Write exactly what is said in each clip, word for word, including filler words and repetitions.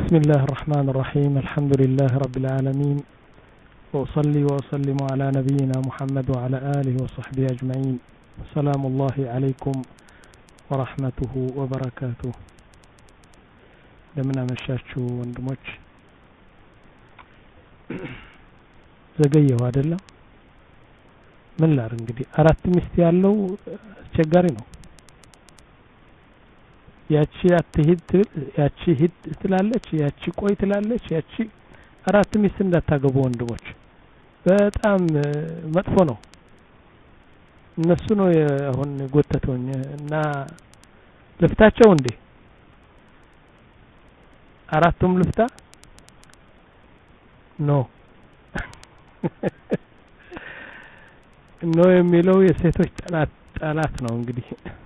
بسم الله الرحمن الرحيم الحمد لله رب العالمين وأصلي وأسلم على نبينا محمد وعلى آله وصحبه أجمعين سلام الله عليكم ورحمته وبركاته لمنا مشاشو وندموش زقيه هذا من لا رنقدي أردت مستيالو تشجري ነው ያቺ አትሂድ ያቺ ሂድ ትላለች ያቺ ቆይ ትላለች ያቺ አራት ሚስት እንዳታገቡ ወንድሞች በጣም መጥፎ ነው እነሱ ነው አሁን ጎተቶኝ እና ልፍታቸው እንዴ አራቱም ልፍታ ኖ ኖ የሚለው የሴቶች ጠላት ጠላት ነው እንግዲህ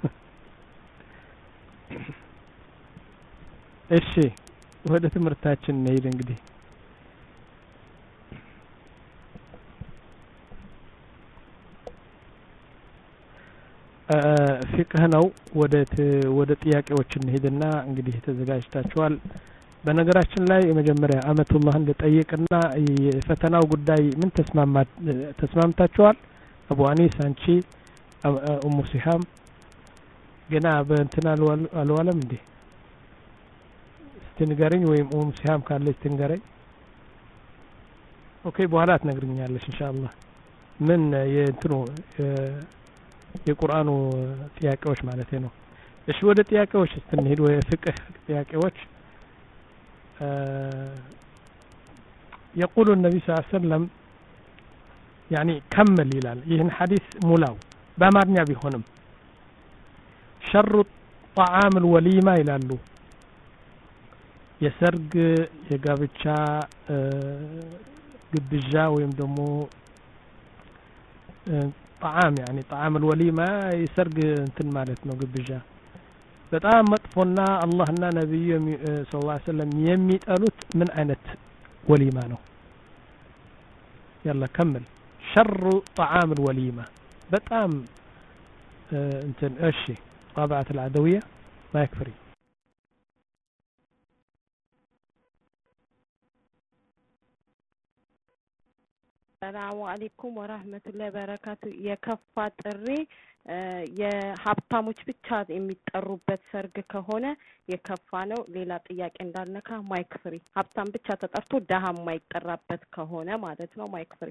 እሺ ወደ ትምርታችን ነይል እንግዲህ ፍቅህ ነው ወደ ወደ ጥያቄዎች እንሄድና እንግዲህ ተዘጋጅታችኋል በነገራችን ላይ የመጀመሪያ አመቱላህ እንደጠየቅና የፈተናው ጉዳይ ምን ተስማማ ተስማምታችኋል አቡ አኒስ አንቺ ኡሙ ሲሃም ገና በእንትና አልዋለም እንዴ ትንገረኝ ወይም ኡሙ ሲሃም ካለች ትንገረኝ ኦኬ በኋላ ትነግርኛለሽ ኢንሻአላህ ምን የእንትኑ የቁርአኑ ጥያቄዎች ማለት ነው እሺ ወደ ጥያቄዎች ስትንሄድ ወይ ፍቅህ ጥያቄዎች يقول النبي صلى الله عليه وسلم يعني كمل ይላል ይህን ሐዲስ ሙላው በአማርኛ ቢሆንም شر طعام الوليمة ይላሉ የሰርግ የጋብቻ ግብዣ ወይም ደግሞ طعام يعني طعام الوليمة የሰርግ እንትን ማለት ነው ግብዣ በጣም መጥፎና አላህና ነብዩ ሰለላሁ ዐለይሂ ወሰለም የሚጠሉት ምን አይነት ወሊማ ነው يلا كمل شر طعام الوليمة በጣም እንትን እሺ طابعة العدوية ما يكفري السلام عليكم ورحمة الله وبركاته የከፋ ጥሪ የሀብታሞች ብቻ የሚጠሩበት ሰርግ ከሆነ የከፋ ነው ሌላ ጥያቄ እንዳልነካ ማይክ ፍሪ ሀብታም ብቻ ተጠርቶ ደሃ የማይጠራበት ከሆነ ማለት ነው ማይክ ፍሪ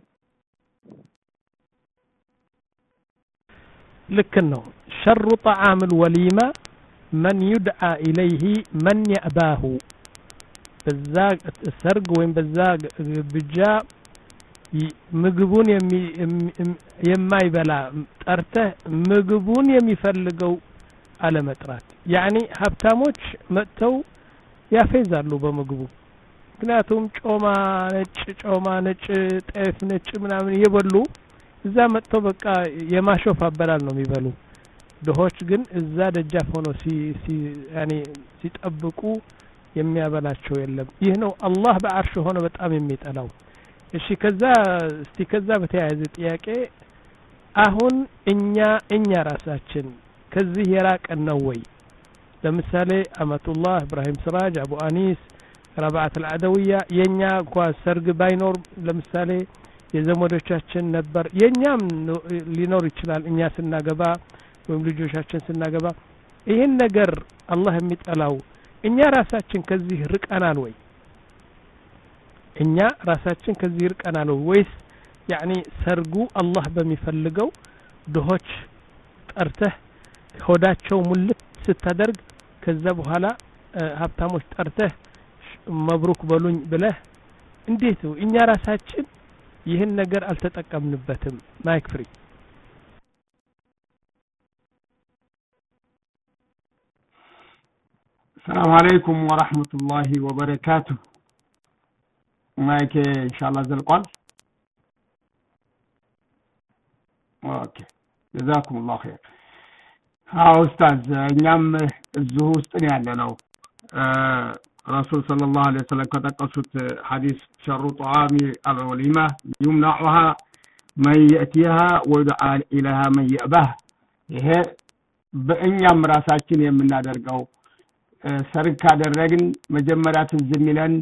لكنه شر طعام الوليمة من يدعى إليه من يأباه بزاق السرق وين بزاق بجاء ምግቡን የማይበላ ጠርተህ ምግቡን የሚፈልገው አለመጥራት ያኒ ሀብታሞች መጥተው ያፈዛሉ በምግቡ ምክንያቱም ጮማ ነጭ ጮማ ነጭ ጤፍ ነጭ ምናምን እየበሉ እዛ መጥተው በቃ የማሾፍ አበላል ነው የሚበሉ ድሆች ግን እዛ ደጃፍ ሆኖ ሲ ሲ ያኒ ሲጠብቁ የሚያበላቸው የለም ይህ ነው አላህ በአርሽ ሆኖ በጣም የሚጠላው እሺ ከዛ እስቲ ከዛ በተያያዘ ጥያቄ አሁን እኛ እኛ ራሳችን ከዚህ የራቀን ነው ወይ ለምሳሌ አመቱላህ ኢብራሂም ስራጅ አቡ አኒስ ረባዓት العدوية የኛ እንኳን ሰርግ ባይኖር ለምሳሌ የዘመዶቻችን ነበር የኛም ሊኖር ይችላል እኛ ስናገባ ወይም ልጆቻችን ስናገባ ይሄን ነገር አላህ የሚጠላው እኛ ራሳችን ከዚህ ርቀናል ወይ እኛ ራሳችን ከዚህ ርቀናል ወይስ يعني ሰርጉ አላህ በሚፈልገው ድሆች ጠርተህ ሆዳቸው ሙልት ስታደርግ ከዛ በኋላ ሀብታሞች ጠርተህ መብሩክ በሉኝ ብለህ እንዴት ነው እኛ ራሳችን ይህን ነገር አልተጠቀምንበትም ማይክ ፍሪ السلام عليكم ورحمة الله وبركاته مايك ان شاء الله زلقال اوكي جزاكم الله خير ها استاذ እኛም እዚሁ ውስጥ ነው ያለነው رسول صلى الله عليه وسلم كتقصت حديث شر طعام الوليمة يمنعها من يأتيها ويدعى إليها من يأباه ይሄ በእኛም ራሳችን የምናደርገው ሰርግ ካደረግን መጀመሪያ ትዝ የሚለን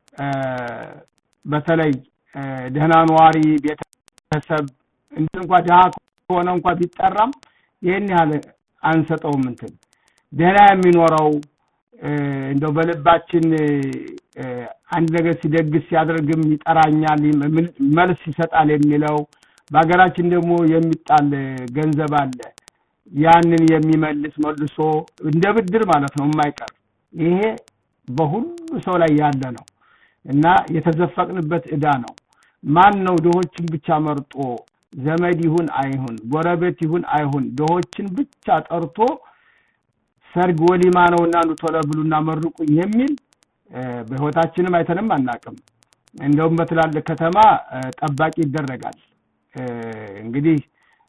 በተለይ ደህና ኗሪ ቤተሰብ እንኳን ደሃ ሆነ እንኳን ቢጠራም ይሄን ያህል አንሰጠውም እንትን ደህና የሚኖረው እንደው በልባችን አንድ ነገር ሲደግስ ሲያደርግም ይጠራኛል መልስ ይሰጣል የሚለው በአገራችን ደግሞ የሚጣል ገንዘብ አለ ያንን የሚመልስ መልሶ እንደ ብድር ማለት ነው የማይቀር ይሄ በሁሉ ሰው ላይ ያለ ነው እና የተዘፈቅንበት እዳ ነው ማን ነው ድሆችን ብቻ መርጦ ዘመድ ይሁን አይሁን ጎረቤት ይሁን አይሁን ድሆችን ብቻ ጠርቶ ሰርግ ወሊማ ነውና ኑተለብሉና መርቁ የሚል በህይወታችንም አይተንም አናቅም እንደውም በትላልቅ ከተማ ጠባቂ ይደረጋል እንግዲህ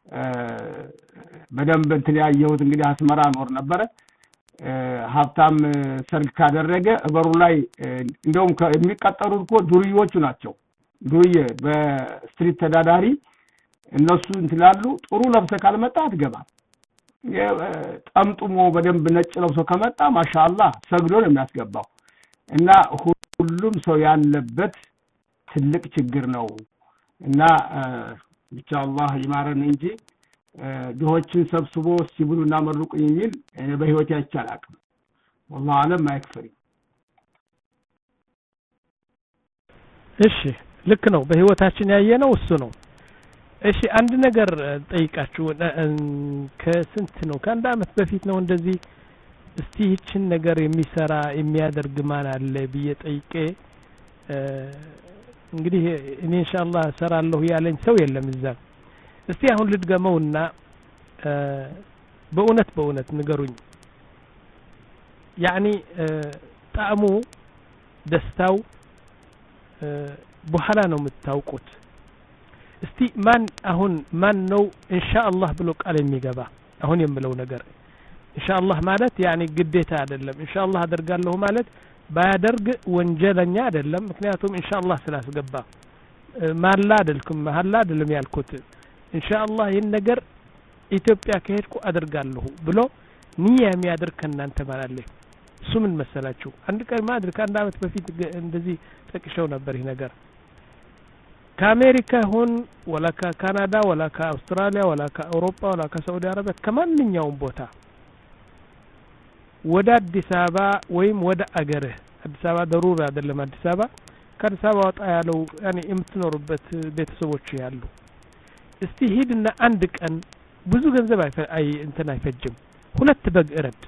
በደንብ እንትን ያየሁት እንግዲህ አስመራ ኖር ነበር ሀብታም ሰርግ ካደረገ በሩ ላይ እንደውም የሚቀጠሩት እኮ ዱርዮቹ ናቸው ዱርዬ በስትሪት ተዳዳሪ እነሱ እንትላሉ ጥሩ ለብሰ ካልመጣ አትገባም ጠምጥሞ በደንብ ነጭ ለብሶ ከመጣ ማሻአላህ ሰግዶ ነው የሚያስገባው እና ሁሉም ሰው ያለበት ትልቅ ችግር ነው እና ብቻ አላህ ይማረን እንጂ ድሆችን ሰብስቦ ሲብሉና መርቁ የሚል በህይወት ያቻላቅም والله ዓለም ማይክፈሪ እሺ ልክ ነው በህይወታችን ያየነው እሱ ነው እሺ አንድ ነገር ጠይቃችሁ ከስንት ነው ከአንድ አመት በፊት ነው እንደዚህ እስቲ ይህችን ነገር የሚሰራ የሚያደርግ ማን አለ ብዬ ጠይቄ እንግዲህ እኔ ኢንሻአላህ ሰራለሁ ያለኝ ሰው የለም እዛ እስቲ አሁን ልድገመውና በእውነት በእውነት ንገሩኝ ያኒ ጣዕሙ ደስታው በኋላ ነው የምታውቁት እስቲ ማን አሁን ማን ነው ኢንሻአላህ ብሎ ቃል የሚገባ አሁን የምለው ነገር ኢንሻአላህ ማለት ያኒ ግዴታ አይደለም ኢንሻአላህ አደርጋለሁ ማለት ባያደርግ ወንጀለኛ አይደለም ምክንያቱም ኢንሻአላህ ስላስገባ ማላ አይደልኩም ማላ አይደለም ያልኩት ኢንሻአላህ ይሄን ነገር ኢትዮጵያ ከሄድኩ አደርጋለሁ ብሎ ንያ የሚያደርግ ከናንተ ማለት እሱ ምን መሰላችሁ አንድ ቀን ማድረግ አንድ አመት በፊት እንደዚህ ጠቅሸው ነበር ይሄ ነገር ከአሜሪካ ሆን ወላ ከካናዳ ወላ ከአውስትራሊያ ወላ ከአውሮፓ ወላ ከሳውዲ አረቢያ ከማንኛውም ቦታ ወደ አዲስ አበባ ወይም ወደ አገርህ አዲስ አበባ ደሩራ አይደለም አዲስ አበባ ከአዲስ አበባ ወጣ ያለው ያኔ የምትኖርበት ቤተሰቦች ያሉ እስቲ ሂድና አንድ ቀን ብዙ ገንዘብ አይ እንትን አይፈጅም ሁለት በግ እረድ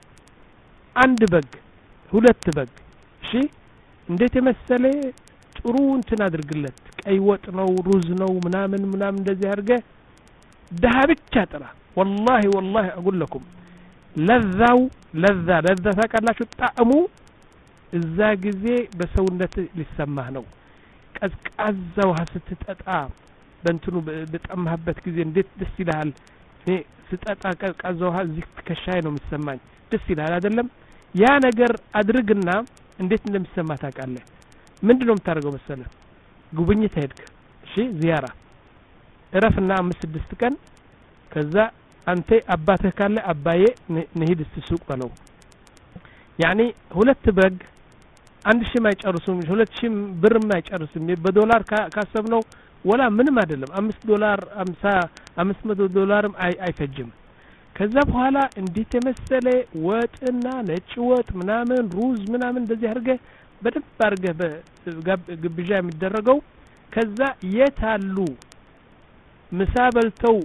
አንድ በግ ሁለት በግ እሺ እንዴት የመሰለ ጥሩ እንትን አድርግለት ቀይ ወጥ ነው ሩዝ ነው ምናምን ምናምን እንደዚህ አድርገ ደሃ ብቻ ጥራ والله والله اقول لكم ለዛው ለዛ ለዛ ታቃላችሁ ጣዕሙ እዛ ጊዜ በሰውነት ሊሰማህ ነው ቀዝቃዛው ስትጠጣ በእንትኑ በጣምህበት ጊዜ እንዴት ደስ ይላል እኔ ስጠጣ ቀዝቃዛው እዚህ ከሻይ ነው የሚሰማኝ ደስ ይላል አይደለም ያ ነገር አድርግና እንዴት እንደሚሰማ ታቃለህ ምንድነው የምታደርገው መሰለህ ጉብኝት ሄድክ እሺ ዚያራ እረፍና አምስት ስድስት ቀን ከዛ አንተ አባትህ ካለ አባዬ ነሂድ ሱቅ በለው ያኒ ሁለት በግ አንድ ሺህ ማይጨርሱም ሁለት ሺህ ብር ማይጨርስም በዶላር ካሰብነው ወላ ምንም አይደለም አምስት ዶላር አምሳ አምስት መቶ ዶላርም አይፈጅም ከዛ በኋላ እንዴት የመሰለ ወጥና ነጭ ወጥ ምናምን ሩዝ ምናምን እንደዚህ አድርገ በደንብ አድርገ በግብዣ የሚደረገው ከዛ የታሉ ምሳ በልተው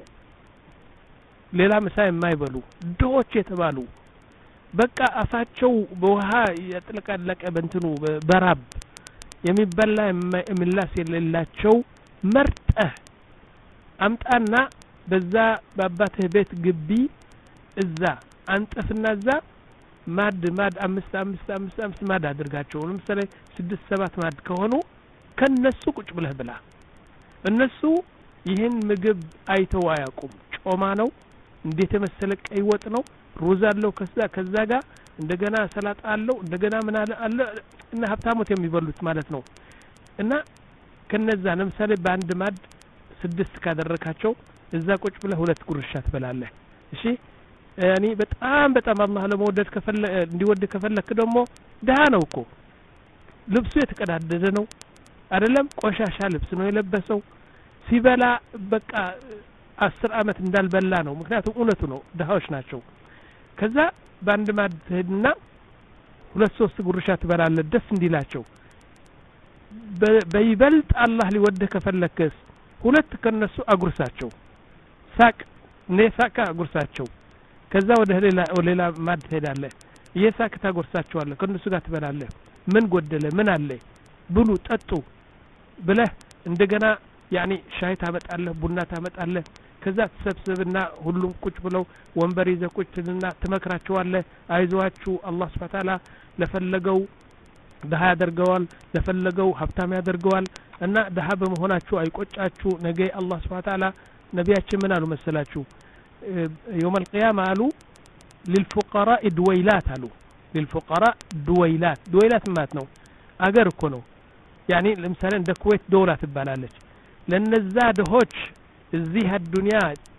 ሌላ ምሳ የማይበሉ ድሆች የተባሉ በቃ አፋቸው በውሃ ያጥለቀለቀ በእንትኑ በራብ የሚበላ ምላስ የሌላቸው መርጠህ አምጣና በዛ በአባትህ ቤት ግቢ እዛ አንጠፍና እዛ ማድ ማድ አምስት አምስት አምስት አምስት ማድ አድርጋቸው ለምሳሌ ስድስት ሰባት ማድ ከሆኑ ከነሱ ቁጭ ብለህ ብላ እነሱ ይሄን ምግብ አይተው አያውቁም ጮማ ነው እንዴት የመሰለ ቀይ ወጥ ነው ሩዝ አለው ከዛ ከዛ ጋር እንደገና ሰላጣ አለው እንደገና ምን አለ እና ሀብታሞት የሚበሉት ማለት ነው እና ከነዛ ለምሳሌ በአንድ ማድ ስድስት ካደረካቸው እዛ ቁጭ ብለህ ሁለት ጉርሻ ትበላለህ እሺ ያኒ በጣም በጣም አላህ ለመወደድ ከፈለ እንዲወድ ከፈለክ ደግሞ ደሃ ነው እኮ ልብሱ የተቀዳደደ ነው አይደለም ቆሻሻ ልብስ ነው የለበሰው ሲበላ በቃ አስር አመት እንዳልበላ ነው ምክንያቱም እውነቱ ነው ደሃዎች ናቸው ከዛ ባንድ ማድህና ሁለት ሶስት ጉርሻ ትበላለህ ደስ እንዲላቸው በይበልጥ አላህ ሊወድህ ከፈለከስ ሁለት ከነሱ አጉርሳቸው ሳቅ ነሳካ አጉርሳቸው ከዛ ወደ ሌላ ወደ ሌላ ማድ ትሄዳለህ የሳቅ ታጉርሳቸዋለህ ከነሱ ጋር ትበላለህ ምን ጎደለ ምን አለ ብሉ ጠጡ ብለህ እንደገና ያኒ ሻይ ታመጣለህ ቡና ታመጣለህ ከዛ ተሰብስብና ሁሉም ቁጭ ብለው ወንበር ይዘው ቁጭና ትመክራቸዋለህ አይዟችሁ አላህ Subhanahu Wa Ta'ala ለፈለገው ደሃ ያደርገዋል ለፈለገው ሀብታም ያደርገዋል እና ደሃ በመሆናችሁ አይቆጫችሁ ነገ አላህ Subhanahu Wa Ta'ala ነቢያችን ምን አሉ መሰላችሁ يوم القيامة قالوا للفقراء دويلات قالوا للفقراء دويلات دويلات مات ነው አገር እኮ ነው يعني ለምሳሌ እንደ ኩዌት ዶላር ትባላለች ለነዛ ደሆች እዚህ አዱንያ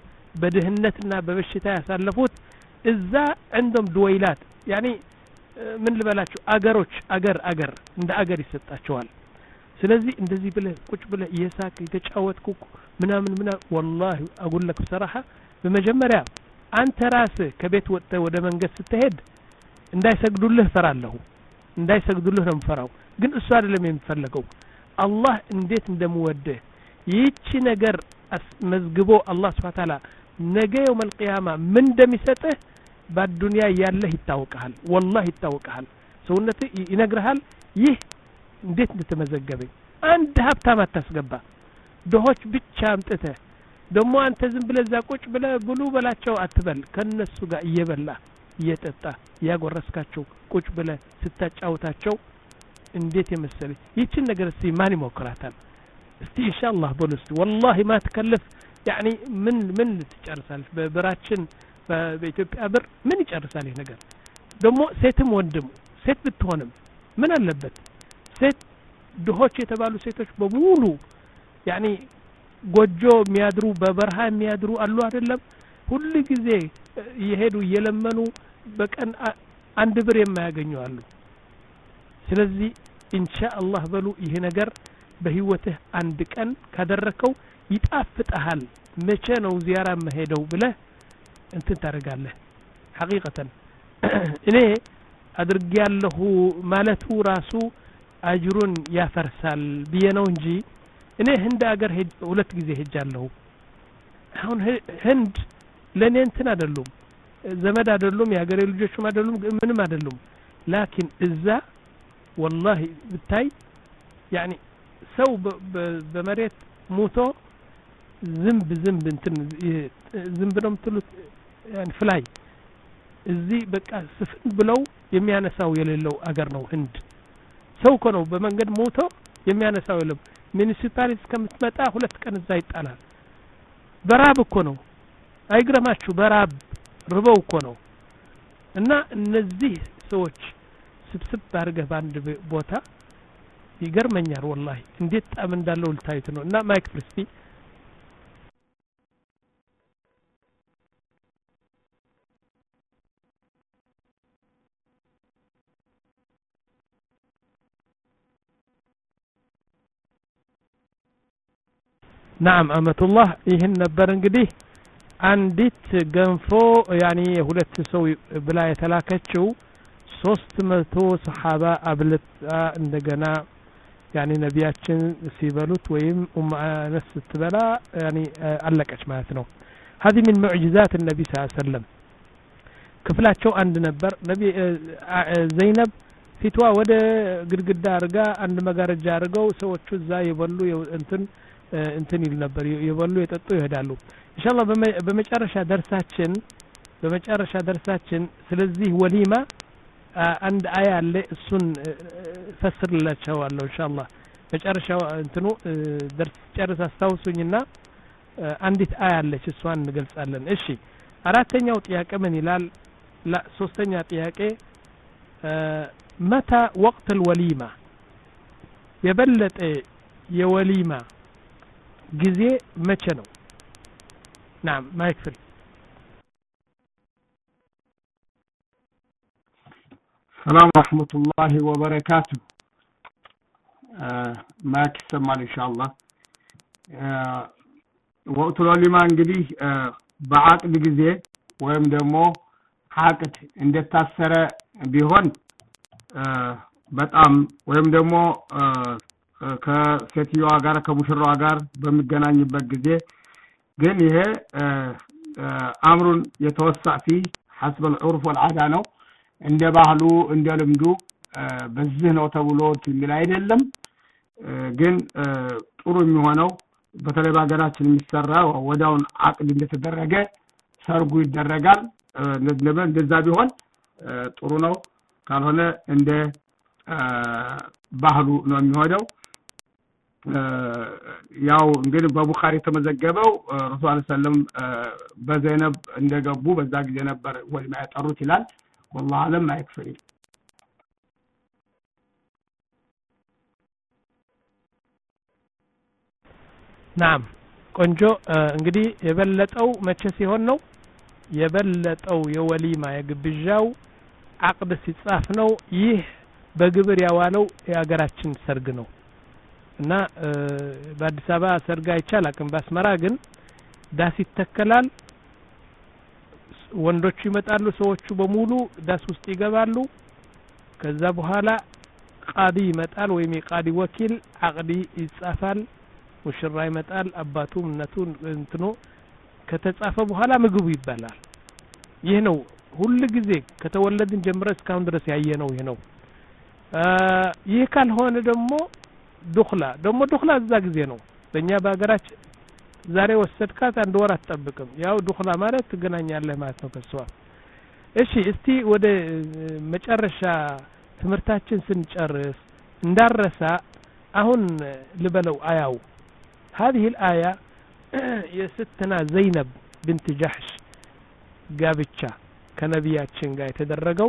በድህነትና በበሽታ ያሳለፉት እዛ እንደም دويلات يعني ምን ልበላችሁ አገሮች አገር አገር እንደ አገር ይሰጣቸዋል ስለዚህ እንደዚህ ብለ ቁጭ ብለ እየሳቅ የተጫወትኩ ምናምን ምና والله اقول لك بصراحه በመጀመሪያ አንተ ራስህ ከቤት ወጥተህ ወደ መንገድ ስትሄድ እንዳይሰግዱልህ ፈራለሁ እንዳይሰግዱልህ ነው ፈራው ግን እሱ አይደለም የሚፈልገው አላህ እንዴት እንደምወደህ ይህች ነገር መዝግቦ አላህ Subhanahu Wa Ta'ala ነገ يوم القيامه ምን እንደሚሰጥህ በዱንያ ያለህ ይታወቃል والله ይታወቃል ሰውነት ይነግርሃል ይህ እንዴት እንደተመዘገበ አንድ ሀብታም አታስገባ ደሆች ብቻ አምጥተህ ደሞ አንተ ዝም ብለህ ዛቆጭ ብለህ ብሉ በላቸው አትበል ከነሱ ጋር እየበላ እየጠጣ ያጎረስካቸው ቁጭ ብለህ ስታጫውታቸው እንዴት የመሰለ ይችን ነገር እስቲ ማን ይሞክራታል እስቲ ኢንሻአላህ በሉስ والله ما تكلف يعني ምን ምን ትጨርሳል በብራችን በኢትዮጵያ ብር ምን ይጨርሳል ይሄ ነገር ደሞ ሴትም ወንድም ሴት ብትሆንም ምን አለበት ሴት ድሆች የተባሉ ሴቶች በሙሉ يعني ጎጆ የሚያድሩ በበረሃ የሚያድሩ አሉ አይደለም ሁሉ ጊዜ ይሄዱ እየለመኑ በቀን አንድ ብር የማያገኙ አሉ ስለዚህ ኢንሻአላህ በሉ ይሄ ነገር በህይወትህ አንድ ቀን ካደረከው ይጣፍጣል መቼ ነው ዚያራ መሄደው ብለህ እንትን ታረጋለህ ሐቂቀተን እኔ አድርጊያለሁ ማለቱ ራሱ አጅሩን ያፈርሳል በየነው እንጂ እኔ ህንድ አገር ሄድ ሁለት ጊዜ ሄጃለሁ አሁን ህንድ ለኔ እንትን አይደሉም ዘመድ አይደሉም ያገሬ ልጆችም አይደሉም ምንም አይደሉም ላኪን እዛ والله ብታይ يعني ሰው በመሬት ሞቶ ዝምብ ዝምብ እንትን ዝምብ ነው የምትሉት يعني ፍላይ እዚህ በቃ ስፍን ብለው የሚያነሳው የሌለው አገር ነው ህንድ ሰው እኮ ነው በመንገድ ሞቶ የሚያነሳው የለም ሙኒሲፓሊቲ ከምትመጣ ሁለት ቀን እዛ ይጣላል በራብ እኮ ነው አይግረማችሁ በራብ ርበው እኮ ነው እና እነዚህ ሰዎች ስብስብ አድርገህ ባንድ ቦታ ይገርመኛል والله እንዴት ጣም እንዳለው ልታዩት ነው እና ማይክ ፍሪስቲ نعم أمة الله ይህን ነበር እንግዲህ አንዲት ገንፎ يعني ሁለት ሰው ብላ የተላከችው ሶስት መቶ ሰሃባ አብለት እንደገና يعني ነቢያችን ሲበሉት ወይም ኡም አነስ ስትበላ يعني አለቀች ማለት ነው هذه من معجزات النبي صلى الله عليه وسلم ክፍላቸው አንድ ነበር ነቢ ዘይነብ ፊቷ ወደ ግድግዳ አርጋ አንድ መጋረጃ አርገው ሰዎቹ እዛ ይበሉ እንትን እንትን ይል ነበር ይበሉ የጠጡ ይሄዳሉ ኢንሻአላህ በመጨረሻ ደርሳችን በመጨረሻ ደርሳችን ስለዚህ ወሊማ አንድ አያ አለ እሱን ፈስርላችኋለሁ ኢንሻአላህ መጨረሻው እንትኑ ደርስ ጨርስ አስተውሱኝና አንዲት አያ አለች እሷን እንገልጻለን እሺ አራተኛው ጥያቄ ምን ይላል لا ሶስተኛ ጥያቄ متى وقت الوليمة የበለጠ የወሊማ ጊዜ መቼ ነው نعم ما يكفي السلام ورحمة الله وبركاته. ማክ ይሰማል ኢንሻአላህ። ወቅቱ ለሊማ እንግዲህ በአቅድ ጊዜ ወይም ደግሞ አቅድ እንደታሰረ ቢሆን በጣም ወይም ደግሞ ከሴትዮዋ ጋር ከሙሽራዋ ጋር በሚገናኝበት ጊዜ ግን ይሄ አምሩን የተወሰዐ ፊ حسب العرف والعاده ነው እንደ ባህሉ እንደ ልምዱ በዚህ ነው ተብሎ የሚል አይደለም። ግን ጥሩ የሚሆነው በተለይ በአገራችን የሚሰራው ወዳውን አቅድ እንደተደረገ ሰርጉ ይደረጋል። እንደዛ ቢሆን ጥሩ ነው። ካልሆነ እንደ ባህሉ ነው የሚሆነው። ያው እንግዲህ በቡኻሪ ተመዘገበው ረሱል ሰለላሁ በዘይነብ እንደገቡ በዛ ጊዜ ነበር ወይ ማያጠሩት ይላል። والله አለም አይክፈሪ። ናም ቆንጆ እንግዲህ የበለጠው መቼ ሲሆን ነው? የበለጠው የወሊማ የግብዣው አቅድ ሲጻፍ ነው። ይህ በግብር ያዋለው የሀገራችን ሰርግ ነው እና በአዲስ አበባ ሰርግ አይቻል አቅም በአስመራ ግን ዳስ ይተከላል። ወንዶቹ ይመጣሉ፣ ሰዎቹ በሙሉ ዳስ ውስጥ ይገባሉ። ከዛ በኋላ ቃዲ ይመጣል ወይም የቃዲ ወኪል አቅዲ ይጻፋል። ሙሽራ ይመጣል፣ አባቱም እናቱን እንትኑ ከተጻፈ በኋላ ምግቡ ይበላል። ይህ ነው ሁሉ ጊዜ ከተወለድን ጀምሮ እስካሁን ድረስ ያየነው ይህ ነው። ይህ ካልሆነ ደግሞ ዱኽላ ደግሞ ዱኽላ እዛ ጊዜ ነው። በእኛ በአገራችን ዛሬ ወሰድካት አንድ ወር አትጠብቅም። ያው ዱኽላ ማለት ትገናኛለህ ማለት ነው ከሷ። እሺ እስቲ ወደ መጨረሻ ትምህርታችን ስንጨርስ እንዳረሳ አሁን ልበለው አያው هذه الآية يستنا زينب بنت جحش ጋብቻ ከነቢያችን ጋር የተደረገው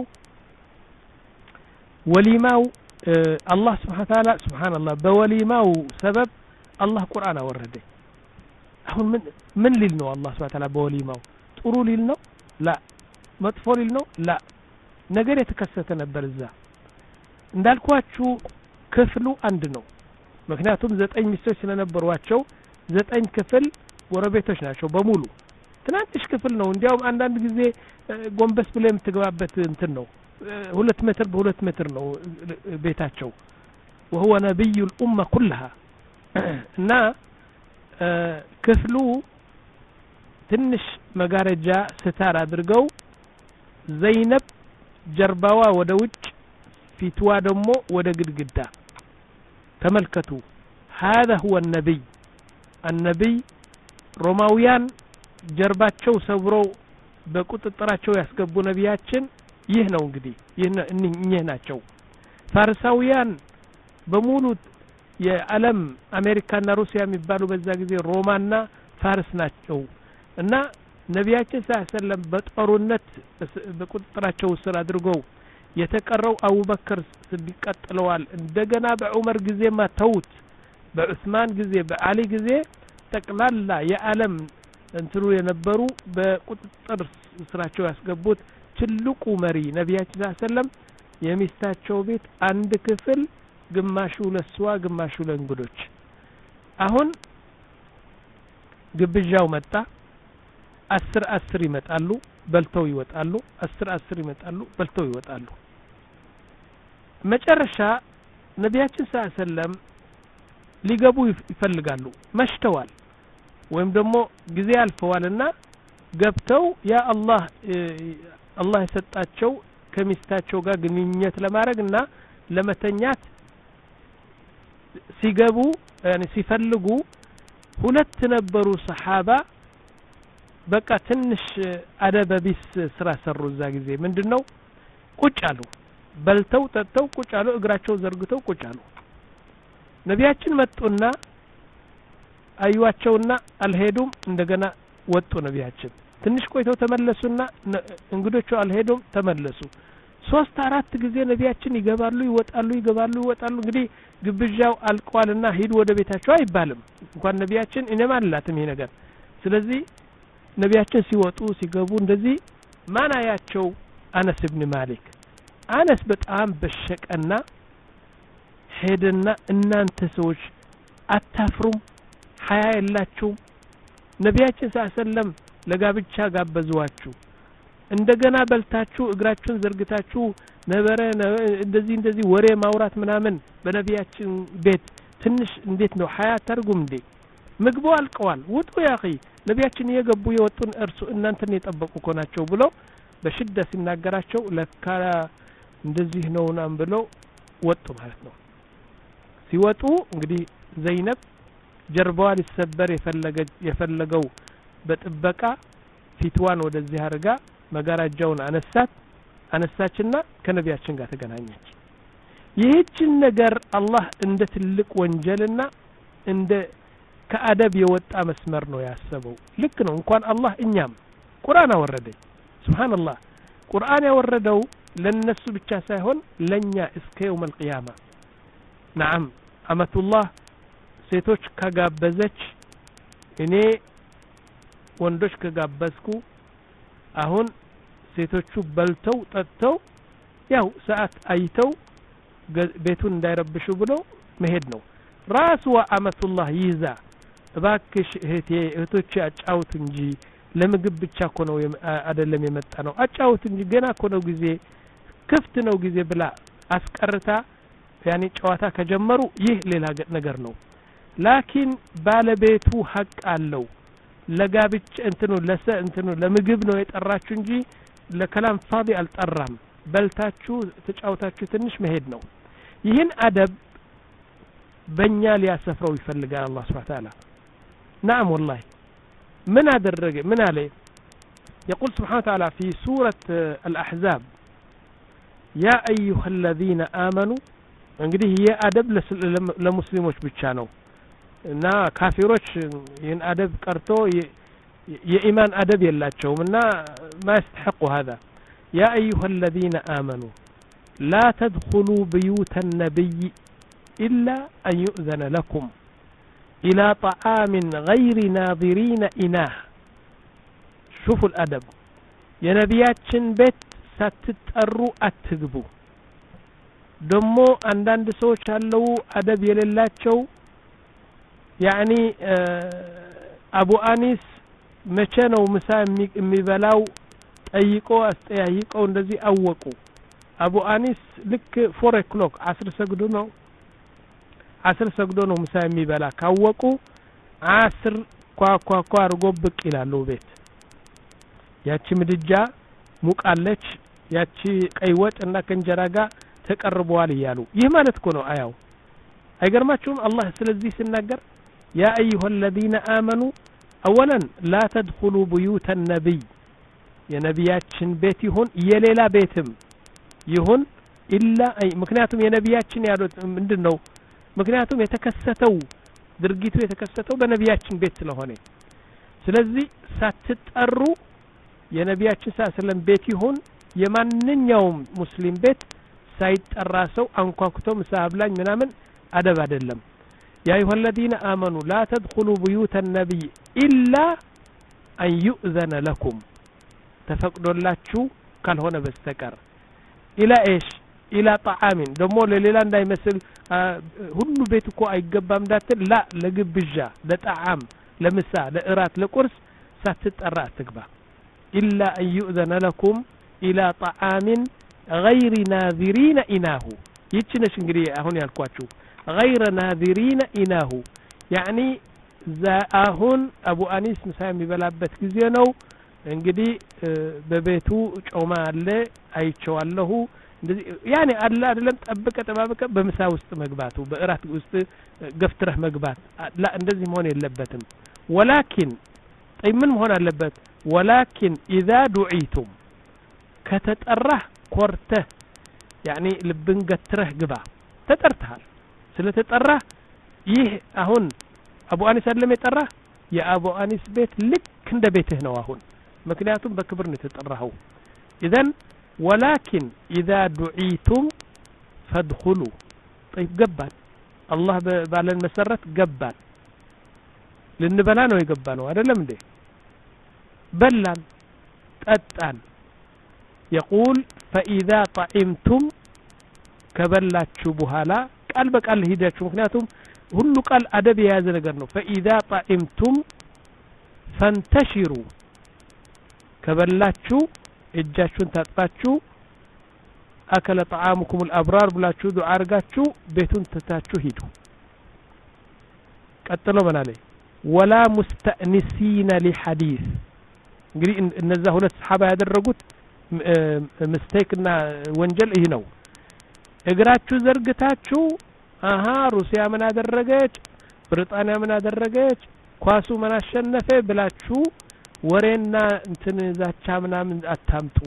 ወሊማው አላህ Subhanahu Ta'ala Subhanallah በወሊማው ሰበብ አላህ ቁርአን አወረደ። አሁን ምን ምን ሊል ነው አላህ Subhanahu Ta'ala በወሊማው? ጥሩ ሊል ነው? ላ መጥፎ ሊል ነው? ላ ነገር የተከሰተ ነበር እዛ። እንዳልኳችሁ ክፍሉ አንድ ነው። ምክንያቱም ዘጠኝ ሚስቶች ስለነበሯቸው ዘጠኝ ክፍል ጎረቤቶች ናቸው በሙሉ። ትናንሽ ክፍል ነው። እንዲያውም አንዳንድ ጊዜ ጎንበስ ብለ የምትገባበት እንትን ነው። ሁለት ሜትር በሁለት ሜትር ነው ቤታቸው። وهو نبي الأمة كلها እና ክፍሉ ትንሽ መጋረጃ ስታር አድርገው ዘይነብ ጀርባዋ ወደ ውጭ ፊትዋ ደግሞ ወደ ግድግዳ ተመልከቱ። هذا هو النبي النبي ሮማውያን ጀርባቸው ሰብረው በቁጥጥራቸው ያስገቡ ነቢያችን ይህ ነው እንግዲህ ይህ ናቸው። ፋርሳውያን በሙሉ የዓለም አሜሪካና ሩሲያ የሚባሉ በዛ ጊዜ ሮማና ፋርስ ናቸው እና ነቢያችን ሰለላሁ በጦርነት በቁጥጥራቸው ስር አድርገው የተቀረው አቡበከር ስዲቅ ቀጥለዋል። እንደገና በዑመር ጊዜ ማተውት በዑስማን ጊዜ በአሊ ጊዜ ጠቅላላ የዓለም እንትሩ የነበሩ በቁጥጥር ስራቸው ያስገቡት ትልቁ መሪ ነቢያችን ሰለላሁ የሚስታቸው ቤት አንድ ክፍል ግማሹ ለሷ ግማሹ ለእንግዶች። አሁን ግብዣው መጣ። አስር አስር ይመጣሉ በልተው ይወጣሉ። አስር አስር ይመጣሉ በልተው ይወጣሉ። መጨረሻ ነቢያችን ሰለላሁ ሊገቡ ይፈልጋሉ። መሽተዋል ወይም ደግሞ ጊዜ አልፈዋልና ገብተው ያ አላህ አላህ የሰጣቸው ከሚስታቸው ጋር ግንኙነት ለማድረግና ለመተኛት ሲገቡ يعني ሲፈልጉ ሁለት ነበሩ ሰሃባ በቃ ትንሽ አደበቢስ ስራ ሰሩ። እዛ ጊዜ ምንድነው ቁጭ አሉ። በልተው ጠጥተው ቁጭ አሉ። እግራቸው ዘርግተው ቁጭ አሉ። ነቢያችን መጡና አዩዋቸውና አልሄዱም። እንደገና ወጡ ነቢያችን። ትንሽ ቆይተው ተመለሱና እንግዶቹ አልሄዱም ተመለሱ። ሶስት አራት ጊዜ ነቢያችን ይገባሉ ይወጣሉ ይገባሉ ይወጣሉ። እንግዲህ ግብዣው አልቋልና ሂዱ ወደ ቤታቸው አይባልም። እንኳን ነቢያችን እኔም አላትም ይሄ ነገር። ስለዚህ ነቢያችን ሲወጡ ሲገቡ እንደዚህ ማናያቸው አነስ ኢብኑ ማሊክ አነስ በጣም በሸቀና ሄደና እናንተ ሰዎች አታፍሩም ሐያ የላችሁ ነቢያችን ሰለላም ለጋብቻ ጋበዟችሁ እንደገና በልታችሁ እግራችሁን ዘርግታችሁ ነበረ እንደዚህ እንደዚህ ወሬ ማውራት ምናምን በነቢያችን ቤት ትንሽ እንዴት ነው ሐያ ታርጉም እንዴ ምግቡ አልቀዋል ውጡ ያኺ ነቢያችን የገቡ የወጡን እርሱ እናንተን የጠበቁ ኮናቸው ብሎ በሽደ ሲናገራቸው ለካ እንደዚህ ነውና ብለው ወጡ ማለት ነው ሲወጡ እንግዲህ ዘይነብ ጀርባዋ ሊሰበር የፈለገ የፈለገው በጥበቃ ፊትዋን ወደዚህ አርጋ መጋራጃውን አነሳት አነሳችና ከነቢያችን ጋር ተገናኘች ይህችን ነገር አላህ እንደ ትልቅ ወንጀልና እንደ ከአደብ የወጣ መስመር ነው ያሰበው ልክ ነው እንኳን አላህ እኛም ቁርአን አወረደ ሱብሃንአላህ ቁርአን ያወረደው ለነሱ ብቻ ሳይሆን ለኛ እስከ يوم القيامه نعم አመቱላህ ሴቶች ከጋበዘች እኔ ወንዶች ከጋበዝኩ አሁን ሴቶቹ በልተው ጠጥተው ያው ሰዓት አይተው ቤቱን እንዳይረብሹ ብሎ መሄድ ነው ራስዋ አመቱላህ ይዛ እባክሽ እህቴ እህቶቼ አጫውት እንጂ ለምግብ ብቻ እኮ ነው አይደለም የመጣ ነው አጫውት እንጂ ገና እኮ ነው ጊዜ ክፍት ነው ጊዜ ብላ አስቀርታ ያኒ ጨዋታ ከጀመሩ ይህ ሌላ ነገር ነው ላኪን ባለቤቱ ሐቅ አለው ለጋብቻ እንትኑ ለሰ እንትኑ ለምግብ ነው የጠራችሁ እንጂ ለከላም ፋዲ አልጠራም በልታችሁ ተጫውታችሁ ትንሽ መሄድ ነው ይህን አደብ በእኛ ሊያሰፍረው ይፈልጋል አላህ Subhanahu Wa Ta'ala نعم والله من أدرج من عليه يقول سبحانه وتعالى في سورة الأحزاب يا أيها الذين آمنوا እንግዲህ ይሄ አደብ ለሙስሊሞች ብቻ ነው እና ካፊሮች ይህን አደብ ቀርቶ የኢማን አደብ የላቸውምና ما يستحقوا هذا يا أيها الذين آمنوا لا تدخلوا بيوت النبي إلا أن يؤذن لكم إلى طعام غير ناظرين إناه شوفوا الأدب يا نبياتشن بيت ستتقروا أتقبوا دمو عندند سوچ አለው አደብ የሌላቸው ያኒ አቡ አኒስ መቼ ነው ምሳ የሚበላው ጠይቆ አስጠያይቀው እንደዚህ አወቁ አቡ አኒስ ልክ four o'clock አስር ሰግዶ ነው አስር ሰግዶ ነው ምሳ የሚበላ ካወቁ አስር ኳኳኳ አርጎ ብቅ ይላሉ ቤት ያቺ ምድጃ ሙቃለች ያቺ ቀይ ወጥ እና ከንጀራ ጋር ተቀርበዋል ይያሉ ይህ ማለት እኮ ነው አያው አይገርማችሁም አላህ ስለዚህ ሲናገር ያ ايها الذين امنوا اولا لا تدخلوا بيوت النبي የነቢያችን ቤት ይሁን የሌላ ቤትም ይሁን ኢላ አይ ምክንያቱም የነቢያችን ያሉት ምንድነው ምክንያቱም የተከሰተው ድርጊቱ የተከሰተው በነቢያችን ቤት ስለሆነ ስለዚህ ሳትጠሩ የነቢያችን ሰለላም ቤት ይሁን የማንኛውም ሙስሊም ቤት ሳይጠራ ሰው አንኳኩቶ መሳብላኝ ምናምን አደብ አይደለም يا ايها الذين امنوا لا تدخلوا بيوت النبي الا ان يؤذن لكم تفقدولاችሁ ካልሆነ በስተቀር الى ايش الى طعام ደሞ ለሌላ እንዳይመስል ሁሉ ቤት እኮ አይገባም እንዳትል لا ለግብዣ ለጣዓም ለምሳ ለእራት ለቁርስ ሳትጠራ አትግባ الا ان يؤذن لكم الى طعام غير ناظرين إناه يتشنش እንግዲህ አሁን ያልኳችሁ غير ناظرين إناه يعني አሁን አቡ አኒስ ምሳ የሚበላበት ጊዜ ነው እንግዲህ በቤቱ ጮማ አለ አይቼዋለሁ እንደዚህ ያኔ አለ አይደለም ጠብቀ ተባበቀ በምሳ ውስጥ መግባቱ በእራት ውስጥ ገፍትረህ መግባት لا እንደዚህ መሆን የለበትም ولكن طيب ምን መሆን አለበት ولكن إذا دعيتم ከተጠራህ ኮርተህ يعني ልብን ገትረህ ግባ ተጠርተሃል ስለተጠራህ ይህ አሁን አቡ አኒስ አይደለም የጠራህ የአቡ አኒስ ቤት ልክ እንደ ቤትህ ነው አሁን ምክንያቱም በክብር ነው የተጠራኸው اذن ولكن اذا دعيتم فادخلوا طيب ገባን አላህ ባለን መሰረት ገባን ልንበላ ነው የገባነው አይደለም እንዴ በላን ጠጣን يقول فإذا طعمتم كبلاتشو بهالا قال بقال هيداتشو مكنياتهم ሁሉ ቃል አደብ የያዘ ነገር ነው فإذا طعمتم فانتشروا ከበላችሁ እጃችሁን ታጥባችሁ أكل طعامكم الأبرار ብላችሁ ዱዓ አርጋችሁ ቤቱን ተታችሁ ሂዱ ቀጥሎ በላለይ ولا مستأنسين لحديث እንግዲህ እነዛ ሁለት ሰሃባ ያደረጉት ሚስቴክና ወንጀል ይሄ ነው እግራችሁ ዘርግታችሁ አሃ ሩሲያ ምን አደረገች ብሪጣንያ ምን አደረገች ኳሱ ምን አሸነፈ ብላችሁ ወሬና እንትን ዛቻ ምናምን አታምጡ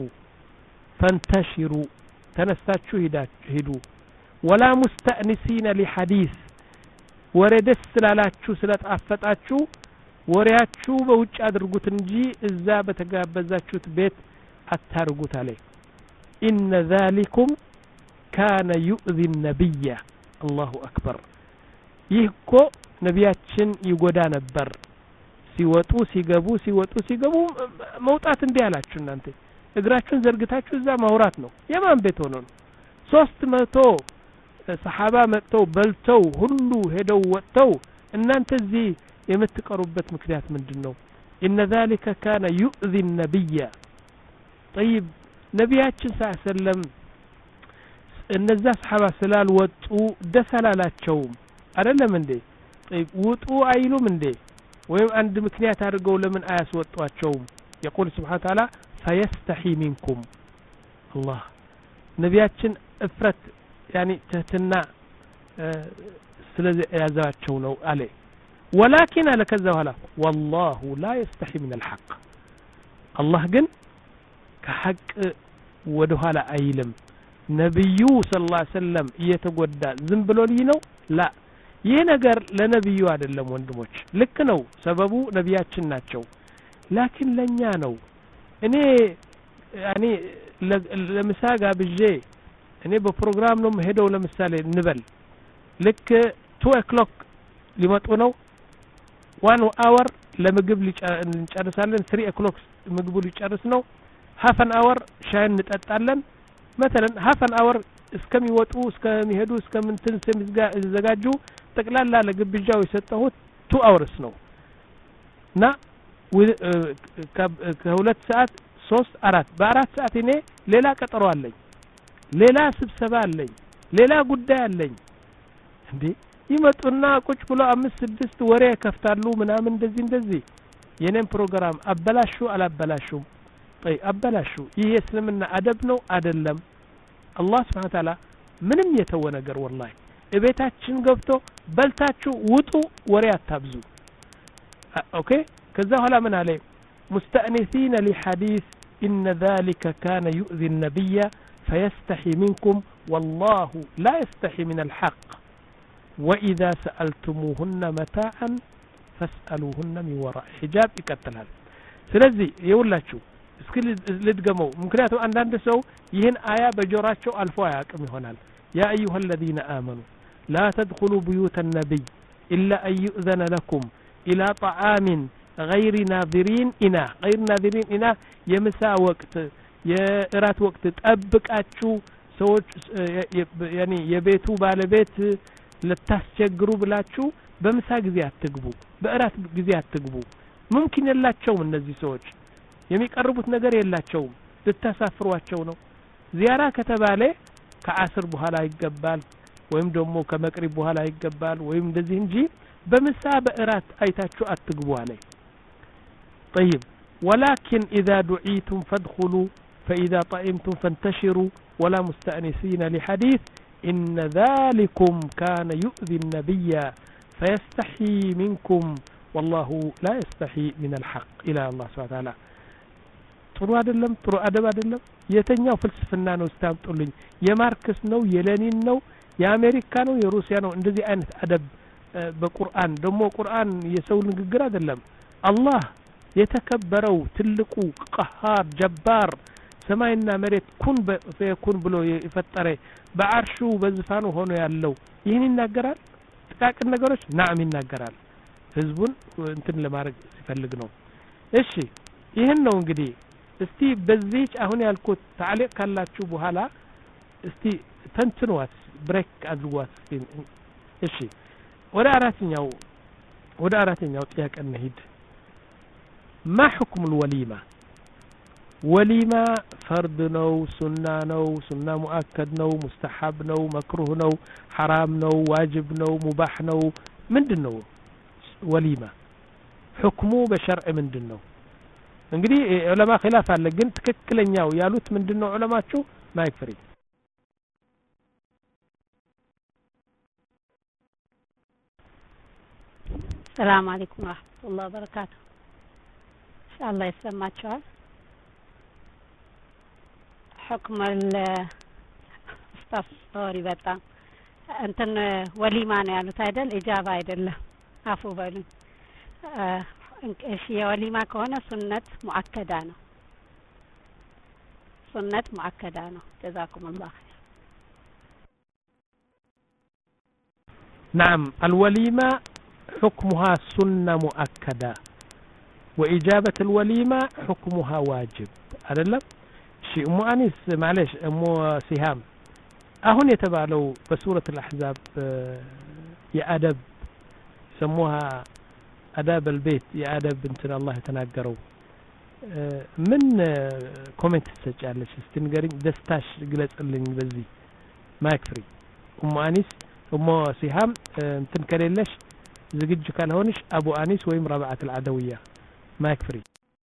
ፈንተሽሩ ተነሳችሁ ሂዱ ولا مستأنسين لحديث ወሬ ደስ ስላላችሁ ስለጣፈጣችሁ ወሬያችሁ በውጭ አድርጉት እንጂ እዛ በተጋበዛችሁት ቤት አታርጉት አለ إن ذلكم كان يؤذي النبي الله أكبر ይህኮ ነቢያችን ይጎዳ ነበር ሲወጡ ሲገቡ ሲወጡ ሲገቡ መውጣት እንዴ ያላችሁ እናንተ እግራችሁን ዘርግታችሁ እዛ ማውራት ነው የማን ቤት ሆኖ ነው ሶስት መቶ ሰሃባ መጥተው በልተው ሁሉ ሄደው ወጥተው እናንተ እዚህ የምትቀሩበት ምክንያት ምንድነው إن ذلك كان يؤذي النبي طيب ነቢያችን ሰለላሁ እነዛ ሰሃባ ስላልወጡ ደሰላላቸው አይደለም እንዴ طيب ውጡ አይሉም እንዴ ወይም አንድ ምክንያት አድርገው ለምን አያስወጧቸው يقول سبحانه وتعالى فيستحي منكم الله ነቢያችን እፍረት يعني تهتنا ስለዚህ ያዛቸው ነው አለ ولكن على كذا ولا والله لا يستحي من الحق الله ግን ከሐቅ ወደ ኋላ አይልም ነብዩ ሰለላሁ ዐለይሂ ወሰለም እየተጎዳ ዝም ብሎ ልይ ነው ላ ይሄ ነገር ለነብዩ አይደለም ወንድሞች ልክ ነው ሰበቡ ነብያችን ናቸው ላኪን ለኛ ነው እኔ ያኒ ለምሳጋ ብጄ እኔ በፕሮግራም ነው ሄደው ለምሳሌ እንበል ልክ two o'clock ሊመጡ ነው one hour ለምግብ ሊጨርሳለን three o'clock ምግቡ ሊጨርስ ነው half an hour ሻይ እንጠጣለን مثلا half an hour እስከሚወጡ እስከሚሄዱ እስከምንትን ሲዘጋጁ ጠቅላላ ለግብዣው የሰጠሁት two hours ነው እና ከሁለት ሰዓት ሶስት አራት በአራት ሰዓት እኔ ሌላ ቀጠሮ አለኝ ሌላ ስብሰባ አለኝ ሌላ ጉዳይ አለኝ እንዴ ይመጡና ቁጭ ብሎ አምስት ስድስት ወሬ ከፍታሉ ምናምን እንደዚህ እንደዚህ የኔን ፕሮግራም አበላሹ አላበላሹም طيب አበላሹ ይሄ እስልምና አደብ ነው አይደለም አላህ Subhanahu Ta'ala ምንም የተወ ነገር ወላሂ እቤታችን ገብቶ በልታችሁ ውጡ ወሬ አታብዙ ኦኬ ከዛ ኋላ ምን አለ مستأنسين لحديث إن ذلك كان يؤذي النبي فيستحي منكم والله لا يستحي من الحق وإذا سألتموهن متاعا فاسألوهن من وراء حجاب يكتلها ስለዚህ ይውላችሁ እስኪ ልድገመው ምክንያቱም አንዳንድ ሰው ይህን አያ በጆራቸው አልፎ አያቅም ይሆናል يا أيها الذين آمنوا لا تدخلوا بيوت النبي إلا أن يؤذن لكم إلى طعام غير ناظرين إناه غير ناظرين إناه يمسا وقت የእራት ወቅት ጠብቃችሁ ሰዎች ያኒ የቤቱ ባለቤት ለታስቸግሩ ብላችሁ በምሳ ጊዜ አትግቡ በእራት ጊዜ አትግቡ ممكن የላቸውም እነዚህ ሰዎች የሚቀርቡት ነገር የላቸውም ልታሳፍሯቸው ነው ዚያራ ከተባለ ከአስር በኋላ ይገባል ወይም ደግሞ ከመቅሪብ በኋላ ይገባል ወይም እንደዚህ እንጂ በምሳ በእራት አይታችሁ አትግቡ አለ طيب ولكن إذا دعيتم فادخلوا فإذا طعمتم فانتشروا ولا مستأنسين لحديث إن ذلكم كان يؤذي النبي فيستحي منكم والله لا يستحي من الحق إلى الله سبحانه وتعالى ጥሩ አይደለም ጥሩ አደብ አይደለም የተኛው ፍልስፍና ነው ስታምጡልኝ የማርክስ ነው የሌኒን ነው የአሜሪካ ነው የሩሲያ ነው እንደዚህ አይነት አደብ በቁርአን ደግሞ ቁርአን የሰው ንግግር አይደለም አላህ የተከበረው ትልቁ ቀሃር ጀባር ሰማይና መሬት ኩን በኩን ብሎ የፈጠረ በአርሹ በዝፋኑ ሆኖ ያለው ይህን ይናገራል ጥቃቅን ነገሮች ናም ይናገራል ህዝቡን እንትን ለማድረግ ሲፈልግ ነው እሺ ይሄን ነው እንግዲህ እስቲ በዚህች አሁን ያልኩት ታሊቅ ካላችሁ በኋላ እስቲ ተንትኗት ብሬክ አድርጓት እስቲ እሺ ወደ አራተኛው ወደ አራተኛው ጥያቄ እንሂድ ما حكم الوليمة وليمة فرض نو سنة نو سنة مؤكد نو مستحب نو مكروه نو حرام نو واجب نو مباح نو من دنو وليمة حكمه بشرع من دنو እንግዲህ ዑለማ ኺላፍ አለ ግን ትክክለኛው ያሉት ምንድነው ዑለማችሁ ማይክፍሪ ሰላም አለይኩም ወራህመቱላሂ ወበረካቱ ኢንሻአላህ ይሰማችኋል حكم الاستص ሶሪ በጣም እንትን ወሊማ ነው ያሉት አይደል ኢጃባ አይደለም አፉ በሉኝ እሺ የወሊማ ከሆነ ሱነት ሙአከዳ ነው ሱነት ሙአከዳ ነው جزاكم الله خير نعم الوليمة حكمها سنة مؤكدة وإجابة الوليمة حكمها واجب أدلم شيء أم أنيس معلش أم سهام أهون يتبعلوا بسورة الأحزاب يا أدب سموها أداب البيت يا أدب بنتنا الله تناقروا من كومنت تسجلش استنقرين دستاش قلت اللي بزي ما يكفري أم أنيس أم سهام تنكريلش زجج كان هونش أبو أنيس ويم ربعة العدوية ما يكفري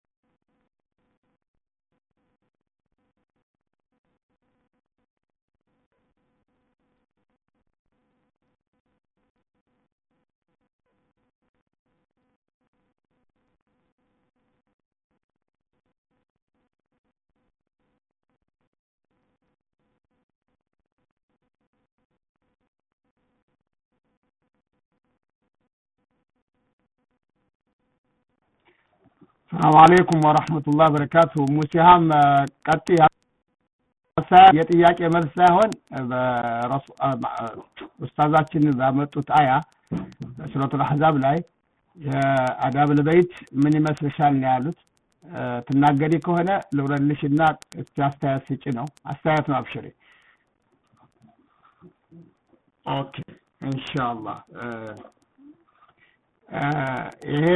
السلام عليكم ورحمة الله وبركاته مسيهم قطي የጥያቄ መልስ ሳይሆን ኡስታዛችን ባመጡት አያ ሱረቱል አህዛብ ላይ የአዳብ ለበይት ምን ይመስልሻል ነው ያሉት ትናገሪ ከሆነ ለወረልሽና አስተያየት ስጪ ነው አስተያየት ነው አብሽሪ ኦኬ ኢንሻአላህ ይሄ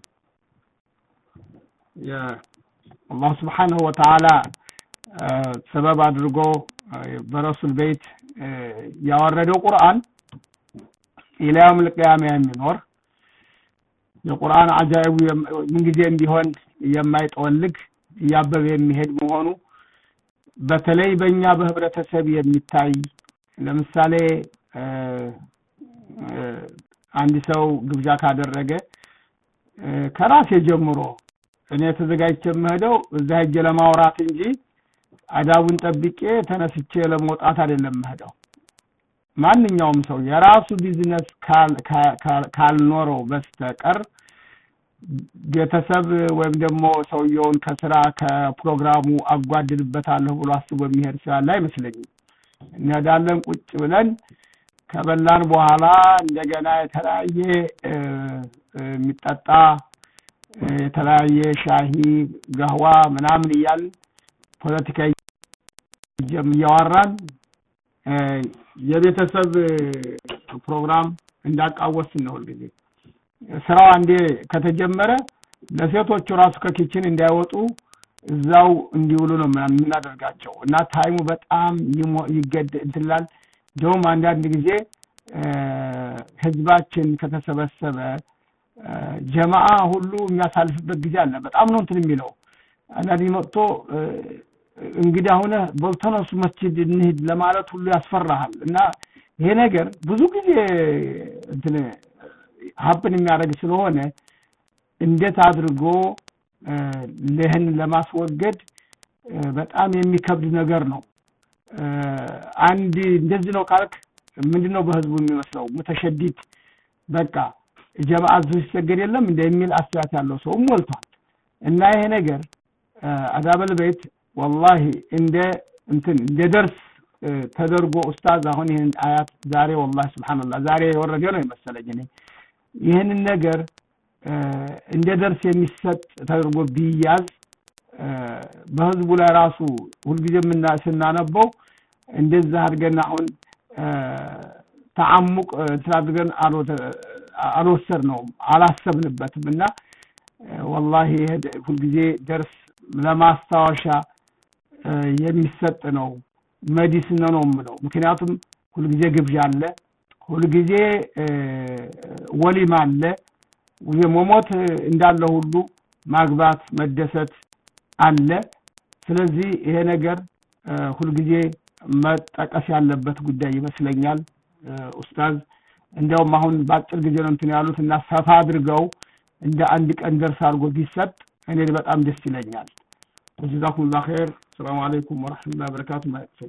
ያ አላህ Subhanahu Wa Ta'ala ሰበብ አድርጎ በረሱል ቤት ያወረደው ቁርአን ኢላም ለቂያማ የሚኖር የቁርአን አጃኢብ ምንጊዜም ቢሆን የማይጠወልግ ያበበ የሚሄድ መሆኑ በተለይ በእኛ በህብረተሰብ የሚታይ ለምሳሌ አንድ ሰው ግብዣ ካደረገ ከራሴ ጀምሮ እኔ ተዘጋጅቼ መሄደው እዛ ሄጄ ለማውራት እንጂ አዳቡን ጠብቄ ተነስቼ ለመውጣት አይደለም መሄደው ማንኛውም ሰው የራሱ ቢዝነስ ካልኖረው በስተቀር ቤተሰብ ወይም ደግሞ ሰውየውን ከስራ ከፕሮግራሙ አጓድልበታለሁ ብሎ አስቦ የሚሄድ ሰው ላይ አይመስለኝም እንሄዳለን ቁጭ ብለን ከበላን በኋላ እንደገና የተለያየ የሚጠጣ የተለያየ ሻሂ ጋህዋ ምናምን ይያል ፖለቲካ የሚያወራን የቤተሰብ ፕሮግራም እንዳቃወስ ነው እንግዲህ ስራው አንዴ ከተጀመረ ለሴቶቹ ራሱ ከኪችን እንዳይወጡ እዛው እንዲውሉ ነው የምናደርጋቸው እና ታይሙ በጣም ይገድ እንትላል ደም አንዳንድ ጊዜ ህዝባችን ከተሰበሰበ ጀማዓ ሁሉ የሚያሳልፍበት ጊዜ አለ በጣም ነው እንትን የሚለው አንዳንድ መጥቶ እንግዲህ አሁን በልተነሱ መስጂድ እንሂድ ለማለት ሁሉ ያስፈራሃል እና ይሄ ነገር ብዙ ጊዜ እንትን ሀብን የሚያደርግ ስለሆነ እንዴት አድርጎ ለህን ለማስወገድ በጣም የሚከብድ ነገር ነው አንድ እንደዚህ ነው ካልክ ምንድነው በህዝቡ የሚመስለው ሙተሸዲድ በቃ ጀማዓ ዝሰገድ የለም እንደሚል አስተያየት ያለው ሰው ሞልቷል እና ይሄ ነገር አዳበል ቤት والله እንደ እንትን እንደደርስ ተደርጎ ኡስታዝ አሁን ይሄን አያት ዛሬ والله ሱብሃንአላህ ዛሬ ወረደ ነው መሰለኝ እኔ ይሄን ነገር እንደ ደርስ የሚሰጥ ተደርጎ ቢያዝ በህዝቡ ላይ ራሱ ሁልጊዜ ምን ስናነበው እንደዛ አድርገን አሁን ተዓሙቅ ትራድገን አልወሰድነው አላሰብንበትምና والله ሁልጊዜ ደርስ ለማስታወሻ የሚሰጥ ነው መዲስን ነው ነው ምክንያቱም ሁልጊዜ ግብዣ አለ ሁልጊዜ ወሊማ አለ የሞሞት እንዳለ ሁሉ ማግባት መደሰት አለ ስለዚህ ይሄ ነገር ሁልጊዜ መጠቀስ ያለበት ጉዳይ ይመስለኛል ኡስታዝ እንደውም አሁን ባጭር ጊዜ ነው እንትን ያሉት እና ሰፋ አድርገው እንደ አንድ ቀን ደርስ አድርጎ ቢሰጥ እኔ በጣም ደስ ይለኛል ጀዛኩሙላሁ ኸይር ሰላም አለይኩም ወራህመቱላሂ ወበረካቱ ማይክፈሪ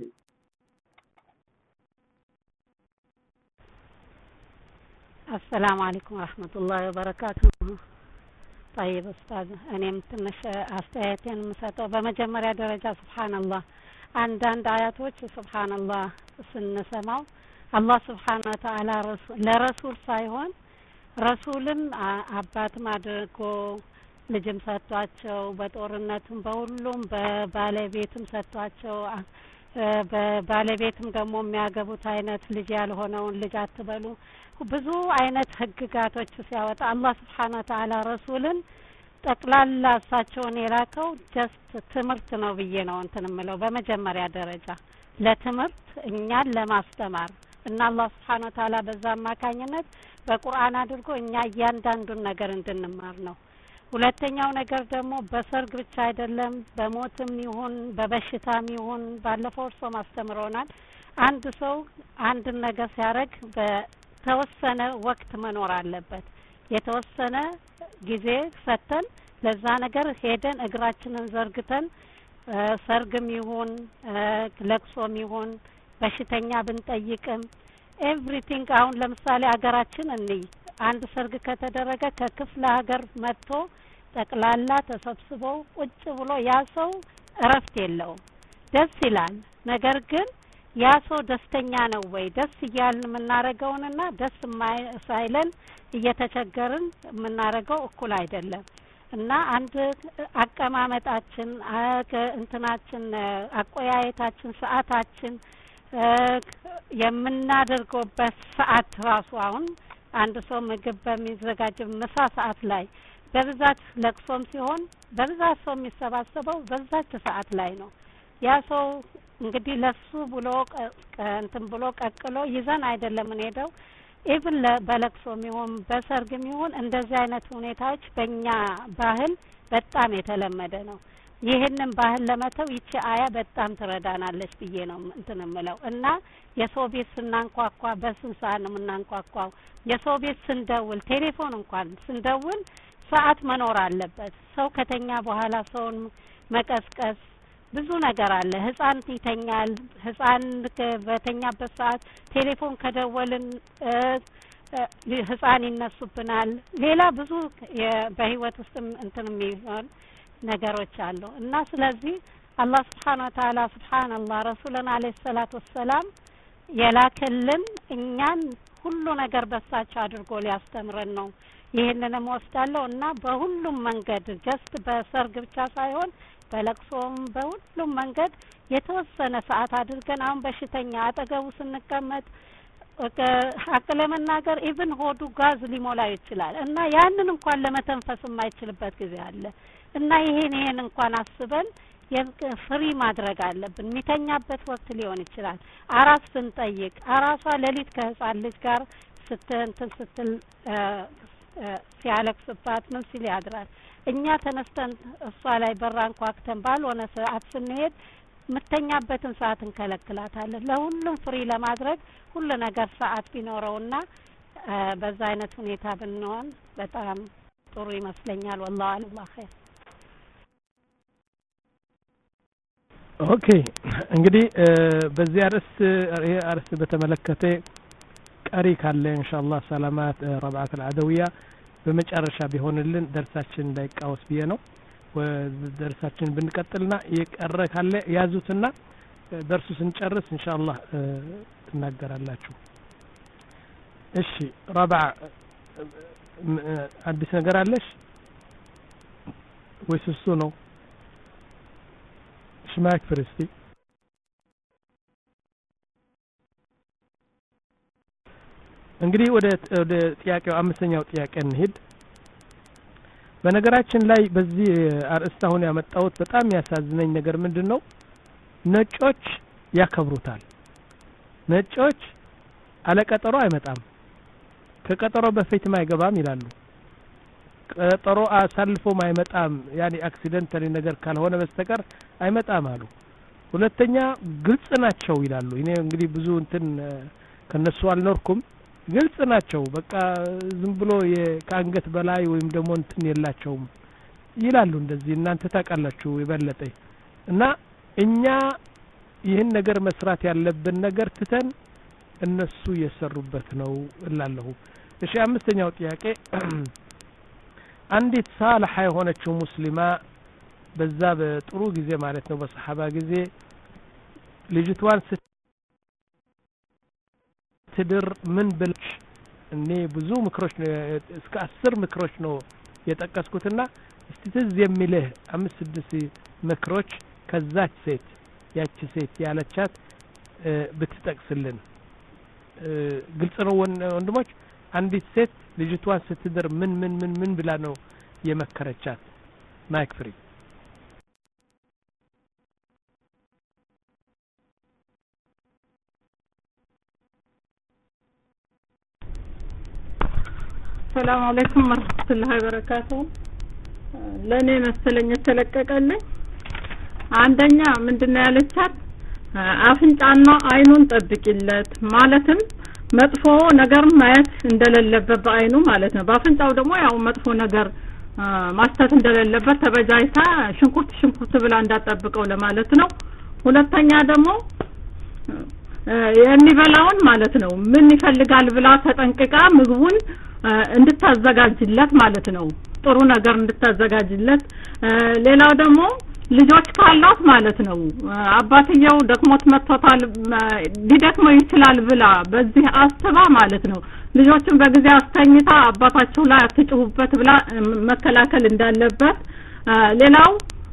السلام عليكم ورحمة الله وبركاته طيب أستاذ أنا متنش أستاذين مساتو بمجمرة درجة سبحان الله عند آياتوች سبحان الله ስንሰማው الله سبحانه وتعالى ለረሱል ሳይሆን ረሱልን አባትም አድርጎ ልጅም ሰጥቷቸው በጦርነትም በሁሉም በባለቤትም ሰጥቷቸው በባለቤትም ደግሞ የሚያገቡት አይነት ልጅ ያልሆነውን ልጅ አትበሉ ብዙ አይነት ህግጋቶች ሲያወጣ አላህ Subhanahu Wa Ta'ala ረሱልን ጠቅላላ እሳቸውን የላከው ጀስት ትምህርት ነው ብዬ ነው እንትንምለው በመጀመሪያ ደረጃ ለትምህርት እኛን ለማስተማር እና አላህ Subhanahu Wa Ta'ala በዛ ማካኝነት በቁርአን አድርጎ እኛ እያንዳንዱን ነገር እንድንማር ነው ሁለተኛው ነገር ደግሞ በሰርግ ብቻ አይደለም በሞትም ይሁን በበሽታም ይሁን ባለፈው እርሶ ማስተምሮናል አንድ ሰው አንድ ነገር ሲያረግ በተወሰነ ወቅት መኖር አለበት የተወሰነ ጊዜ ሰተን ለዛ ነገር ሄደን እግራችንን ዘርግተን ሰርግም ይሁን ለቅሶም ይሁን በሽተኛ ብንጠይቅም ኤቭሪቲንግ አሁን ለምሳሌ አገራችን እንይ አንድ ሰርግ ከተደረገ ከክፍለ ሀገር መጥቶ ጠቅላላ ተሰብስበው ቁጭ ብሎ ያ ሰው እረፍት የለውም ደስ ይላል ነገር ግን ያ ሰው ደስተኛ ነው ወይ ደስ ይያልን ምናረገውንና ደስ ሳይለን እየተቸገርን ምናረገው እኩል አይደለም እና አንድ አቀማመጣችን እንትናችን አቆያየታችን ሰዓታችን የምናደርገውበት ሰዓት ራሱ አሁን አንድ ሰው ምግብ በሚዘጋጅ ምሳ ሰዓት ላይ በብዛት ለቅሶም ሲሆን በብዛት ሰው የሚሰባሰበው በዛች ሰዓት ላይ ነው ያ ሰው እንግዲህ ለሱ ብሎ እንትን ብሎ ቀቅሎ ይዘን አይደለም እንሄደው ኢቭን በለቅሶም ይሁን በሰርግም ይሁን እንደዚህ አይነት ሁኔታዎች በእኛ ባህል በጣም የተለመደ ነው ይሄንን ባህል ለመተው ይቺ አያ በጣም ትረዳናለች ብዬ ነው እንትንምለው እና የሰው ቤት ስናንኳኳ በስንት ሰዓት ነው የምናንኳኳው የሰው ቤት ስንደውል ቴሌፎን እንኳን ስንደውል ሰዓት መኖር አለበት ሰው ከተኛ በኋላ ሰውን መቀስቀስ ብዙ ነገር አለ ህፃን ይተኛል ህፃን በተኛበት ሰዓት ቴሌፎን ከደወልን ህፃን ይነሱብናል ሌላ ብዙ በህይወት ውስጥ እንትን የሚሆን ነገሮች አሉ እና ስለዚህ አላህ Subhanahu Wa Ta'ala Subhanallah ረሱላን አለይሂ ሰላቱ ወሰለም የላከልን እኛን ሁሉ ነገር በሳቸው አድርጎ ሊያስተምረን ነው ይሄንንም ወስዳለሁ እና በሁሉም መንገድ ጀስት በሰርግ ብቻ ሳይሆን በለቅሶም በሁሉም መንገድ የተወሰነ ሰዓት አድርገን አሁን በሽተኛ አጠገቡ ስንቀመጥ አከለመናገር ኢቭን ሆዱ ጋዝ ሊሞላ ይችላል እና ያንን እንኳን ለመተንፈስ የማይችልበት ጊዜ አለ እና ይሄን ይሄን እንኳን አስበን ፍሪ ማድረግ አለብን ሚተኛበት ወቅት ሊሆን ይችላል አራስ ስንጠይቅ አራሷ ለሊት ከህፃን ልጅ ጋር ስትንትን ስትል ሲያለቅስባት ምን ሲል ያድራል እኛ ተነስተን እሷ ላይ በራን ኳክተን ባልሆነ ሰዓት ስንሄድ ምተኛበትን ሰዓት እንከለክላታለን ለሁሉም ፍሪ ለማድረግ ሁሉ ነገር ሰዓት ቢኖረውና በዛ አይነት ሁኔታ ብንሆን በጣም ጥሩ ይመስለኛል والله አላህ ኸይር ኦኬ እንግዲህ በዚህ አርስ አርስ በተመለከተ ቀሪ ካለ ኢንሻአላህ ሰላማት ረብዓት العدوية በመጨረሻ ቢሆንልን ደርሳችን እንዳይቃወስ ብዬ ነው ወደርሳችን ብንቀጥልና የቀረ ካለ ያዙትና ደርሱ ስንጨርስ ኢንሻአላህ ትናገራላችሁ እሺ ረብዓ አዲስ ነገር አለሽ ወይስ እሱ ነው ማይክ ፍርስቲ እንግዲህ ወደ ወደ ጥያቄው አምስተኛው ጥያቄ እንሂድ በነገራችን ላይ በዚህ አርእስት አሁን ያመጣሁት በጣም ያሳዝነኝ ነገር ምንድነው ነጮች ያከብሩታል ነጮች አለቀጠሮ አይመጣም ከቀጠሮ በፊት ማይገባም ይላሉ ቀጠሮ አሳልፎ ማይመጣም ያኒ አክሲደንታሊ ነገር ካልሆነ በስተቀር አይመጣም አሉ ሁለተኛ ግልጽ ናቸው ይላሉ እኔ እንግዲህ ብዙ እንትን ከነሱ አልኖርኩም ግልጽ ናቸው በቃ ዝም ብሎ የካንገት በላይ ወይም ደግሞ እንትን የላቸውም ይላሉ እንደዚህ እናንተ ታቃላችሁ ይበለጠ እና እኛ ይህን ነገር መስራት ያለብን ነገር ትተን እነሱ የሰሩበት ነው እላለሁ እሺ አምስተኛው ጥያቄ አንዲት ሳልሃ የሆነችው ሙስሊማ በዛ በጥሩ ጊዜ ማለት ነው በሰሃባ ጊዜ ልጅቷን ስትድር ምን ብልሽ እኔ ብዙ ምክሮች እስከ አስር ምክሮች ነው የጠቀስኩትና እስቲ ትዝ የሚልህ አምስት ስድስት ምክሮች ከዛች ሴት ያቺ ሴት ያለቻት ብትጠቅስልን ግልጽ ነው ወንድሞች አንዲት ሴት ልጅቷን ስትድር ምን ምን ምን ምን ብላ ነው የመከረቻት ማይክ ፍሪ ሰላም አለይኩም ወራህመቱላሂ ወበረካቱ ለኔ መሰለኝ ተለቀቀልኝ አንደኛ ምንድነው ያለቻት አፍንጫና አይኑን ጠብቂለት ማለትም መጥፎ ነገር ማየት እንደሌለበት በአይኑ ማለት ነው በአፍንጫው ደግሞ ያው መጥፎ ነገር ማስተት እንደሌለበት ተበጃይታ ሽንኩርት ሽንኩርት ብላ እንዳጠብቀው ለማለት ነው ሁለተኛ ደግሞ የሚበላውን ማለት ነው ምን ይፈልጋል ብላ ተጠንቅቃ ምግቡን እንድታዘጋጅለት ማለት ነው ጥሩ ነገር እንድታዘጋጅለት ሌላው ደግሞ ልጆች ካሏት ማለት ነው አባትየው ደክሞት መጥቶታል ሊደክመው ይችላል ብላ በዚህ አስተባ ማለት ነው ልጆችን በጊዜ አስተኝታ አባታቸው ላይ አትጭሁበት ብላ መከላከል እንዳለበት ሌላው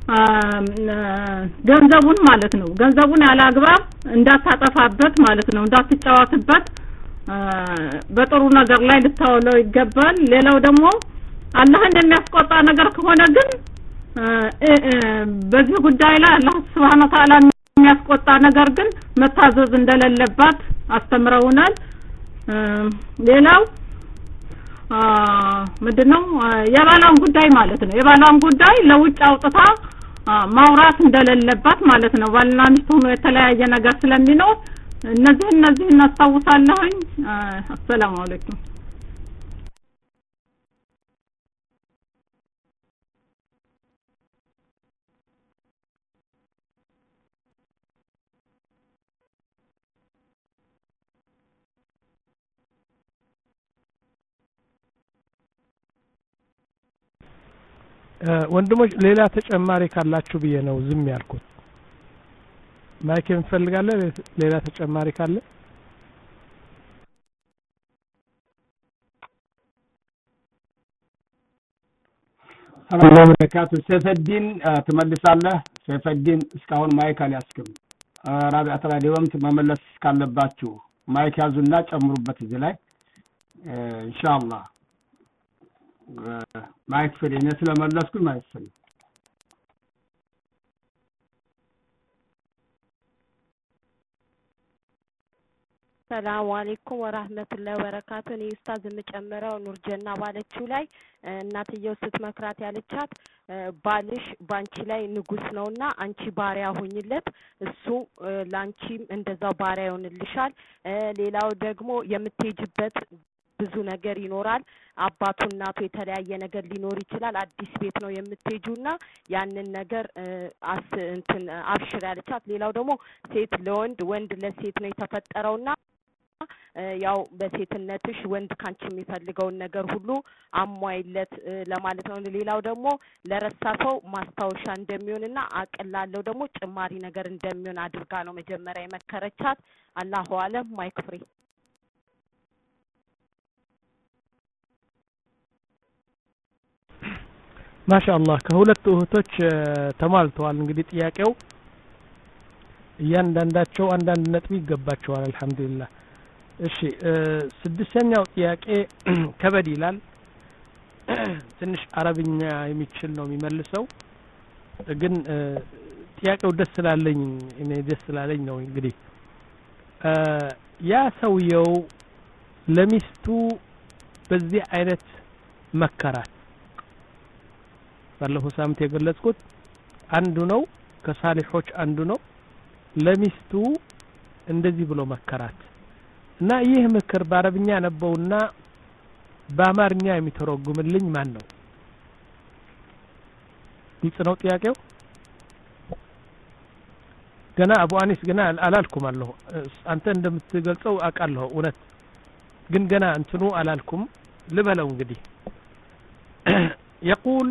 ገንዘቡን ማለት ነው ገንዘቡን ያላግባብ እንዳታጠፋበት ማለት ነው እንዳትጫወትበት በጥሩ ነገር ላይ ልታውለው ይገባል ሌላው ደግሞ አላህ እንደሚያስቆጣ ነገር ከሆነ ግን በዚህ ጉዳይ ላይ አላህ Subhanahu Wa Ta'ala የሚያስቆጣ ነገር ግን መታዘዝ እንደሌለባት አስተምረውናል ሌላው ምንድነው የባላን ጉዳይ ማለት ነው የባላን ጉዳይ ለውጭ አውጥታ ማውራት እንደሌለባት ማለት ነው ባልና ሚስት ሆኖ የተለያየ ነገር ስለሚኖር እነዚህ እነዚህ እናስታውሳለሁኝ አሰላሙ አለይኩም ወንድሞች ሌላ ተጨማሪ ካላችሁ ብዬ ነው ዝም ያልኩት ማይክ እንፈልጋለን ሌላ ተጨማሪ ካለ ሰላም አለይኩም ሰይፈዲን ተመልሳለህ ሰይፈዲን እስካሁን ማይክ አልያዝክም ራቢዓት ራዲዮም መመለስ ካለባችሁ ማይክ ያዙና ጨምሩበት እዚህ ላይ ኢንሻአላህ ማይክ ፍሪ ነው ስለመለስኩ ማይክ ፍሪ ሰላም አለይኩም ወራህመቱላሂ ወበረካቱ እኔ ኡስታዝ የምጨምረው ኑርጀና ባለችው ላይ እናትየው ስትመክራት ያለቻት ባልሽ ባንቺ ላይ ንጉስ ነውና አንቺ ባሪያ ሆኝለት እሱ ላንቺም እንደዛው ባሪያ ይሆንልሻል ሌላው ደግሞ የምትሄጅበት ብዙ ነገር ይኖራል አባቱ እናቱ የተለያየ ነገር ሊኖር ይችላል አዲስ ቤት ነው የምትሄጁና ያንን ነገር አስ እንትን አብሽር ያለቻት ሌላው ደግሞ ሴት ለወንድ ወንድ ለሴት ነው የተፈጠረውና ያው በሴትነትሽ ወንድ ካንቺ የሚፈልገው ነገር ሁሉ አሟይለት ለማለት ነው ሌላው ደግሞ ለረሳሰው ማስታወሻ እንደሚሆንና አቀላለው ደግሞ ጭማሪ ነገር እንደሚሆን አድርጋ ነው መጀመሪያ የመከረቻት አላሁ አለም ማይክ ፍሪ ማሻአላህ ከሁለት እህቶች ተማልተዋል እንግዲህ ጥያቄው እያንዳንዳቸው አንዳንድ ነጥብ ይገባቸዋል አልহামዱሊላህ እሺ ስድስተኛው ጥያቄ ከበድ ይላል ትንሽ አረብኛ የሚችል ነው የሚመልሰው ግን ጥያቄው ደስ ስላለኝ እኔ ደስ ስላለኝ ነው እንግዲህ ያ ሰውየው ለሚስቱ በዚህ አይነት መከራት ባለፈው ሳምንት የገለጽኩት አንዱ ነው ከሳሊሖች አንዱ ነው ለሚስቱ እንደዚህ ብሎ መከራት እና ይህ ምክር በአረብኛ ነበውና በአማርኛ የሚተረጉምልኝ ማን ነው ግልጽ ነው ጥያቄው ገና አቡ አኒስ ገና አላልኩም አለሁ አንተ እንደምትገልጸው አቃለሁ እውነት ግን ገና እንትኑ አላልኩም ልበለው እንግዲህ يقول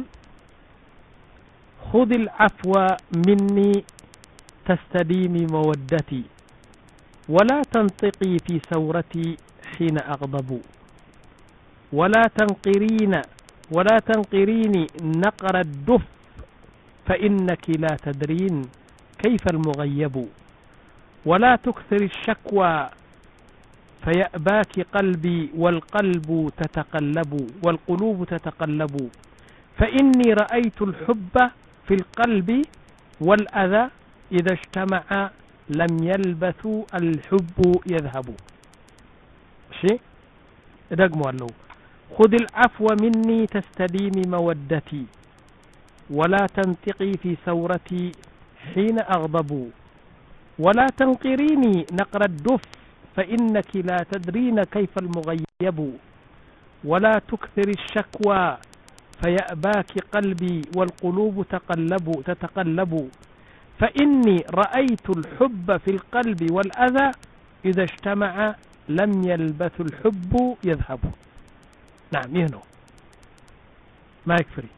خذ العفو مني تستديمي مودتي ولا تنطقي في ثورتي حين أغضب ولا تنقرين ولا تنقريني نقر الدف فإنك لا تدرين كيف المغيب ولا تكثر الشكوى فيأباك قلبي والقلب تتقلب والقلوب تتقلب فإني رأيت الحب في القلب والأذى إذا اجتمع لم يلبثوا الحب يذهب شيء رقموا له خذ العفو مني تستديمي مودتي ولا تنتقي في ثورتي حين أغضب ولا تنقريني نقر الدف فإنك لا تدرين كيف المغيب ولا تكثر الشكوى فيأباك قلبي والقلوب تقلب تتقلب فإني رأيت الحب في القلب والأذى إذا اجتمع لم يلبث الحب يذهب نعم يهنو ما يكفري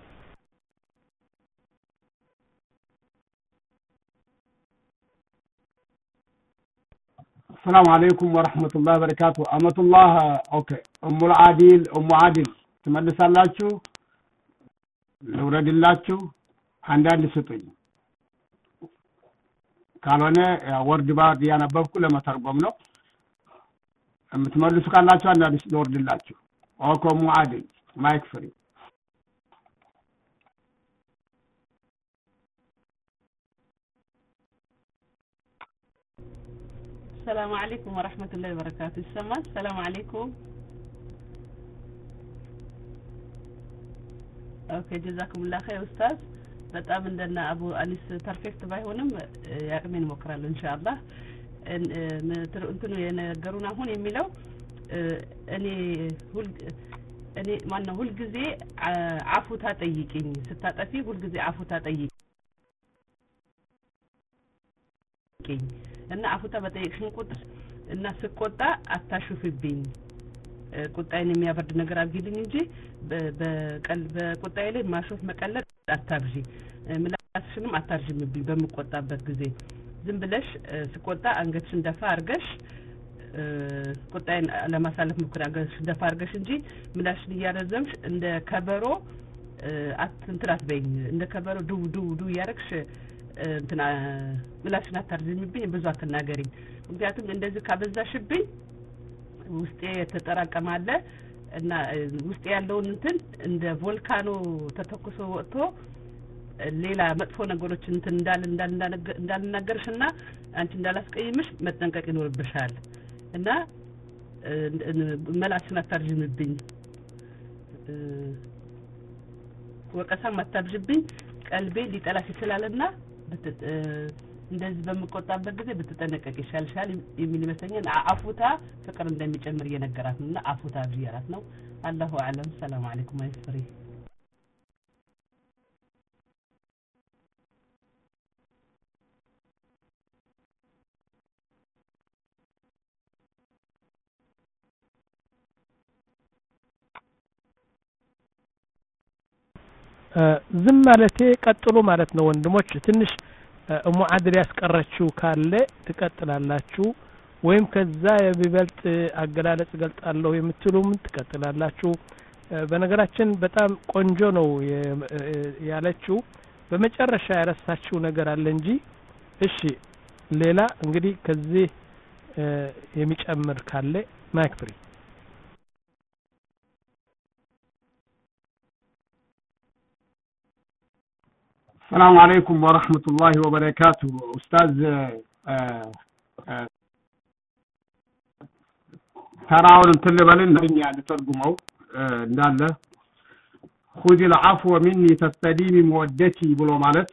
السلام عليكم ورحمة الله وبركاته أمة الله أوكي أم العادل أم عادل تملس اللاتشو لورد اللاتشو عندها لسطي كانونا ورد بعض يعني بابكو لما تربمنا متملسوا كاللاتشو عندها لورد اللاتشو أوكي أم عادل ما يكفري السلام عليكم ورحمة الله وبركاته السماء السلام عليكم اوكي جزاكم الله خير استاذ በጣም እንደና አቡ አኒስ ፐርፌክት ባይሆንም ያቅሜን ሞክራለሁ ኢንሻአላህ እንትኑ የነገሩን አሁን የሚለው እኔ ሁል እኔ ማን ነው ሁል ጊዜ አፉታ ጠይቂኝ ስታጠፊ ሁል ጊዜ አፉታ ጠይቂኝ እና አፉታ በጠየቅሽን ቁጥር እና ስቆጣ አታሹፍብኝ ቁጣዬን የሚያበርድ ነገር አድርጊልኝ እንጂ በቀል በቁጣዬ ላይ ማሾፍ መቀለድ አታብዢ ምላስሽንም አታርጅምብኝ በመቆጣበት ጊዜ ዝም ብለሽ ስቆጣ አንገትሽን ደፋ አርገሽ ቁጣዬን ለማሳለፍ ሙከራ አንገትሽን ደፋ አርገሽ እንጂ ምላስሽን ያረዘምሽ እንደ ከበሮ አትንትራት በይኝ እንደ ከበሮ ዱ ዱ ዱ ያረክሽ እንትና ምላስሽን አታርጅምብኝ ብዙ አትናገሪኝ ምክንያቱም እንደዚህ ካበዛሽብኝ ውስጤ ተጠራቀማለ እና ውስጤ ያለውን እንትን እንደ ቮልካኖ ተተኩሶ ወጥቶ ሌላ መጥፎ ነገሮች እንትን እንዳል እንዳል እንዳልናገርሽና አንቺ እንዳላስቀይምሽ መጠንቀቅ ይኖርብሻል እና መላስሽን አታርጅምብኝ ወቀሳ ማታብጅብኝ ቀልቤ ሊጠላሽ ይችላልና እንደዚህ በመቆጣበት ጊዜ ብትጠነቀቂ ይሻልሻል የሚል መሰለኝ አፉታ ፍቅር እንደሚጨምር እየነገራት ነውና አፉታ ቢያራት ነው አላሁ አለም ሰላም አለይኩም አይስሪ ዝም ማለቴ ቀጥሉ ማለት ነው ወንድሞች ትንሽ እሙ አድር ያስቀረችው ካለ ትቀጥላላችሁ ወይም ከዛ የሚበልጥ አገላለጽ ገልጣለሁ የምትሉም ትቀጥላላችሁ በነገራችን በጣም ቆንጆ ነው ያለችው በመጨረሻ ያረሳችው ነገር አለ እንጂ እሺ ሌላ እንግዲህ ከዚህ የሚጨምር ካለ ማይክ ፍሪ السلام عليكم ورحمة الله وبركاته أستاذ تراون تلبلن نرجع لترجمه እንዳለ خذ العفو مني تستديم مودتي ብሎ ማለት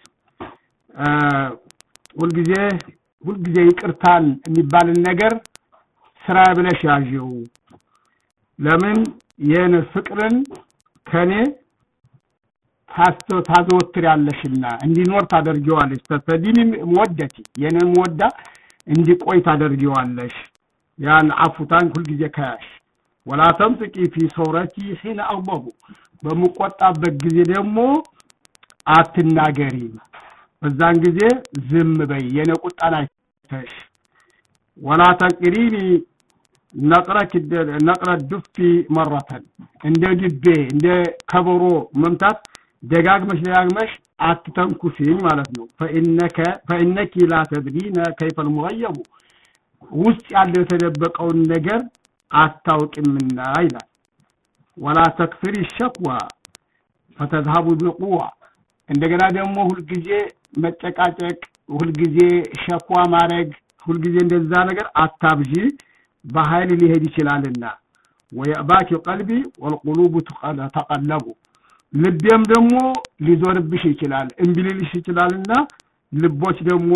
ሁልጊዜ ሁልጊዜ ይቅርታን የሚባልን ነገር ስራ ብለሽ ያዥው ለምን የነ ፍቅርን ከኔ ታስቶ ታዘወትር ያለሽና እንዲኖር ታደርጊዋለሽ ተስተዲም መወደቲ የነ መወዳ እንዲቆይ ታደርጊዋለሽ ያን አፉታን ሁልጊዜ ካሽ ولا تمسكي في صورتي حين أغضب በመቆጣበት ጊዜ ደግሞ አትናገሪ በዛን ጊዜ ዝም በይ የኔ ቁጣን አይተሽ ولا تنقريني نقرك نقر الدف مرة እንደ ድቤ እንደ ከበሮ መምታት ደጋግመሽ ደጋግመሽ አትተንኩሽኝ ማለት ነው فإنك فإنك لا تدرين كيف المغيب ውስጥ ያለው የተደበቀውን ነገር አታውቂምና ይላል ولا تكثري الشكوى فتذهب بالقوة እንደገና ደግሞ ሁሉ ጊዜ መጨቃጨቅ ሁሉ ጊዜ ሸኳ ማረግ ሁሉ ጊዜ እንደዛ ነገር አታብጂ በኃይል ሊሄድ ይችላልና ويأباك قلبي والقلوب تقلب ልቤም ደግሞ ሊዞርብሽ ይችላል እንብልልሽ ይችላልና ልቦች ደግሞ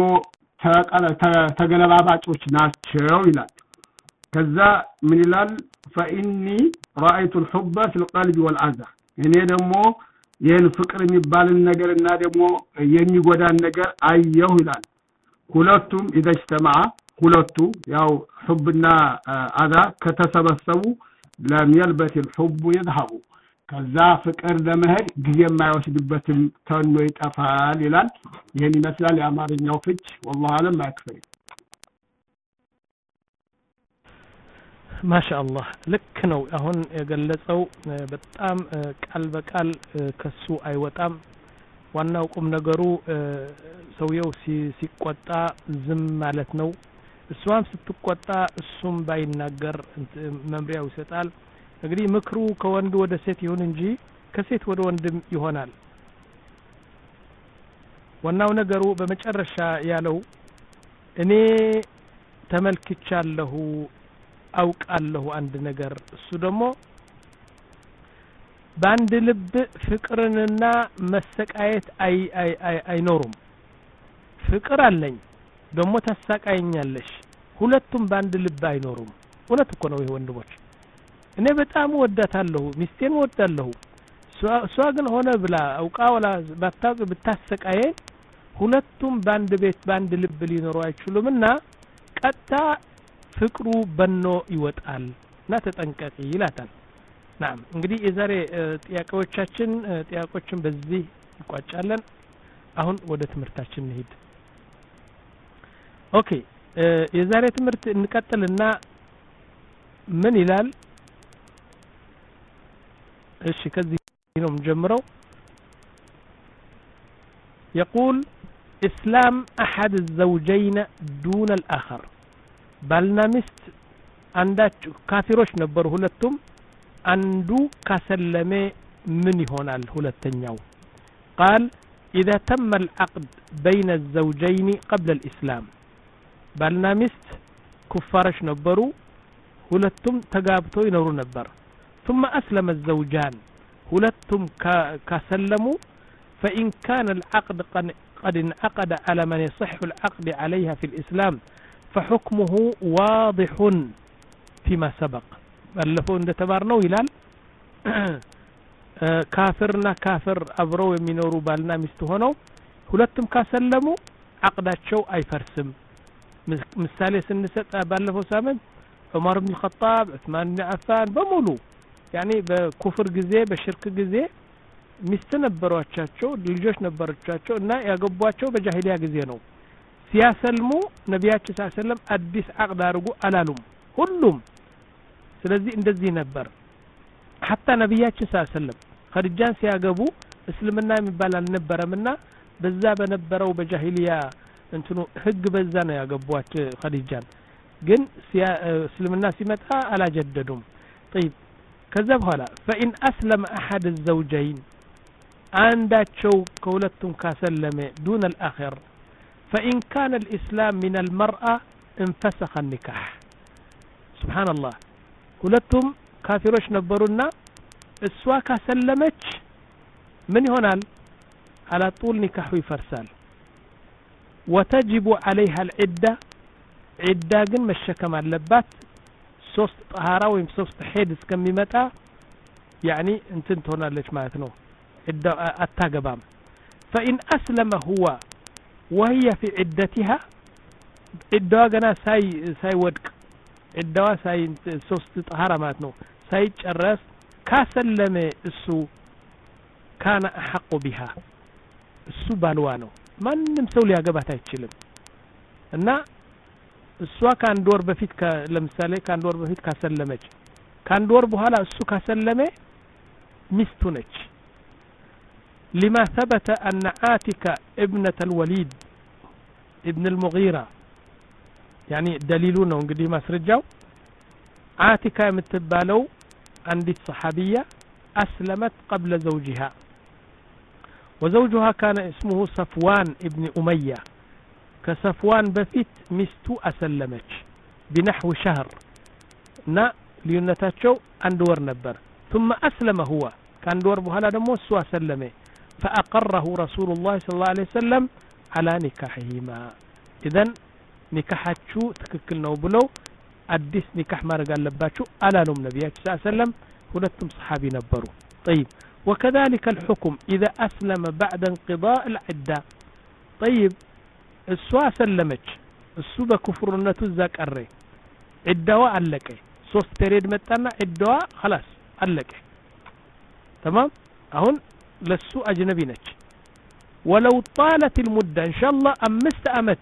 ተገለባባጮች ናቸው ይላል ከዛ ምን ይላል فإني رأيت الحب في القلب والعزة እኔ ደግሞ ይሄን ፍቅር የሚባልን ነገርና ደግሞ የሚጎዳን ነገር አየሁ ይላል ሁለቱም ይደስተማ ሁለቱ ያው حبና አዛ ከተሰበሰቡ لم يلبث الحب يذهب ከዛ ፍቅር ለመሄድ ጊዜ የማይወስድበትም ተኖ ይጠፋል ይላል ይሄን ይመስላል የአማርኛው ፍች والله አለም ማክፈይ ማሻአላህ ልክ ነው አሁን የገለጸው በጣም ቃል በቃል ከሱ አይወጣም ዋናው ቁም ነገሩ ሰውየው ሲቆጣ ዝም ማለት ነው እሷም ስትቆጣ እሱም ባይናገር መምሪያው ይሰጣል እንግዲህ ምክሩ ከወንድ ወደ ሴት ይሁን እንጂ ከሴት ወደ ወንድም ይሆናል ዋናው ነገሩ በመጨረሻ ያለው እኔ ተመልክቻለሁ አውቃለሁ አንድ ነገር እሱ ደግሞ ባንድ ልብ ፍቅርንና መሰቃየት አይ አይ አይ አይኖርም ፍቅር አለኝ ደግሞ ተሰቃየኛለሽ ሁለቱም ባንድ ልብ አይኖርም ሁለት እኮ ነው ይሄ ወንድሞች እኔ በጣም ወዳታለሁ ሚስቴን ወዳለሁ እሷ ግን ሆነ ብላ አውቃ ወላ ባታውቅ ብታሰቃየኝ ሁለቱም ባንድ ቤት ባንድ ልብ ሊኖሩ አይችሉምና ቀጣ ፍቅሩ በኖ ይወጣል እና ተጠንቀቂ ይላታል ናም እንግዲህ የዛሬ ጥያቄዎቻችን ጥያቄዎችን በዚህ እንቋጫለን አሁን ወደ ትምህርታችን እንሂድ ኦኬ የዛሬ ትምህርት እንቀጥልና ምን ይላል እሺ ከዚህ ነው የምንጀምረው يقول اسلام احد الزوجين دون الاخر ባልና ሚስት አንዳቸው ካፊሮች ነበሩ ሁለቱም አንዱ ካሰለመ ምን ይሆናል ሁለተኛው قال اذا تم العقد بين الزوجين قبل الاسلام ባልና ሚስት ኩፋሮች ነበሩ ሁለቱም ተጋብተው ይኖሩ ነበር ثم اسلم الزوجان ሁለቱም ካሰለሙ فإن كان العقد قد انعقد على من يصح العقد عليها في الإسلام فحكمه واضح فيما سبق ባለፈው እንደተባርነው ይላል ካፍርና ካፍር አብረው የሚኖሩ ባልና ሚስት ሆነው ሁለቱም ካሰለሙ አቅዳቸው አይፈርስም ምሳሌ ስንሰጥ ባለፈው ሳምንት ዑመር ኢብኑ ኸጣብ ዑስማን ኢብኑ አፋን በሙሉ ያኒ በኩፍር ጊዜ በሽርክ ጊዜ ሚስት ነበሯቸው ልጆች ነበሯቸው እና ያገቧቸው በጃሂሊያ ጊዜ ነው ሲያሰልሙ ነብያችን ሰለላሁ አዲስ አቅድ አድርጉ አላሉም ሁሉም ስለዚህ እንደዚህ ነበር حتى ነብያችን ሰለላሁ ኸዲጃን ሲያገቡ እስልምና የሚባል አልነበረምና በዛ በነበረው በጃሂሊያ እንትኑ ህግ በዛ ነው ያገቧት ኸዲጃን ግን እስልምና ሲመጣ አላጀደዱም طيب ከዛ በኋላ فإن أسلم أحد الزوجين አንዳቸው ከሁለቱም ካሰለመ دون الآخر فإن كان الإسلام من المرأة انفسخ النكاح سبحان الله ሁለቱም ካፊሮች ነበሩና እሷ ካሰለመች ምን ይሆናል على طول نكاح يفرسال وتجب عليها العدة عدة ግን መሸከም አለባት ሶስት طهارة ወይም ሶስት ሄድ እስከሚመጣ يعني እንትን ትሆናለች ማለት ነው عدة አታገባም فإن أسلم هو وهي في عدتها عدة ገና ሳይ ሳይወድቅ عدة ሳይ ሶስት طهارة ማለት ነው ሳይጨረስ ካሰለመ እሱ كان أحق بها እሱ ባልዋ ነው ማንንም ሰው ሊያገባት አይችልም እና እሷ ከአንድ ወር በፊት ለምሳሌ ከአንድ ወር በፊት ካሰለመች ከአንድ ወር በኋላ እሱ ካሰለመ ሚስቱ ነች لما ثبت أن عاتكة ابنة الوليد ابن المغيرة يعني دليلونه እንግዲህ ማስረጃው عاتكة የምትባለው አንዲት صحابية أسلمت قبل زوجها وزوجها كان اسمه صفوان ابن أمية كصفوان بفيت مستو أسلمت بنحو شهر نا ليونتاتشو اندور نبر ثم أسلم هو كان دور بهلا دمو سو أسلمه فأقره رسول الله صلى الله عليه وسلم على نكاحهما إذن نكاحاتشو تككلنا بلو أدس نكاح ما رجال لباتشو ألا لهم نبياتش صلى الله عليه وسلم ولتم صحابي نبروا طيب وكذلك الحكم إذا أسلم بعد انقضاء العدة طيب السوا سلمت السوبة كفر النتو الزاك أري الدواء عليك صوص تريد متنا الدواء خلاص عليك تمام أهون للسو أجنبي نج ولو طالت المدة إن شاء الله أمست أمت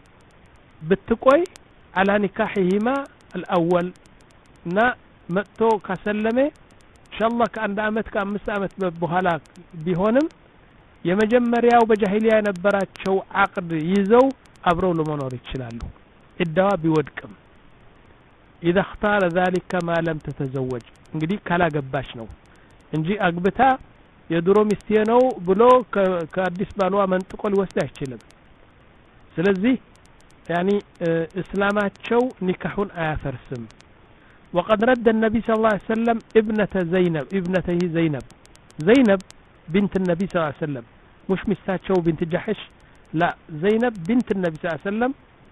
بالتقوي على نكاحهما الأول نا متو كسلمه إن شاء الله كأن أمت كأمس أمت بهلاك بهونم يمجمرياو بجاهلية نبرات شو عقد يزو أبرو لمنور يتشلالو الدواء بودكم إذا اختار ذلك ما لم تتزوج እንግዲህ ካላገባሽ ነው እንጂ አግብታ የድሮ ሚስቴ ነው ብሎ ከአዲስ ባሏ መንጥቆ ሊወስድ አይችልም ስለዚህ يعني اسلاماتቸው ኒካሁን አያፈርስም وقد رد النبي صلى الله عليه وسلم ابنة زينب ابنته زينب زينب بنت النبي صلى الله عليه وسلم مش مستاتشو بنت جحش لا زينب بنت النبي صلى الله عليه وسلم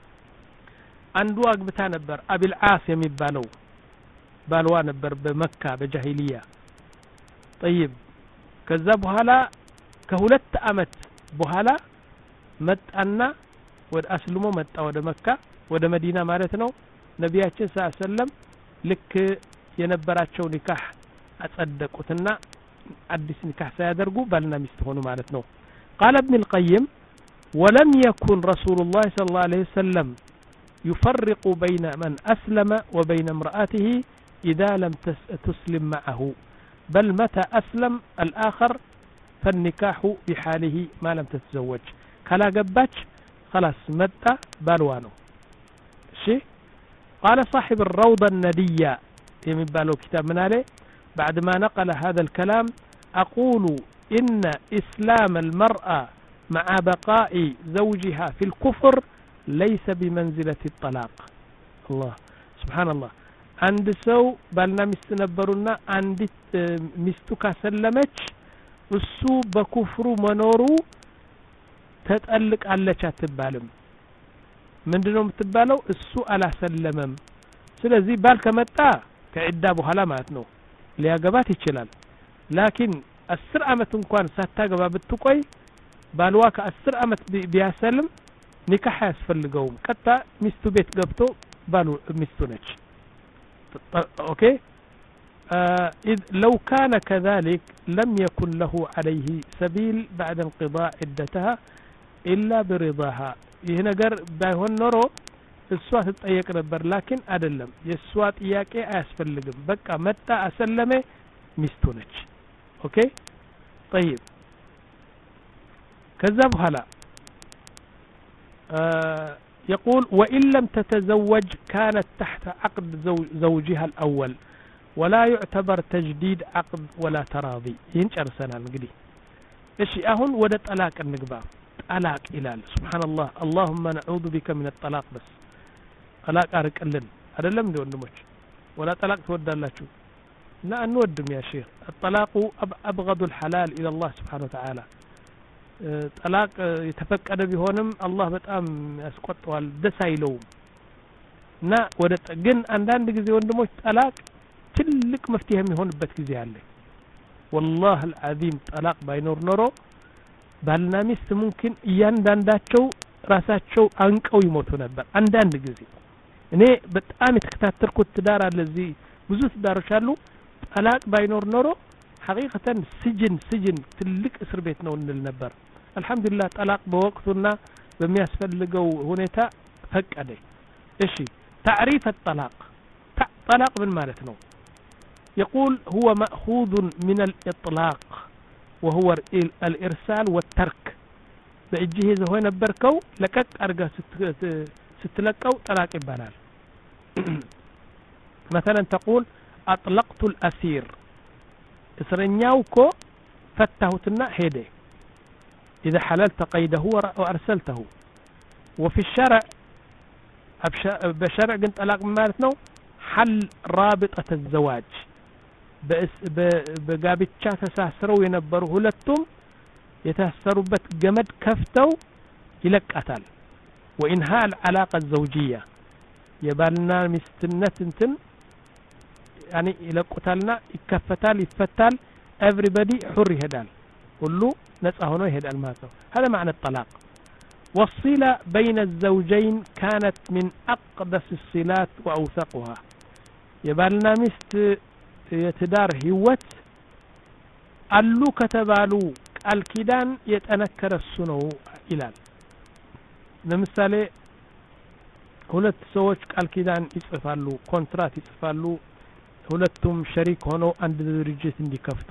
عنده أقبتا نبر أبي العاص يميبالو بالوا نبر بمكة بجاهلية طيب كذا بهلا كهولت أمت بهلا مت أنا ود أسلموا مت ود مكة ود مدينة مالتنا نبياتنا صلى الله عليه وسلم لك ينبراتشو نكاح أتصدقوتنا أدس نكاح سيادرقو بالنا مستهونوا مالتنا قال ابن القيم ولم يكن رسول الله صلى الله عليه وسلم يفرق بين من أسلم وبين امرأته إذا لم تسلم معه بل متى أسلم الآخر فالنكاح بحاله ما لم تتزوج كلا قباتش خلاص متى بالوانو شيء قال صاحب الروضة الندية يمين بالو كتاب من عليه بعد ما نقل هذا الكلام أقول إن إسلام المرأة مع بقاء زوجها في الكفر ليس بمنزلة الطلاق الله سبحان الله عند سو بالنا مستنبرنا عند مستكا سلمتش السو بكفر منورو تتألق على تبالم من دونهم تبالو السو على سلمم سلازي بالك متى كعدة بحلا ماتنو لياقبات يتشلال لكن السر أمت انكوان ساتاقبا بالتقوي بالواك السر أمت بياسلم نكاح يسفل قوم كتا مستو بيت قبتو بالو مستو نج اوكي آه إذ لو كان كذلك لم يكن له عليه سبيل بعد انقضاء عدتها إلا برضاها هنا قر باهون نورو السوات تطيق نبر لكن أدلم يسوات إياكي أسفل قوم بقى متى أسلمه مستو نج اوكي طيب كذب هلا آه يقول وإن لم تتزوج كانت تحت عقد زوجها الأول ولا يعتبر تجديد عقد ولا تراضي ينشر سنة نقدي إيش أهون وده طلاق النقبة طلاق إلال سبحان الله اللهم نعوذ بك من الطلاق بس طلاق أرك ألن هذا لم دون نموش ولا طلاق تودى الله شو لا نودم يا شيخ الطلاق أبغض الحلال إلى الله سبحانه وتعالى طلاق يتفقد بهونم الله በጣም ያስቆጣዋል ደስ አይለውም እና ወደ ግን አንዳንድ ጊዜ ወንድሞች ጠላቅ ትልቅ መፍትሄ የሚሆንበት ጊዜ አለ والله العظيم ጠላቅ ባይኖር ኖሮ ባልና ሚስት ممكن እያንዳንዳቸው ራሳቸው አንቀው ይሞቱ ነበር አንዳንድ ጊዜ እኔ በጣም የተከታተልኩት ትዳር አለ እዚህ ብዙ ትዳሮች አሉ ጠላቅ ባይኖር ኖሮ حقيقة سجن سجن تلك اسر بيت ነው እንል ነበር الحمدلله طلاق بوقتنا بمياسفلقوا هنيتا فقد ايش تعريف الطلاق طلاق من مالتنا يقول هو مأخوذ من الإطلاق وهو الإرسال والترك بأجيه إذا هو نبركو لكك أرقى ستلقوا طلاق يبالال مثلا تقول أطلقت الأسير إسرنياوكو فتهتنا هيدي إذا حللت قيده وأرسلته وفي الشرع بشرع قلت طلاق مالتنا حل رابطة الزواج بقابتشا تساسروا ينبروا هلتم يتساسروا بت جمد كفتو يلك أتال وإنهاء العلاقة الزوجية يبالنا مستنة انتن يعني يلك أتالنا يكفتال يفتال everybody حر يهدال كله نسأه هنا يهدال ماتو هذا معنى الطلاق والصلة بين الزوجين كانت من أقدس الصلات وأوثقها يبالنا مست يتدار هوت ألو كتبالو الكيدان يتأنكر السنو إلال نمثالي ሁለት ሰዎች ቃል ኪዳን ይጽፋሉ ኮንትራት ይጽፋሉ ሁለቱም ሸሪክ ሆነው አንድ ድርጅት እንዲከፍቱ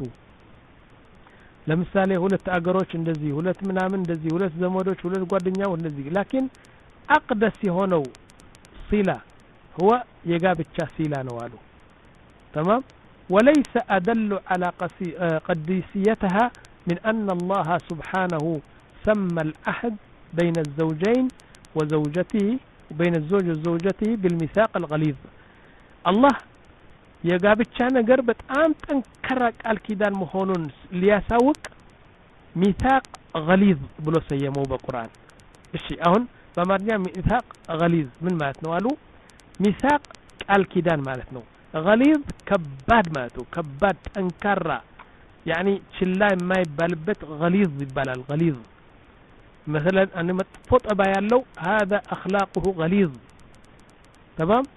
ለምሳሌ ሁለት አገሮች እንደዚህ ሁለት ምናምን እንደዚህ ሁለት ዘመዶች ሁለት ጓደኛው እንደዚህ ላኪን አቅደስ የሆነው ሲላ هو የጋብቻ ሲላ ነው አሉ تمام وليس أدل على قدسيتها من أن الله سبحانه سمى العهد بين الزوجين وزوجته وبين الزوج وزوجته بالميثاق الغليظ الله የጋብቻ ነገር በጣም ጠንካራ ቃል ኪዳን መሆኑን ሊያሳውቅ ሚታቅ غليظ ብሎ ሰየመው በቁርአን እሺ አሁን በአማርኛ ሚታቅ غليظ ምን ማለት ነው አሉ ሚታቅ ቃል ኪዳን ማለት ነው غليظ ከባድ ማለት ነው ከባድ ጠንካራ يعني ችላ የማይባልበት غليظ ይባላል غليظ مثلا ان መጥፎ ጠባይ ያለው هذا اخلاقه غليظ تمام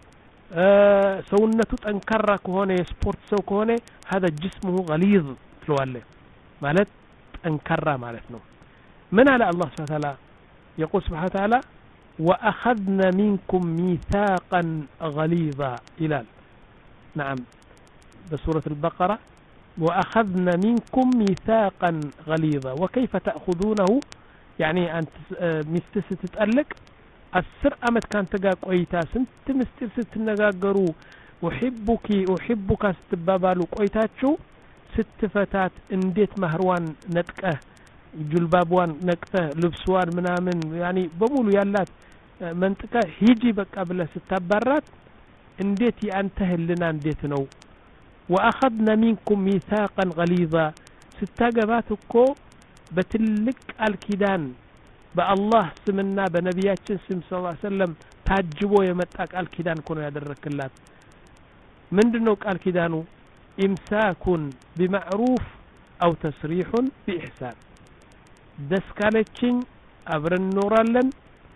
ሰውነቱ ጠንካራ ከሆነ የስፖርት ሰው ከሆነ هذا جسمه غليظ ትለዋለህ ማለት ጠንካራ ማለት ነው ምን አለ አላህ Subhanahu Wa Ta'ala يقول سبحانه وتعالى واخذنا منكم ميثاقا غليظا الى نعم بسورة البقرة واخذنا منكم ميثاقا غليظا وكيف تأخذونه يعني أنت مستس تتألق السر أمت كان تجا قويتا سنت مستر ستنجاجرو أحبك أحبك ستبابالو قويتاتشو ست فتات انديت مهروان نتكه جلبابوان نكته لبسوان منامن يعني بمولو يالات منطقة هيجي بك قبل ستبرات انديت ينتهي لنا انديت نو وأخذنا منكم ميثاقا غليظا ستاجباتكو بتلك الكيدان بالله سمنا بنبياتنا سم صلى الله عليه وسلم ታጅቦ የመጣ ቃል ኪዳን ኮነ ያደረክላት ምንድነው ቃል ኪዳኑ ኢምሳኩን ቢማዕሩፍ አው ተስሪሑን ቢኢሕሳን ደስ ካለችኝ አብረን እንኖራለን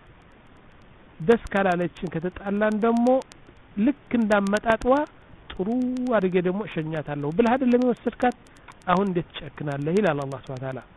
ደስ ካላለችኝ ከተጣላን ደግሞ ልክ እንዳመጣጥዋ ጥሩ አድርጌ ደግሞ እሸኛታለሁ ብለህ አይደለም የወሰድካት አሁን እንዴት ትጨክናለህ ይላል አላህ Subhanahu Wa Ta'ala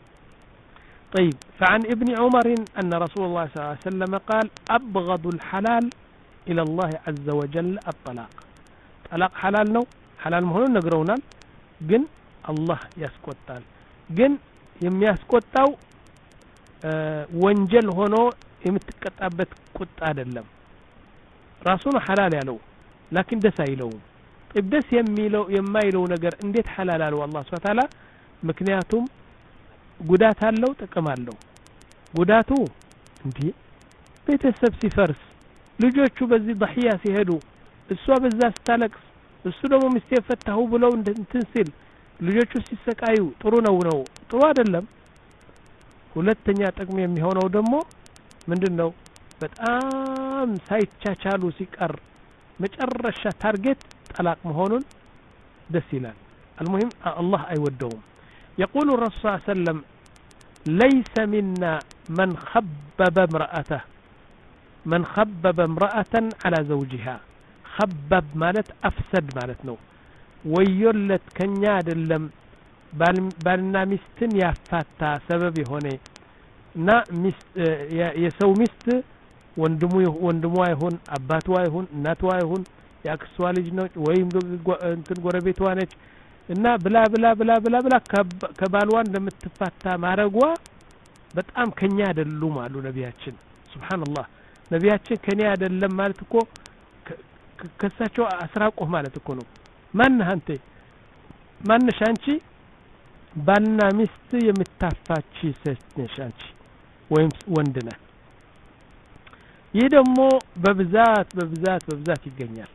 طيب فعن ابن عمر أن رسول الله صلى الله عليه وسلم قال أبغض الحلال إلى الله عز وجل الطلاق طلاق حلال نو حلال مهون نقرونا جن الله يسكتال جن يم يسكتاو أه وانجل هونو የምትቀጣበት ቁጣ አይደለም ራሱ ነው ሐላል ያለው لكن ደስ አይለውም طيب ደስ የሚለው የማይለው ነገር እንዴት ሐላል አለው አላህ Subhanahu Wa Ta'ala ምክንያቱም ጉዳት አለው ጥቅም አለው ጉዳቱ እንዴ ቤተሰብ ሲፈርስ ልጆቹ በዚህ ضحያ ሲሄዱ እሷ በዛ ስታለቅስ እሱ ደግሞ ሚስቴ ፈታሁ ብለው እንትን ሲል ልጆቹ ሲሰቃዩ ጥሩ ነው ነው ጥሩ አይደለም ሁለተኛ ጥቅም የሚሆነው ደግሞ ምንድነው በጣም ሳይቻቻሉ ሲቀር መጨረሻ ታርጌት ጠላቅ መሆኑን ደስ ይላል المهم الله አይወደውም يقول الرسول صلى الله عليه وسلم ليس منا من خبب امرأته من خبب امرأة على زوجها خبب مالت أفسد مالت نو ويولت كنيا አይደለም ባልና ሚስትን ያፋታ ሰበብ የሆነ እና የሰው ሚስት ወንድሙ ወንድሙ አይሆን አባቱ አይሆን እናቱ አይሆን ያክሷ ልጅ ነው ወይም እንትን ጎረቤቷ ነች እና ብላ ብላ ብላ ብላ ብላ ከባልዋ እንደምትፋታ ማረጓ በጣም ከኛ አይደሉም አሉ ነቢያችን ሱብሃንአላህ ነቢያችን ከኛ አይደለም ማለት እኮ ከሳቸው አስራቆህ ማለት እኮ ነው ማን አንተ ማንሽ አንቺ ባልና ሚስት የምታፋቺ ነሽ አንቺ ወይም ወንድ ነህ ይህ ደግሞ በብዛት በብዛት በብዛት ይገኛል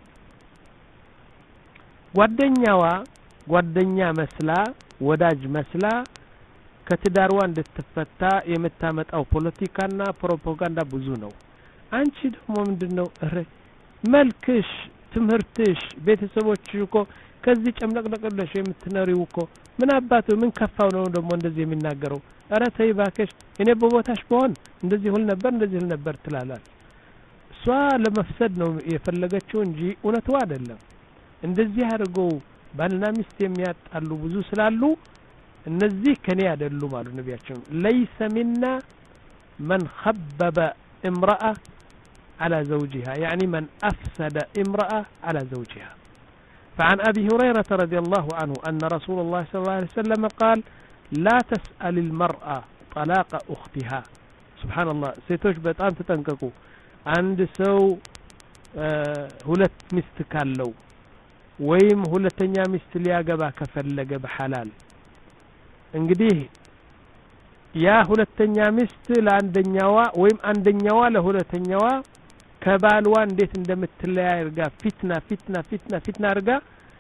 ጓደኛዋ ጓደኛ መስላ ወዳጅ መስላ ከትዳርዋ እንድትፈታ የምታመጣው ፖለቲካና ፕሮፓጋንዳ ብዙ ነው አንቺ ደግሞ ምንድነው እረ መልክሽ ትምህርትሽ ቤተሰቦችሽ እኮ ከዚህ ጨምለቅለቅለሽ የምትነሪው እኮ ምን አባቱ ምን ከፋው ነው ደግሞ እንደዚህ የሚናገረው አረ ተይ ባከሽ እኔ በቦታሽ በሆን እንደዚህ ሁሉ ነበር እንደዚህ ሁሉ ነበር ትላላል እሷ ለመፍሰድ ነው የፈለገችው እንጂ እውነቱ አይደለም እንደዚህ አድርገው ባልና ሚስት የሚያጣሉ ብዙ ስላሉ እነዚህ ከኔ አይደሉም አሉ ነቢያችን ليس منا من خبب امرأة على زوجها يعني من أفسد امرأة على زوجها فعن أبي هريرة رضي الله عنه أن رسول الله صلى الله عليه وسلم قال لا تسأل المرأة طلاق أختها سبحان الله سيتوش بتان تتنككو عند سو ሁለት ሚስት ካለው ወይም ሁለተኛ ሚስት ሊያገባ ከፈለገ በሐላል እንግዲህ ያ ሁለተኛ ሚስት ለአንደኛዋ ወይም አንደኛዋ ለሁለተኛዋ ከባልዋ እንዴት እንደምትለያይ አርጋ ፊትና ፊትና ፊትና ፊትና አርጋ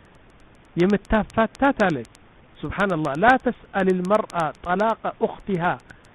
የምታፋታት አለ سبحان الله لا تسأل المرأة طلاق أختها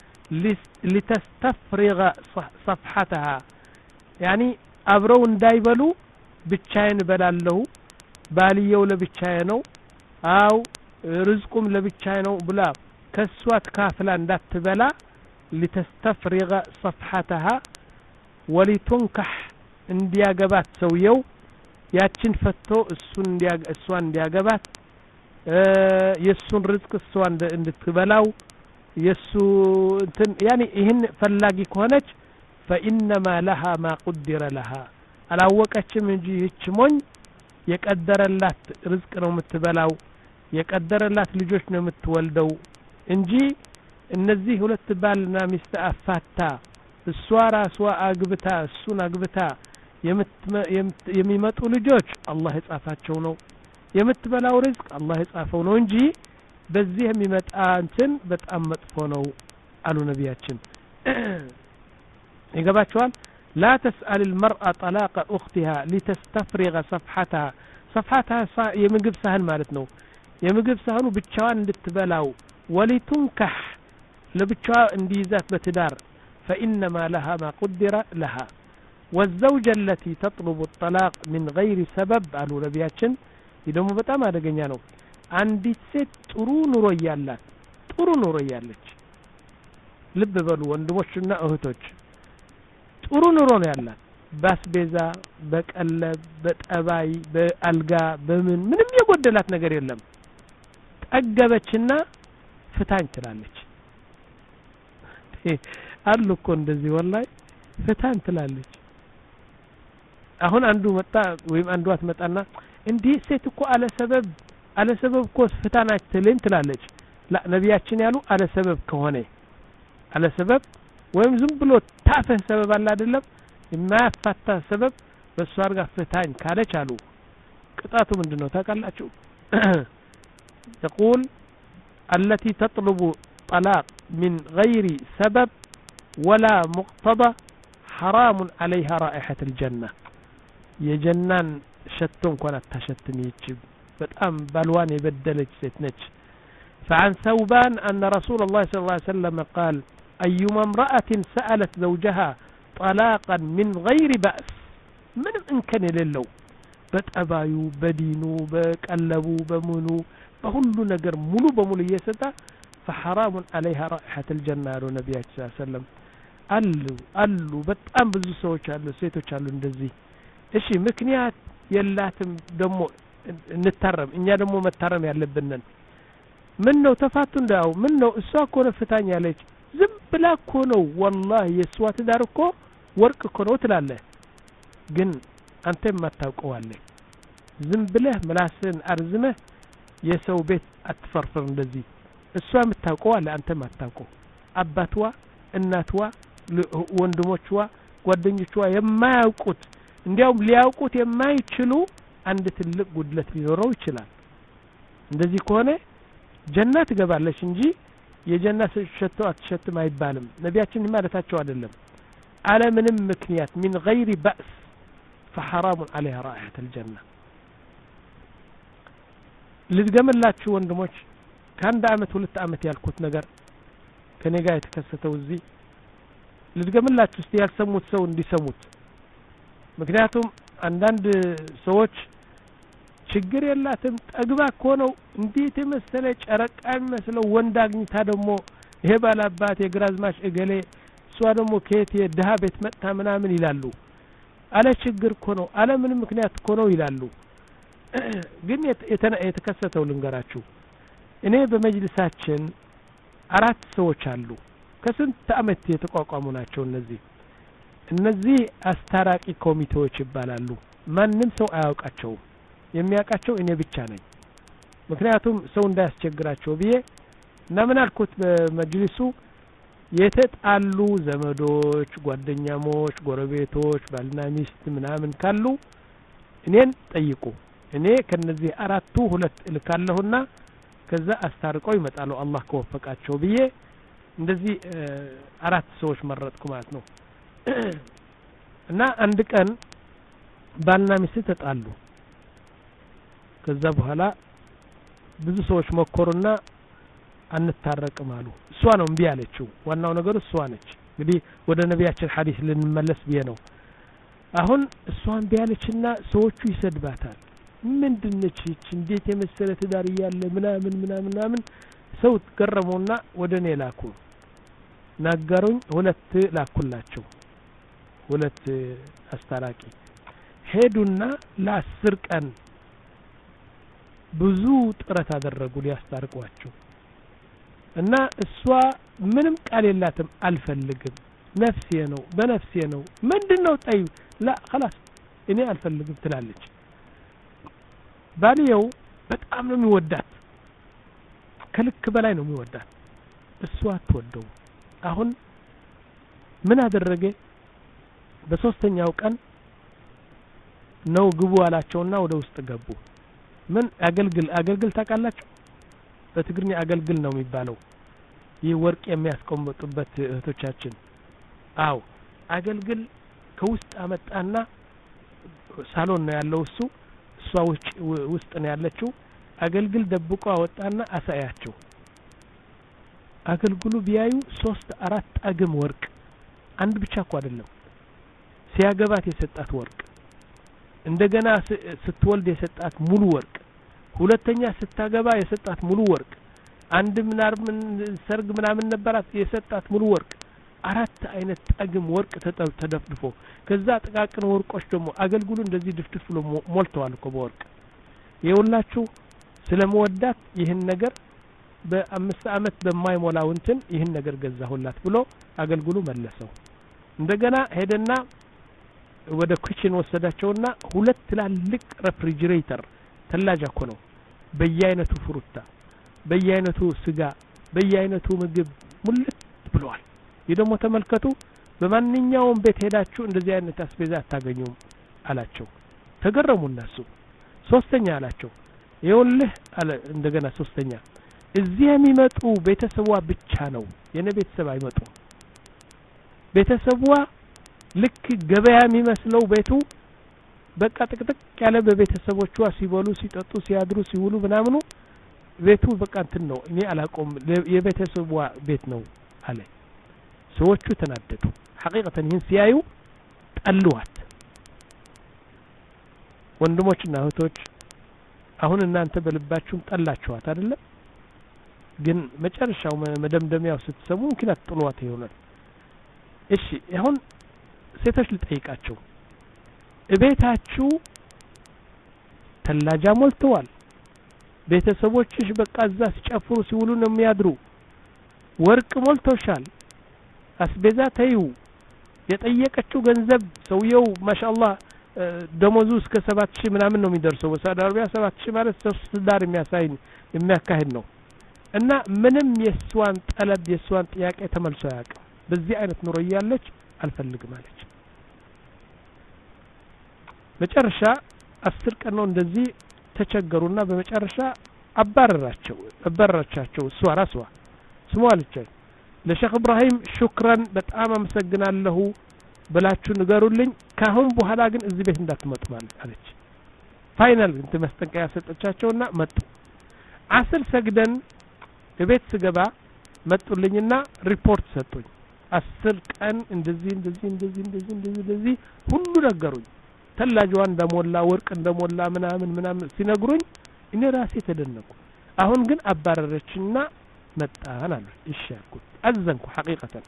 لتستفرغ صفحتها يعني አብረው እንዳይበሉ ብቻዬን በላለሁ ባልየው ለብቻዬ ነው አው ርዝቁም ለብቻዬ ነው ብላ ከሷ ተካፍላ እንዳትበላ لتستفرغ صفحتها ولتنكح እንዲያገባት ሰውየው ያችን ፈቶ እሱን እንዲያገ እሷን እንዲያገባት የሱን ርዝቅ እሷ እንድትበላው የሱ እንትን يعني ይሄን ፈላጊ ከሆነች فإنما لها ما قدر لها አላወቀችም እንጂ እቺ ሞኝ የቀደረላት ርዝቅ ነው የምትበላው የቀደረላት ልጆች ነው የምትወልደው እንጂ እነዚህ ሁለት ባልና ሚስት አፋታ እሷ ራሷ አግብታ እሱን አግብታ የሚመጡ ልጆች አላህ የጻፋቸው ነው የምትበላው ርዝቅ አላህ የጻፈው ነው እንጂ በዚህ የሚመጣ እንትን በጣም መጥፎ ነው አሉ ነቢያችን يقباتشوال لا تسأل المرأة طلاق أختها لتستفرغ صفحتها صفحتها يمقب سهل مالتنو يمقب سهل بتشوان لتبلاو ولتنكح لبتشوان انديزات بتدار فإنما لها ما قدر لها والزوجة التي تطلب الطلاق من غير سبب قالوا نبياتشن إذا مبتا ما دقنيانو عندي ست ترون ريالات ترون ريالك لب بلو واندموشنا أهتوش ጥሩ ኑሮ ነው ያላት ባስቤዛ በቀለብ በጠባይ በአልጋ በምን ምንም የጎደላት ነገር የለም ጠገበችና ፍታኝ ትላለች አሉ እኮ እንደዚህ ወላይ ፍታኝ ትላለች አሁን አንዱ መጣ ወይም አንዷ ትመጣና እንዲህ ሴት እኮ አለ ሰበብ አለ ሰበብ እኮ ፍታናች ትለኝ ትላለች ላ ነቢያችን ያሉ አለ ሰበብ ከሆነ አለ ሰበብ ወይም ዝም ብሎ ታፈህ ሰበብ አለ አይደለም የማያፋታ ሰበብ በሱ አርጋ ፍታኝ ካለች አሉ ቅጣቱ ምንድነው ታውቃላችሁ يقول التي تطلب طلاق من غير سبب ولا مقتضى حرام عليها رائحة الجنة يجنان شتون كانت تشتني يجب بتأم بالوان يبدلج ستنج فعن ثوبان أن رسول الله صلى الله عليه وسلم قال أيما امرأة سألت زوجها طلاقا من غير بأس من إمكان للو بتأبايو بدينو بقلبو بمنو بهلو نجر ملو بملو يستا فحرام عليها رائحة الجنة النبي صلى الله عليه وسلم قالوا قالوا بتأم بزو سوچ قالوا سيتوچ قالوا እንደዚህ እሺ ምክንያት የላትም ደሞ እንተረም እኛ ደሞ መተረም ያለብንን ምን ነው ተፋቱ እንዳው ምን ነው እሷ እኮ ነው ፍታኝ ያለች ዝም ብላ እኮ ነው والله የሷ ትዳር እኮ ወርቅ እኮ ነው ትላለህ ግን አንተ ማታውቀው አለ ዝም ብለህ ምላስን አርዝመህ የሰው ቤት አትፈርፍር እንደዚህ እሷ የምታውቀው አለ አንተ ማታውቀው አባትዋ እናትዋ ወንድሞችዋ ጓደኞችዋ የማያውቁት እንዲያውም ሊያውቁት የማይችሉ አንድ ትልቅ ጉድለት ሊኖረው ይችላል እንደዚህ ከሆነ ጀነት ገባለሽ እንጂ የጀነት ሸቶ አትሸትም አይባልም ነቢያችን ማለታቸው አይደለም አለ ምንም ምክንያት من غير بأس فحرام عليها رائحة الجنة ልትገመላችሁ ወንድሞች ከአንድ አመት ሁለት አመት ያልኩት ነገር ከኔ ጋር የተከሰተው እዚህ ልትገመላችሁ እስቲ ያልሰሙት ሰው እንዲሰሙት ምክንያቱም አንዳንድ ሰዎች ችግር የላትም ጠግባ እኮ ነው እንዴት መሰለ ጨረቃ መስለው ወንድ አግኝታ ደግሞ ይሄ ባላባት የግራዝማች እገሌ እሷ ደግሞ ከየት የድሃ ቤት መጣ ምናምን ይላሉ አለ ችግር እኮ ነው አለ ምንም ምክንያት እኮ ነው ይላሉ ግን የተከሰተው ልንገራችሁ እኔ በመጅልሳችን አራት ሰዎች አሉ ከስንት አመት የተቋቋሙ ናቸው እነዚህ እነዚህ አስታራቂ ኮሚቴዎች ይባላሉ ማንንም ሰው አያውቃቸው የሚያውቃቸው እኔ ብቻ ነኝ ምክንያቱም ሰው እንዳያስቸግራቸው ብዬ እና ምን አልኩት በመጅልሱ የተጣሉ ዘመዶች ጓደኛሞች ጎረቤቶች ባልና ሚስት ምናምን ካሉ እኔን ጠይቁ እኔ ከነዚህ አራቱ ሁለት ልካለሁና ከዛ አስታርቀው ይመጣሉ አላህ ከወፈቃቸው ብዬ እንደዚህ አራት ሰዎች መረጥኩ ማለት ነው እና አንድ ቀን ባልና ሚስት ተጣሉ ከዛ በኋላ ብዙ ሰዎች መከሩና አንታረቅም አሉ እሷ ነው እንቢ ያለችው ዋናው ነገር እሷ ነች እንግዲህ ወደ ነቢያችን ሐዲስ ልንመለስ ብዬ ነው አሁን እሷ እንቢ ያለችና ሰዎቹ ይሰድባታል ምንድነች እቺ እንዴት የመሰለ ትዳር ያለ ምናምን ምናምን ምናምን ሰው ተገረሙና ወደኔ ላኩ ናገሩኝ ሁለት ላኩላቸው ሁለት አስታራቂ ሄዱና ለአስር ቀን ብዙ ጥረት አደረጉ ሊያስታርቋቸው እና እሷ ምንም ቃል የላትም አልፈልግም ነፍሴ ነው በነፍሴ ነው ምንድነው ጠይብ لا خلاص እኔ አልፈልግም ትላለች ባልየው በጣም ነው የሚወዳት ከልክ በላይ ነው የሚወዳት እሷ አትወደው አሁን ምን አደረገ በሶስተኛው ቀን ነው ግቡ አላቸውና ወደ ውስጥ ገቡ ምን አገልግል አገልግል ታውቃላችሁ በትግርኛ አገልግል ነው የሚባለው ይህ ወርቅ የሚያስቀምጡበት እህቶቻችን አው አገልግል ከውስጥ አመጣና ሳሎን ነው ያለው እሱ እሷ ውስጥ ነው ያለችው አገልግል ደብቆ አወጣና አሳያቸው አገልግሉ ቢያዩ ሶስት አራት አግም ወርቅ አንድ ብቻ እኮ አይደለም ሲያገባት የሰጣት ወርቅ እንደገና ስትወልድ የሰጣት ሙሉ ወርቅ ሁለተኛ ስታገባ የሰጣት ሙሉ ወርቅ አንድ ምናር ምን ሰርግ ምናምን ነበራት የሰጣት ሙሉ ወርቅ አራት አይነት ጠግም ወርቅ ተደፍድፎ ከዛ ጥቃቅን ወርቆች ደግሞ አገልግሉ እንደዚህ ድፍድፍ ብሎ ሞልተዋል እኮ በወርቅ የውላችሁ ስለመወዳት ይህን ነገር በአምስት አመት በማይሞላው እንትን ይህን ነገር ገዛሁላት ብሎ አገልግሉ መለሰው እንደገና ሄደና ወደ ኩቺን ወሰዳቸውና ሁለት ትላልቅ ሬፍሪጀሬተር ተላጃ እኮ ነው በየአይነቱ ፍሩታ በየአይነቱ ስጋ በየአይነቱ ምግብ ሙልት ብለዋል ይደሞ ተመልከቱ በማንኛውም ቤት ሄዳችሁ እንደዚህ አይነት አስቤዛ አታገኙም አላቸው ተገረሙ እነሱ ሶስተኛ አላቸው ይኸውልህ አለ እንደገና ሶስተኛ እዚህ የሚመጡ ቤተሰቧ ብቻ ነው የኔ ቤተሰብ አይመጡም ቤተሰቧ ልክ ገበያ የሚመስለው ቤቱ በቃ ጥቅጥቅ ያለ በቤተሰቦቿ ሲበሉ ሲጠጡ ሲያድሩ ሲውሉ ምናምኑ ቤቱ በቃ እንትን ነው እኔ አላቆም የቤተሰቧ ቤት ነው አለ ሰዎቹ ተናደዱ ሐቂቀተን ይህን ሲያዩ ጠሉዋት ወንድሞችና እህቶች አሁን እናንተ በልባችሁም ጠላችኋት አይደለም ግን መጨረሻው መደምደሚያው ስትሰሙ እንክና ጥሏት ይሆናል እሺ አሁን ሴቶች ልጠይቃቸው እቤታችሁ ተላጃ ሞልተዋል ቤተሰቦችሽ በቃ እዛ ሲጨፍሩ ሲውሉ ነው የሚያድሩ ወርቅ ሞልቶሻል አስቤዛ ተዩ የጠየቀችው ገንዘብ ሰውየው ማሻአላህ ደሞዙ እስከ ሰባት ሺህ ምናምን ነው የሚደርሰው በሳውዲ አረቢያ ሰባት ሺህ ማለት ሶስት ዳር የሚያሳይ የሚያካሂድ ነው እና ምንም የሷን ጠለብ የሷን ጥያቄ ተመልሶ ያውቃል በዚህ አይነት ኑሮ ያለች አልፈልግም አለች መጨረሻ አስር ቀን ነው እንደዚህ ተቸገሩና በመጨረሻ አባረራቸው አባረራቻቸው እሷ ራሷ ስሙ አለች ለሼክ ኢብራሂም ሹክራን በጣም አመሰግናለሁ በላችሁ ንገሩልኝ ካሁን በኋላ ግን እዚህ ቤት እንዳትመጡ ማለት አለች ፋይናል እንት መስጠንቀያ ሰጠቻቸውና መጡ አስር ሰግደን ቤት ስገባ መጡልኝና ሪፖርት ሰጡኝ አስር ቀን እንደዚህ እንደዚህ እንደዚህ እንደዚህ እንደዚህ ሁሉ ነገሩኝ ተላጅዋን እንደሞላ ወርቅ እንደሞላ ምናምን ምናምን ሲነግሩኝ እኔ ራሴ ተደነቁ አሁን ግን አባረረችና መጣን አሉ እሺ አልኩት አዘንኩ ሐቂቀተን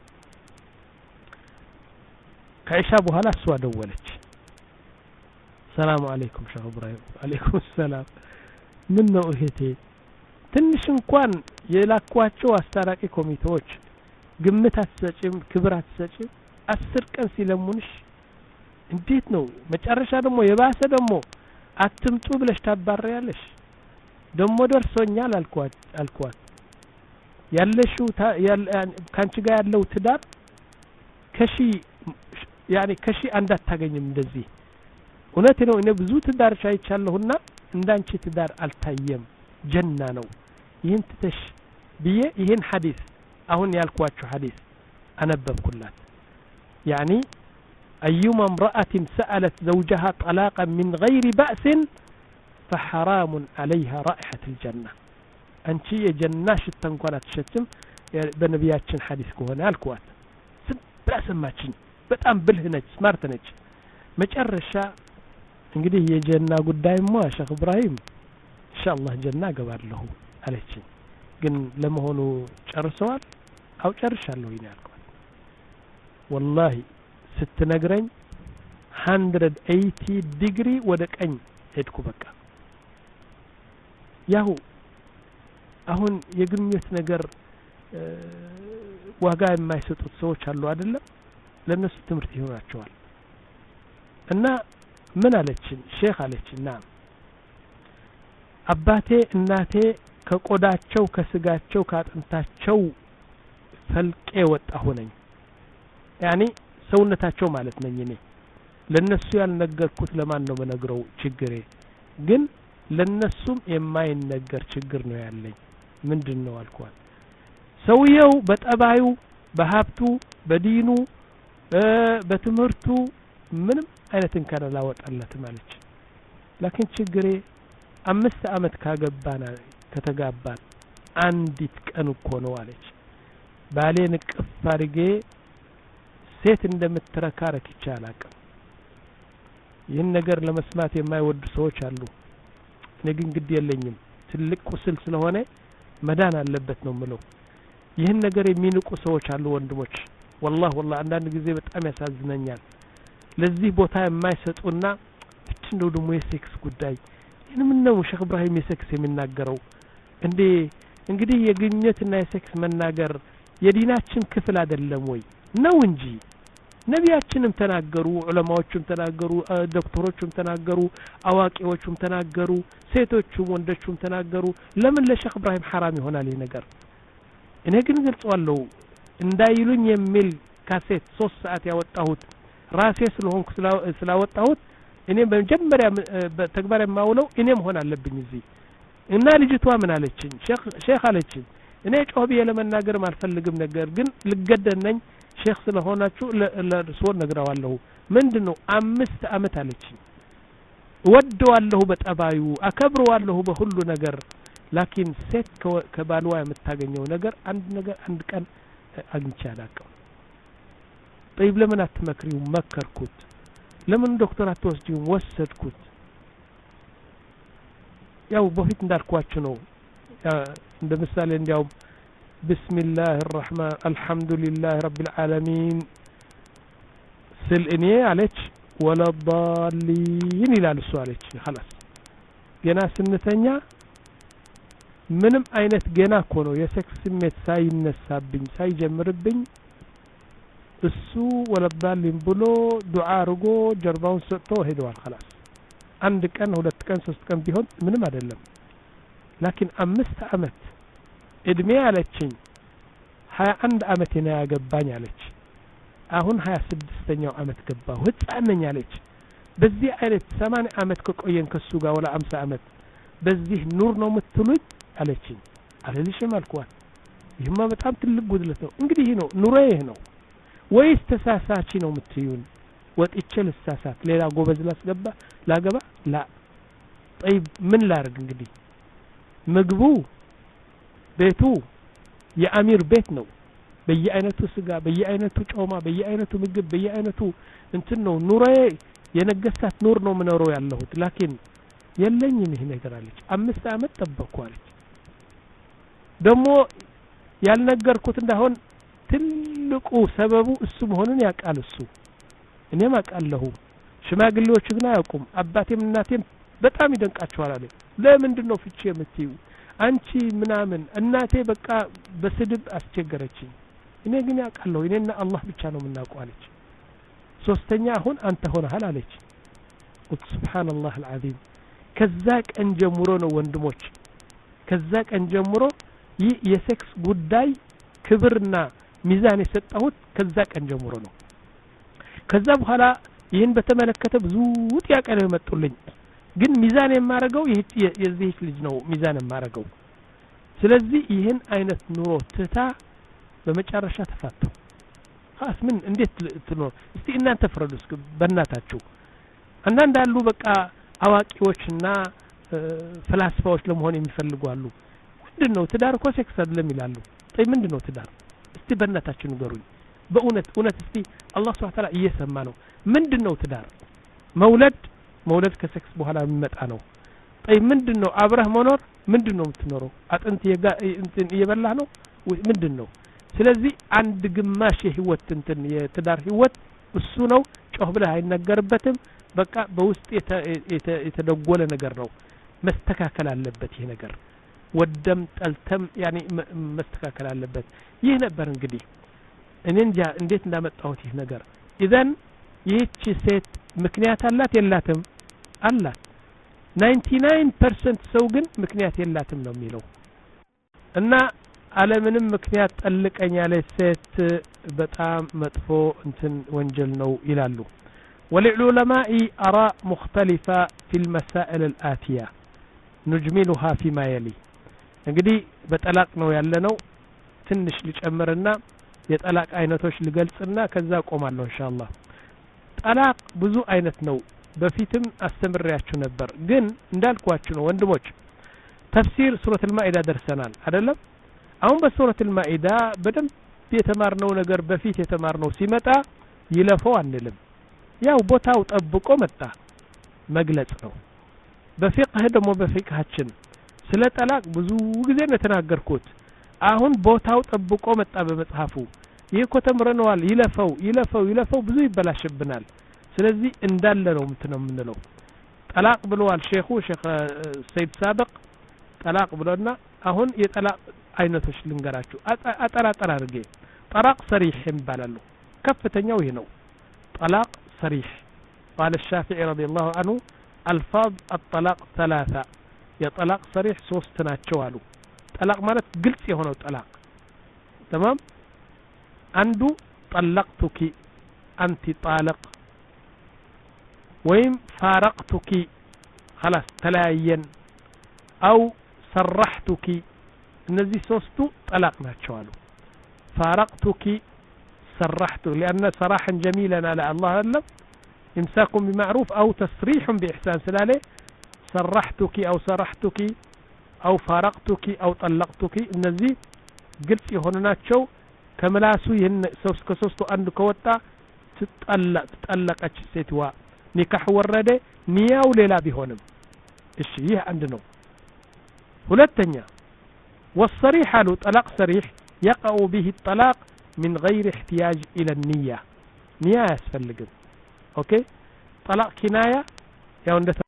ከኢሻ በኋላ እሷ ደወለች ሰላም አለይኩም ሼክ ኢብራሂም አለይኩም ሰላም ምን ነው እህቴ ትንሽ እንኳን የላኳቸው አስታራቂ ኮሚቴዎች ግምት አትሰጪም ክብር አትሰጪም አስር ቀን ሲለሙንሽ እንዴት ነው መጨረሻ ደግሞ የባሰ ደግሞ አትምጡ ብለሽ ታባሪያለሽ ደግሞ ደርሶኛል አልኳት አልኳት ያለሽው ካንቺ ጋር ያለው ትዳር ከሺ ያኔ ከሺ አንድ አታገኝም እንደዚህ እውነት ነው እኔ ብዙ ትዳር ሻይቻለሁና እንዳንቺ ትዳር አልታየም ጀና ነው ይህን ትተሽ ብዬ ይህን ሐዲስ አሁን ያልኳችሁ ሐዲስ አነበብኩላት ያኒ أيما امرأة سألت زوجها طلاقا من غير بأس فحرام عليها رائحة الجنة أنت جناش التنقلات شتم بنبياتشن حديث كوهنا الكوات سبلا سماتشن بتأم بلهنج سمارتنج مجرشا انقدي هي جنة قدام ما شيخ إبراهيم إن شاء الله جنة قبار له عليك قن لما هونو شر سوال أو شر شالو هنا الكوات والله ስትነግረኝ one eighty ዲግሪ ወደ ቀኝ ሄድኩ በቃ ያው አሁን የግንኙነት ነገር ዋጋ የማይሰጡት ሰዎች አሉ አይደለም ለነሱ ትምህርት ይሆናቸዋል እና ምን አለችን ሼክ አለችና አባቴ እናቴ ከቆዳቸው ከስጋቸው ካጥንታቸው ፈልቄ ወጣሁ ነኝ ያኒ ሰውነታቸው ማለት ነኝ እኔ ለነሱ ያልነገርኩት ለማን ነው መነግረው ችግሬ ግን ለነሱም የማይነገር ችግር ነው ያለኝ ምንድነው አልኳት ሰውየው በጠባዩ በሀብቱ በዲኑ በትምህርቱ ምንም አይነት እንከን ላወጣለት ማለት لكن ችግሬ አምስት አመት ካገባና ከተጋባን አንዲት ቀን እኮ ነው አለች ባሌን ቅፍ አድርጌ ሴት እንደምትረካ ረክቻ አላቀም ይህን ነገር ለመስማት የማይወዱ ሰዎች አሉ እኔ ግን ግድ የለኝም ትልቅ ቁስል ስለሆነ መዳን አለበት ነው ምለው ይህን ነገር የሚንቁ ሰዎች አሉ ወንድሞች والله والله አንዳንድ ጊዜ በጣም ያሳዝነኛል ለዚህ ቦታ የማይሰጡና እንደው ደግሞ የሴክስ ጉዳይ ምን ነው ሼክ ኢብራሂም የሴክስ የሚናገረው እንዴ እንግዲህ የግኝነትና የሴክስ መናገር የዲናችን ክፍል አይደለም ወይ ነው እንጂ ነቢያችንም ተናገሩ ዑለማዎችም ተናገሩ ዶክተሮችም ተናገሩ አዋቂዎችም ተናገሩ ሴቶችም ወንዶችም ተናገሩ ለምን ለሼክ ኢብራሂም حرام ይሆናል ይሄ ነገር እኔ ግን ገልጸዋለሁ እንዳይሉኝ የሚል ካሴት ሶስት ሰዓት ያወጣሁት ራሴ ስለሆንኩ ስላወጣሁት እኔ በመጀመሪያ በተግባር የማውለው እኔም ሆነ አለብኝ እዚህ እና ልጅቷ ምን አለችኝ ሼክ ሼክ አለችኝ እኔ ጮህ ብዬ ለመናገር አልፈልግም ነገር ግን ልገደነኝ ሼክ ስለሆናችሁ ለርሶ ነግራዋለሁ ምንድነው አምስት አመት አለችኝ ወደዋለሁ በጠባዩ አከብረዋለሁ በሁሉ ነገር ላኪን ሴት ከባልዋ የምታገኘው ነገር አንድ ነገር አንድ ቀን አግኝቼ አላውቅም طيب ለምን አትመክሪው መከርኩት ለምን ዶክተር አትወስጂው ወሰድኩት ያው በፊት እንዳልኳችሁ ነው እንደ ምሳሌ እንዲያው ቢስሚላህ الرحمن الحمد لله رب العالمين ስል እኔ አለች ولا ضالين ይላል እሱ አለች خلاص ገና ስንተኛ ምንም አይነት ገና እኮ ነው የሴክስ ስሜት ሳይነሳብኝ ሳይጀምርብኝ እሱ ولا ضالين ብሎ ዱዓ አርጎ ጀርባውን ሰጥቶ ሄደዋል خلاص አንድ ቀን ሁለት ቀን ሶስት ቀን ቢሆን ምንም አይደለም ላኪን አምስት አመት እድሜ አለችኝ ሀያ አንድ አመት ነው ያገባኝ አለች አሁን ሀያ ስድስተኛው አመት ገባሁ ህፃን ነኝ አለች በዚህ አይነት ሰማንያ አመት ከቆየን ከሱ ጋር ወላ አምሳ አመት በዚህ ኑር ነው የምትሉኝ አለችኝ አለልሽም አልኳት ይህማ በጣም ትልቅ ጉድለት ነው እንግዲህ ነው ኑሮ ይሄ ነው ወይስ ተሳሳቺ ነው የምትዩን ወጥቼ ልሳሳት ሌላ ጎበዝ ላስገባ ላገባ ላ طيب ምን ላርግ እንግዲህ ምግቡ ቤቱ የአሚር ቤት ነው በየአይነቱ ስጋ በየአይነቱ ጮማ በየአይነቱ ምግብ በየአይነቱ እንትን ነው ኑሮዬ የነገሳት ኑር ነው ምኖረው ያለሁት ላኪን የለኝም ይሄ ነገር አለች አምስት አመት ተበኳለች ደሞ ያልነገርኩት እንዳሆን ትልቁ ሰበቡ እሱ መሆኑን ያቃል እሱ እኔም አቃለሁ ሽማግሌዎች ግን አያውቁም አባቴም እናቴም በጣም ይደንቃቸዋል አለ ለምንድነው ፍቺ የምትዩ አንቺ ምናምን እናቴ በቃ በስድብ አስቸገረችኝ እኔ ግን ያቃለሁ እኔና አላህ ብቻ ነው የምናውቀው አለች ሶስተኛ አሁን አንተ ሆነሃል አለች ሱብሃንአላህ العظيم ከዛ ቀን ጀምሮ ነው ወንድሞች ከዛ ቀን ጀምሮ ይህ የሴክስ ጉዳይ ክብርና ሚዛን የሰጠሁት ከዛ ቀን ጀምሮ ነው ከዛ በኋላ ይህን በተመለከተ ብዙ ጥያቄ ነው መጥቶልኝ ግን ሚዛን የማረገው የዚህ ልጅ ነው ሚዛን የማረገው ስለዚህ ይህን አይነት ኑሮ ትታ በመጨረሻ ተፋቱ خلاص ምን እንዴት ትኖር እስቲ እናንተ ፍረዱ እስኪ በእናታችሁ አንዳንድ አሉ በቃ አዋቂዎችና ፍላስፋዎች ለመሆን የሚፈልጉ አሉ ምንድነው ትዳር እኮ ሴክስ አይደለም ይላሉ طيب ምንድነው ትዳር እስቲ በእናታችሁ ንገሩኝ በእውነት እውነት እስቲ አላህ Subhanahu Wa Ta'ala እየሰማ ነው ምንድነው ትዳር መውለድ መውለድ ከሴክስ በኋላ የሚመጣ ነው طيب ምንድነው አብረህ መኖር ምንድነው የምትኖረው አጥንት እንትን እየበላህ ነው ምንድነው ስለዚህ አንድ ግማሽ የህይወት እንትን የትዳር ህይወት እሱ ነው ጮህ ብለህ አይነገርበትም በቃ በውስጥ የተደጎለ ነገር ነው መስተካከል አለበት ይሄ ነገር ወደም ጠልተም ያኒ መስተካከል አለበት ይሄ ነበር እንግዲህ እኔ እንጃ እንዴት እንዳመጣሁት ይሄ ነገር ኢዘን ይህች ሴት ምክንያት አላት የላትም አላት ninety nine percent ሰው ግን ምክንያት የላትም ነው የሚለው እና ዓለምንም ምክንያት ጠልቀኝ ያለ ሴት በጣም መጥፎ እንትን ወንጀል ነው ይላሉ وللعلماء آراء مختلفة في المسائل الآتية نجملها فيما يلي እንግዲህ በጠላቅ ነው ያለነው ትንሽ ልጨምርና የጠላቅ አይነቶች ልገልጽና ከዛ ቆማለሁ ኢንሻአላህ ጠላቅ ብዙ አይነት ነው በፊትም አስተምሪያችሁ ነበር ግን እንዳልኳችሁ ነው ወንድሞች ተፍሲር ሱረቱል ማኢዳ ደርሰናል አይደለም አሁን በሱረቱል ማኢዳ በደም የተማርነው ነገር በፊት የተማርነው ሲመጣ ይለፈው አንልም ያው ቦታው ጠብቆ መጣ መግለጽ ነው በፊቅህ ደግሞ በፊቅሃችን ስለ ጠላቅ ብዙ ጊዜ ነው ተናገርኩት አሁን ቦታው ጠብቆ መጣ በመጽሐፉ ይሄ ተምረነዋል ይለፈው ይለፈው ይለፈው ብዙ ይበላሽብናል ስለዚህ እንዳለ ነው ምንተነው ምንለው ጠላቅ ብለዋል ሼኹ ሼኽ ሰይድ ሳበቅ ጠላቅ ብለውና አሁን የጠላቅ አይነቶች ልንገራችሁ አጠራጠር አድርጌ ጠላቅ ሰሪህ ይባላሉ ከፍተኛው ይሄ ነው ጠላቅ ሰሪህ قال الشافعي رضي الله عنه الفاظ الطلاق ثلاثه يا طلاق صريح ሶስት ናቸው አሉ ጠላቅ ማለት ግልጽ የሆነው ጠላቅ تمام አንዱ ጠለቅቱኪ አንቲ ጣልቅ ወይም ፋረቅቱኪ خلاص ተለያየን አው ሰረሕቱኪ እነዚህ ሶስቱ ጠላቅ ናቸው አሉ ፋረቅቱኪ ሰረሕቱ لأن صراحا جميلا على الله أعلم إمساك بمعروف أو تصريح بإحسان سلالة ሰረሕቱኪ أو ሰረሕቱኪ أو فارقتك أو طلقتك እነዚህ ግልጽ የሆኑ ናቸው ከመላሱ ይህን ሶስት ከሶስቱ አንዱ ከወጣ ትጠለቅ ትጠለቀች ሴትዋ ኒካህ ወረደ ንያው ሌላ ቢሆንም እሺ ይህ አንድ ነው ሁለተኛ والصريح له طلاق صريح يقع به الطلاق من غير احتياج إلى النية نية يسفلقم اوكي طلاق كناية ያው እንደ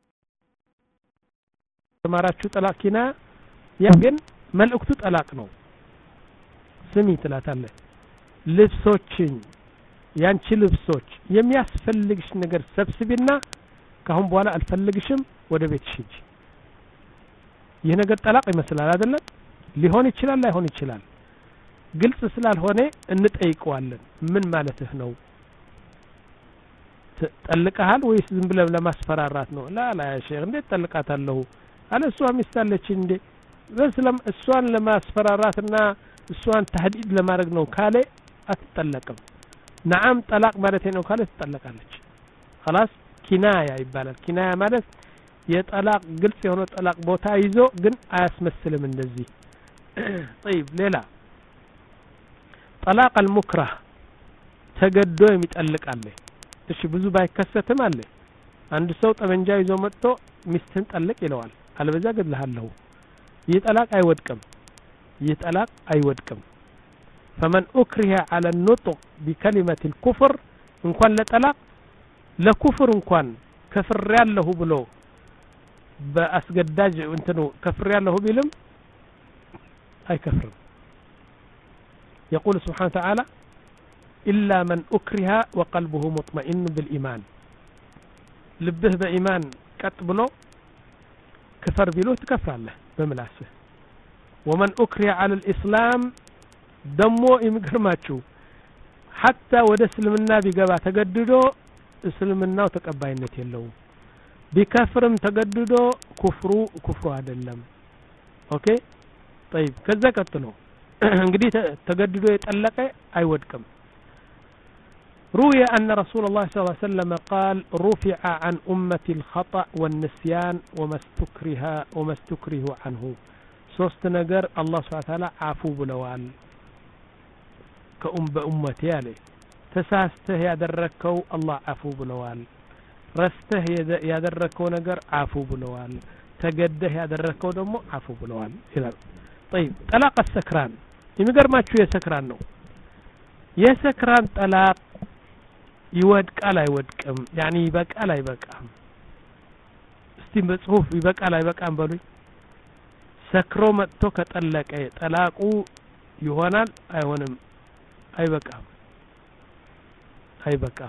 ተማራችሁ ጠላቅ كناية ያ ግን መልእክቱ ጠላቅ ነው ስሚ ትላታለህ ልብሶችን ያንቺ ልብሶች የሚያስፈልግሽ ነገር ሰብስቢና ካሁን በኋላ አልፈልግሽም ወደ ቤትሽ ሂጂ ይህ ነገር ጠላቅ ይመስላል አይደል ሊሆን ይችላል ላይሆን ይችላል ግልጽ ስላልሆነ እንጠይቀዋለን ምን ማለትህ ነው ጠልቀሃል ወይስ ዝም ብለህ ለማስፈራራት ነው ላ ላ ያ ሼክ እንዴት ጠልቃታለሁ አለ እሷ ሚስታለች እንዴ በስለም እሷን ለማስፈራራትና እሷን ተህዲድ ለማድረግ ነው ካለ አትጠለቅም نعم طلاق ማለት ነው ካለ ትጠለቃለች خلاص ኪናያ ይባላል ኪናያ ማለት የጠላቅ ግልጽ የሆነ ጠላቅ ቦታ ይዞ ግን አያስመስልም እንደዚህ طيب ሌላ طلاق المكره ተገዶ የሚጠልቅ አለ እሺ ብዙ ባይከሰትም አለ አንድ ሰው ጠመንጃ ይዞ መጥቶ ሚስትን ጠልቅ ይለዋል አለበዛ ገድልሃለሁ ይህ ጠላቅ አይወድቅም ይህ ጠላቅ አይወድቅም فمن أكره على النطق بكلمة الكفر إن كان لطلاق لكفر إن كان كفر ياله بلو بأسقداج وانتنو كفر ياله بلم أي كفر يقول سبحانه وتعالى إلا من أكره وقلبه مطمئن بالإيمان لبه بإيمان كتبلو كفر بلو تكفر له بملاسه ومن أكره على الإسلام دمو يمغرماچو حتى ወደ እስልምና ቢገባ ተገድዶ እስልምናው ተቀባይነት የለውም ቢከፍርም ተገድዶ ኩፍሩ ኩፍሩ አይደለም ኦኬ طيب ከዛ ቀጥሎ እንግዲህ ተገድዶ የጠለቀ አይወድቅም روي أن رسول الله صلى الله عليه وسلم قال رفع عن أمة الخطأ والنسيان وما استكره وما استكره عنه ሶስት ነገር አላህ Subhanahu Wa Ta'ala አፉ ብለዋል كأم بأمتي عليه تساسته يدركوا الله عفو بلوال رسته يدركوا نجر عفو بلوال تجده يدركوا دمو عفو بلوال طيب طلاق السكران يمقر ما شو يسكران نو يسكران طلاق يودك على يودك يعني يبك على يبك استيم بصحوف يبك على يبك أم بلوي سكرو متو كطلق طلاقو يهونال أيونم አይበቃም አይበቃም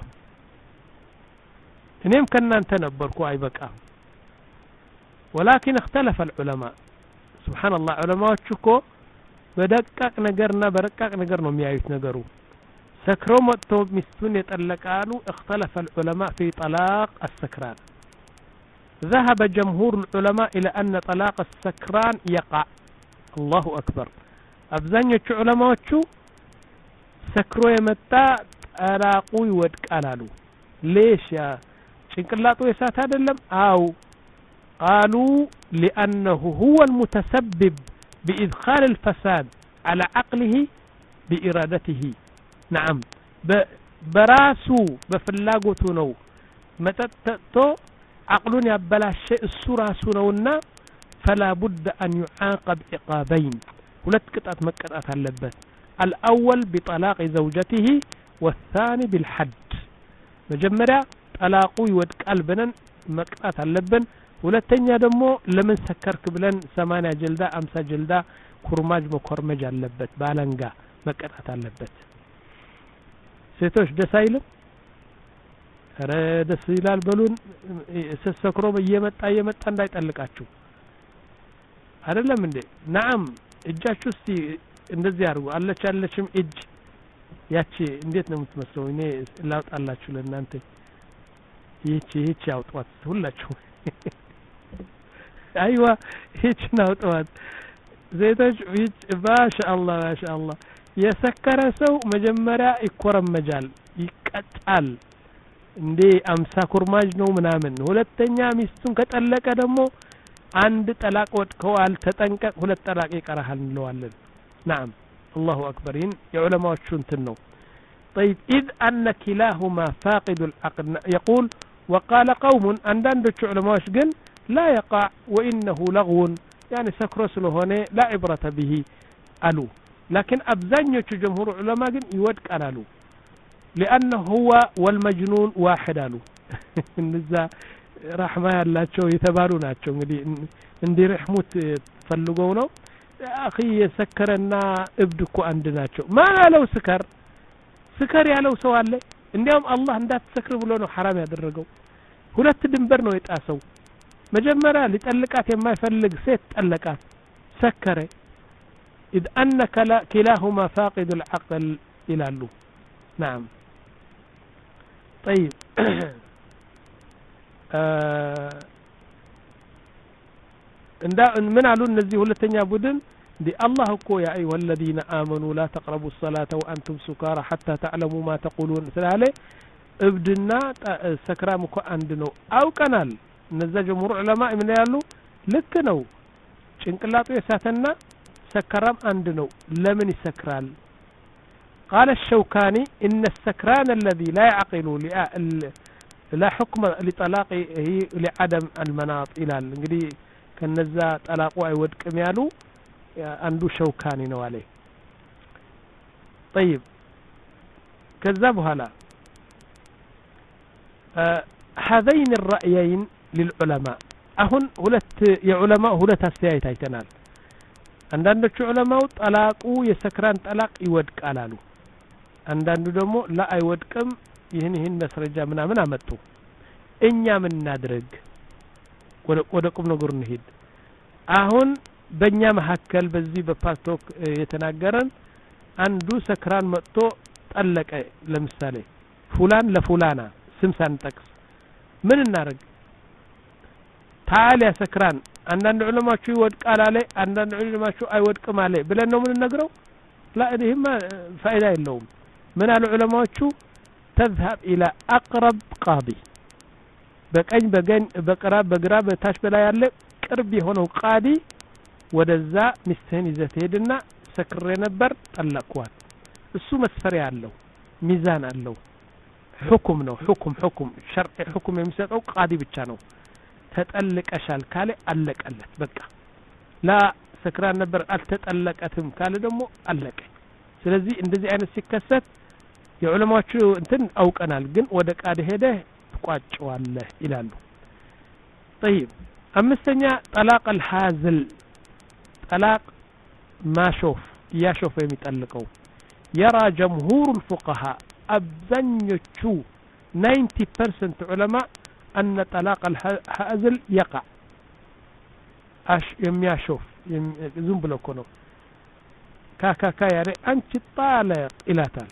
እኔም ከናንተ ነበርኩ አይበቃም ولكن اختلف العلماء سبحان الله علماء እኮ በደቃቅ ነገርና በረቃቅ ነገር ነው የሚያዩት ነገሩ ሰክሮ መጥቶ ሚስቱን የጠለቃሉ اختلف العلماء في طلاق السكران ذهب جمهور العلماء إلى أن طلاق السكران يقع الله أكبر አብዛኞቹ ዑለማዎቹ ሰክሮ የመጣ ጠላቁ ይወድቃሉ ليش يا ጭንቅላቱ የሳት አይደለም አው قالوا لأنه هو المتسبب بإدخال الفساد على عقله بإرادته نعم براسو بفلاغوتو نو متتتو عقلون يبلاش السراسو نونا فلا بد أن يعاقب عقابين ሁለት ቅጣት መቀጣት አለበት الأول بطلاق زوجته والثاني بالحد مجمرة طلاقو يودقال بنن مقطات አለብን ሁለተኛ ደግሞ ለምን ሰከርክ ብለን ሰማንያ ጀልዳ አምሳ ጀልዳ ኩርማጅ መኮርመጅ አለበት ባለንጋ መቀጣት አለበት ሴቶች ደስ አይልም ኧረ ደስ ይላል በሉን ሰሰክሮ በየመጣ የመጣ እንዳይጠልቃችሁ አይደለም እንዴ نعم እጃችሁ እስቲ እንደዚህ አርጉ አለች አለችም እጅ ያቺ እንዴት ነው የምትመስለው? እኔ ላውጣላችሁ ለእናንተ ይቺ ይቺ አውጣት ሁላችሁ አይዋ ይቺ አውጣት ዘይቶች ይቺ ማሻአላህ ማሻአላህ የሰከረ ሰው መጀመሪያ ይኮረመጃል ይቀጣል እንዴ አምሳ ኩርማጅ ነው ምናምን ሁለተኛ ሚስቱን ከጠለቀ ደግሞ አንድ ጠላቅ ወጥከዋል ተጠንቀቅ ሁለት ጠላቅ ይቀራሃል እንለዋለን نعم الله أكبر يا علماء الشنتن نو طيب إذ أن كلاهما فاقد العقل يقول وقال قوم عندن دچ علماء شقن لا يقع وإنه لغو يعني سكرس له هنا لا عبرة به قالوا لكن أبزانيو جمهور علماء قن يودك قالوا لأنه هو والمجنون واحد قالوا نزا رحمة الله شو يتبارو ناتشو اندي رحموت فلقوا نو أخي سكرنا ابدكو عندناتشو ما لو سكر سكر يا لو سوال لي اليوم الله اندات سكر بلونه حرام يدرجو ሁለት ድንበር ነው የጣሰው መጀመሪያ ሊጠልቃት የማይፈልግ ሴት ጠለቃት ሰከረ إذ أن كلاهما فاقد العقل ይላሉ نعم طيب እንዳ ምን አሉ እነዚህ ሁለተኛ ቡድን دي الله እኮ يا ايها الذين امنوا لا تقربوا الصلاه وانتم سكارى حتى تعلموا ما تقولون ስላለ እብድና ሰክራም እኮ አንድ ነው አውቀናል እነዛ ጀምሁር ዑለማ ምን ያሉ ልክ ነው ጭንቅላቱ የሳተና ሰክራም አንድ ነው ለምን ይሰክራል قال الشوكاني إن السكران الذي لا يعقل لا حكم لطلاقه لعدم المناط إلى እንግዲህ ከነዛ ጠላቁ አይወድቅም ያሉ አንዱ ሸውካኒ ነው አለ طيب ከዛ በኋላ هذين الرأيين للعلماء አሁን ሁለት የዑለማ ሁለት አስተያየት አይተናል አንዳንዶቹ ዑለማው ጠላቁ የሰክራን ጠላቅ ይወድቃል አሉ አንዳንዱ ደግሞ ላ አይወድቅም ይህን ይህን መስረጃ ምናምን አመጡ እኛ ምን እናድርግ ወደ ቁም ነገር እንሄድ አሁን በእኛ መሐከል በዚህ በፓስቶክ የተናገረን አንዱ ሰክራን መጥቶ ጠለቀ ለምሳሌ ፉላን ለፉላና ስም ሳንጠቅስ ምን እናርግ ታል ያ ሰክራን አንዳንድ ዑለማቹ ይወድቃል አለ አንዳንድ ዑለማቹ አይወድቅም አለ ብለን ነው ምን ነግረው لا ይሄማ ፋይዳ የለውም ምን አሉ ዑለማዎቹ تذهب الى اقرب قاضي በቀኝ በገን በቅራ በግራ በታች በላይ ያለ ቅርብ የሆነው ቃዲ ወደዛ ሚስተን ይዘት ሄድና ሰክሬ ነበር ጠለቅኳት እሱ መስፈሪያ አለው ሚዛን አለው حكم ነው حكم حكم شرع حكم የሚሰጠው ቃዲ ብቻ ነው ተጠለቀሻል ካለ አለቀለት በቃ ላ ሰክራን ነበር አልተጠለቀትም ካለ ደግሞ አለቀ ስለዚህ እንደዚህ አይነት ሲከሰት የዑለማዎቹ እንትን አውቀናል ግን ወደ ቃዲ ሄደ ቋጭዋለህ ይላሉ طيب አምስተኛ طلاق الحازل طلاق ما شوف يشوف የሚጠልቀው يرى جمهور الفقهاء አብዛኞቹ ninety percent علماء أن طلاق الحازل يقع اش የሚያሾፍ ዝም ብሎ እኮ ነው ካካካ ያሬ አንቺ طالق ይላታል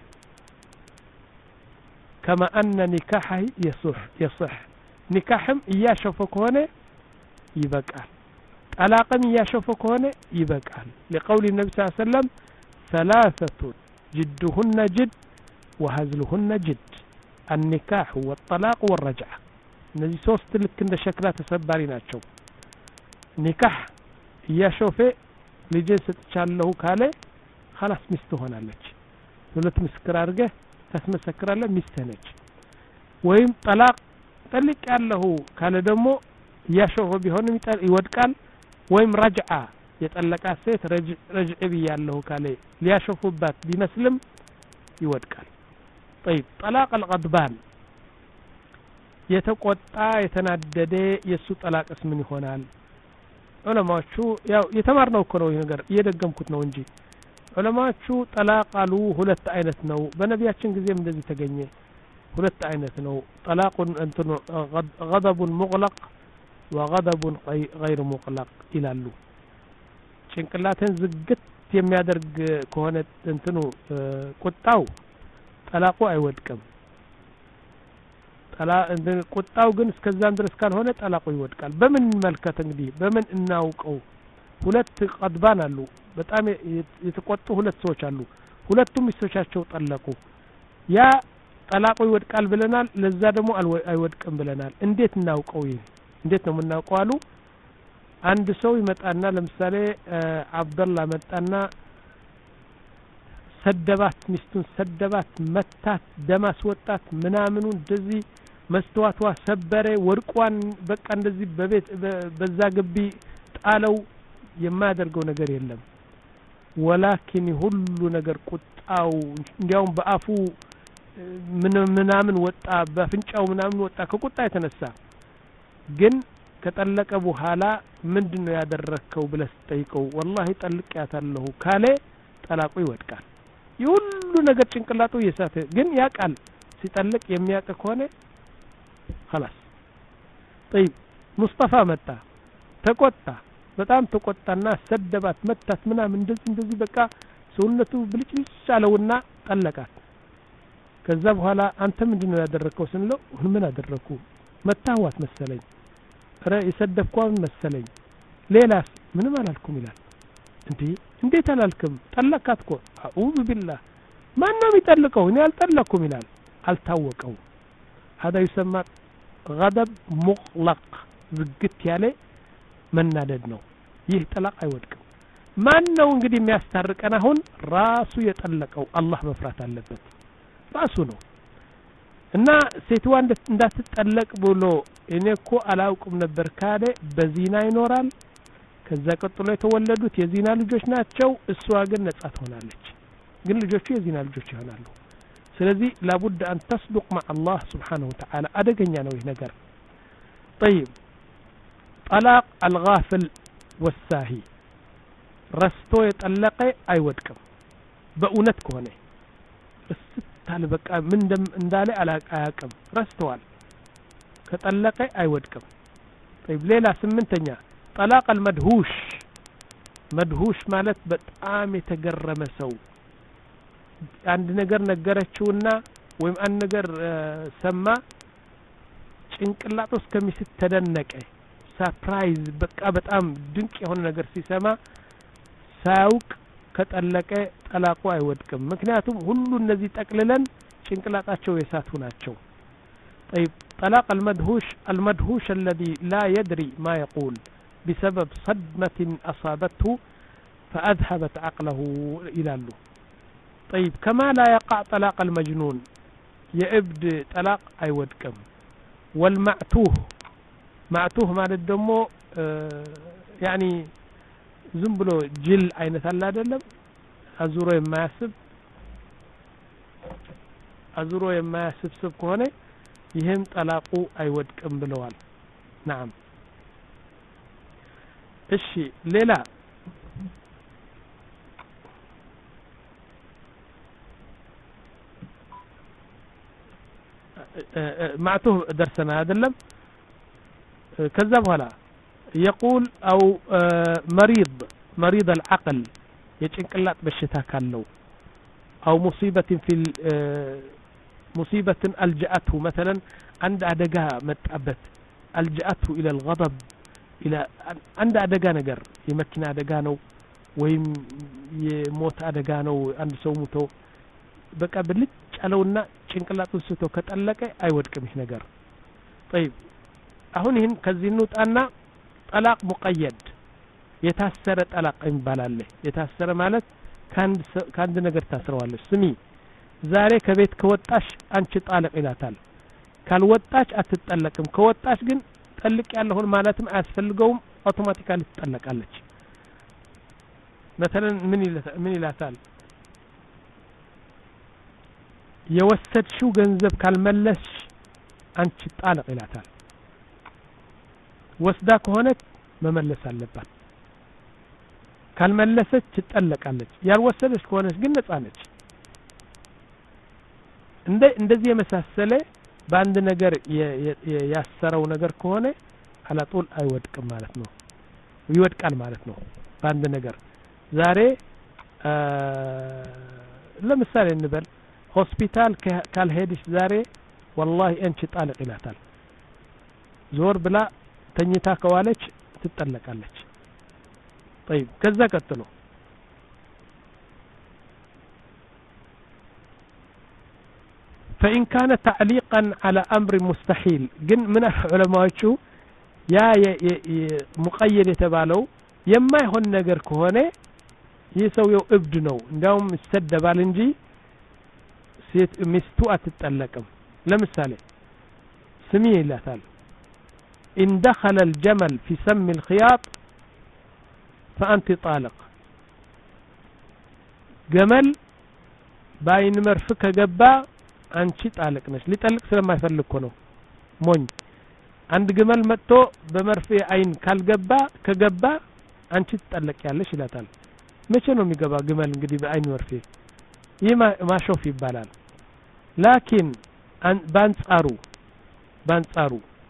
كما أن نكاحه يصح يصح نكاحم يشوفك هنا يبقى طلاقم يشوفك هنا يبقى لقول النبي صلى الله عليه وسلم ثلاثة جدهن جد وهزلهن جد النكاح والطلاق والرجعة እነዚህ ሶስት ልክ እንደ ሸክላ ተሰባሪ ናቸው ኒካህ ያሾፈ ልጅ ስትቻለው ካለ خلاص ሚስት ሆናለች ሁለት ምስክር አድርገህ ታስመሰክራለህ ሚስት ነች ወይም ጠላቅ ጠልቅ ያለው ካለ ደግሞ ያሾፈ ቢሆንም ይወድቃል ወይም ረጅዓ የጠለቃ ሴት ረጅዕ ቢያለው ካለ ሊያሾፉባት ቢመስልም ይወድቃል طيب طلاق الغضبان የተቆጣ የተናደደ የሱ ጠላቅስ ምን ይሆናል ዑለማዎቹ ያው የተማርነው እኮ ነው ይሄ ነገር እየደገምኩት ነው እንጂ ዑለማዎቹ ጠላቅ አሉ ሁለት አይነት ነው በነቢያችን ጊዜም እንደዚህ ተገኘ ሁለት አይነት ነው ጠላቁን እንትን غضب مغلق وغضب غير مغلق ይላሉ ጭንቅላትን ዝግት የሚያደርግ ከሆነ እንትኑ ቁጣው ጠላቁ አይወድቅም። ጠላ እንደ ቁጣው ግን እስከዛም ድረስ ካልሆነ ጠላቁ ይወድቃል። በምን መልከት እንግዲህ በምን እናውቀው? ሁለት ቀድባን አሉ፣ በጣም የተቆጡ ሁለት ሰዎች አሉ። ሁለቱም ሚስቶቻቸው ጠለቁ። ያ ጠላቁ ይወድቃል ብለናል፣ ለዛ ደግሞ አይወድቅም ብለናል። እንዴት እናውቀው? ይሄ እንዴት ነው የምናውቀው አሉ። አንድ ሰው ይመጣና ለምሳሌ አብደላ መጣና ሰደባት፣ ሚስቱን ሰደባት፣ መታት፣ ደም አስወጣት፣ ምናምኑ እንደዚህ መስተዋቷ ሰበረ፣ ወርቋን በቃ እንደዚህ በቤት በዛ ግቢ ጣለው። የማያደርገው ነገር የለም። ወላኪን ሁሉ ነገር ቁጣው እንዲያውም በአፉ ምን ምናምን ወጣ፣ በፍንጫው ምናምን ወጣ ከቁጣ የተነሳ። ግን ከጠለቀ በኋላ ምንድነው ያደረከው ብለህ ጠይቀው፣ ወላሂ ጠልቄያታለሁ ካለ ጠላቁ ይወድቃል። ይሁሉ ነገር ጭንቅላቱ የሳተ ግን ያቃል ሲጠልቅ የሚያውቅ ከሆነ خلاص طيب ሙስጠፋ መጣ፣ ተቆጣ፣ በጣም ተቆጣና ሰደባት፣ መታት፣ ምናምን እንደዚህ እንደዚህ በቃ ሰውነቱ ብልጭልጭ አለውና ጠለቃት። ከዛ በኋላ አንተ ምንድነው ያደረከው ስንለው ምን አደረኩ? መታዋት መሰለኝ፣ ረ የሰደብኳን መሰለኝ፣ ሌላስ ምንም አላልኩም ይላል። እንዴ እንዴት አላልክም? ጠለቃት እኮ። አዑዙ ቢላህ ማን ነው የሚጠልቀው? እኔ አልጠለኩም ይላል። አልታወቀው። هذا يسمى غضب مغلق ዝግት ያለ መናደድ ነው። ይህ ጠላቅ አይወድቅም። ማን ነው እንግዲህ የሚያስታርቀን? አሁን ራሱ የጠለቀው አላህ መፍራት አለበት፣ ራሱ ነው። እና ሴትዋ እንዳትጠለቅ ብሎ እኔ እኮ አላውቅም ነበር ካለ በዚና ይኖራል። ከዛ ቀጥሎ የተወለዱት የዚና ልጆች ናቸው። እሷ ግን ነጻ ትሆናለች፣ ግን ልጆቹ የዚና ልጆች ይሆናሉ። ስለዚህ لابد أن تصدق مع الله سبحانه وتعالى أدقኛ ነው ይህ ነገር። طيب طلاق الغافل والساهي ረስቶ የጠለቀ አይወድቅም በእውነት ከሆነ። እስታለ በቃ ምን እንዳለ አላቃያቅም ረስተዋል፣ ከጠለቀ አይወድቅም። طيب ሌላ ስምንተኛ طلاق المدهوش مدهوش ማለት በጣም የተገረመ ሰው አንድ ነገር ነገረችውና ወይም አንድ ነገር ሰማ፣ ጭንቅላቱ እስከሚስት ተደነቀ፣ ሰርፕራይዝ በቃ በጣም ድንቅ የሆነ ነገር ሲሰማ ሳያውቅ ከጠለቀ ጠላቁ አይወድቅም። ምክንያቱም ሁሉ እነዚህ ጠቅልለን ጭንቅላታቸው የሳቱ ናቸው። طيب طلاق المدهوش المدهوش الذي لا يدري ما يقول بسبب صدمة أصابته فأذهبت عقله إلى له. طيب كما لا يقع طلاق المجنون يعبد طلاق አይወድቅም። والمعتوه معتوه ማለት ደግሞ يعني ዝም ብሎ ጅል አይነት አለ አይደለም፣ አዙሮ የማያስብ አዙሮ የማያስብ ሰብ ከሆነ ይሄም ጠላቁ አይወድቅም ብለዋል። نعم እሺ ሌላ معتوه درسنا አይደለም። ከዛ በኋላ يقول أو مريض مريض العقل يጭንቅላት በሽታ ካለው أو مصيبة في مصيبة ألجأته مثلا عند አደጋ መጣበት ألجأته إلى الغضب إلى عند አደጋ ነገር የመኪና አደጋ ነው ወይም የሞት አደጋ ነው፣ አንድ ሰው ሞቶ በቃ ብልጭ አለውና ጭንቅላቱን ስቶ ከጠለቀ አይወድቅም ይህ ነገር። طيب አሁን ይሄን ከዚህ እንውጣና ጠላቅ ሙቀየድ የታሰረ ጠላቅ ይባላል። የታሰረ ማለት ካንድ ካንድ ነገር ታስረዋለች። ስሚ ዛሬ ከቤት ከወጣሽ አንቺ ጣልቅ ይላታል። ካልወጣች አትጠለቅም። ከወጣች ግን ጠልቅ ያለውን ማለትም አያስፈልገውም፣ አውቶማቲካሊ ትጠለቃለች። مثلا ምን ይላታል ምን ይላታል የወሰድሽው ገንዘብ ካልመለስሽ አንቺ ጣልቅ ይላታል። ወስዳ ከሆነ መመለስ አለባት፣ ካልመለሰች ትጠለቃለች። ያልወሰደች ከሆነ ግን ነፃ ነች። እንደ እንደዚህ የመሳሰለ በአንድ ነገር ያሰረው ነገር ከሆነ አላጦል አይወድቅም ማለት ነው፣ ይወድቃል ማለት ነው በአንድ ነገር። ዛሬ ለምሳሌ እንበል ሆስፒታል ካልሄድሽ ዛሬ والله አንቺ ጣልቅ ይላታል ዞር ብላ ተኝታ ከዋለች ትጠለቃለች طيب ከዛ ቀጥሎ فإن كان تعليقا على أمر مستحيل جن من علماء يا مقيد يتبالو يما يهون نجر كهونه يسوي ابد ነው እንዳውም ይሰደባል እንጂ ሴት ሚስቱ አትጠለቅም ለምሳሌ ስሚ ይላታል إن دخل الجمل في سم الخياط فأنت طالق جمل باين مرفك جبا አንቺ ጣልቅ ነሽ ሊጠልቅ ስለማይፈልግ እኮ ነው ሞኝ አንድ ግመል መጥቶ በመርፌ አይን ካልገባ ከገባ አንቺ ትጠለቂያለሽ ይላታል መቼ ነው የሚገባ ግመል እንግዲህ በአይን መርፌ ይህ ማሾፍ ይባላል ላኪን ባንጻሩ ባንጻሩ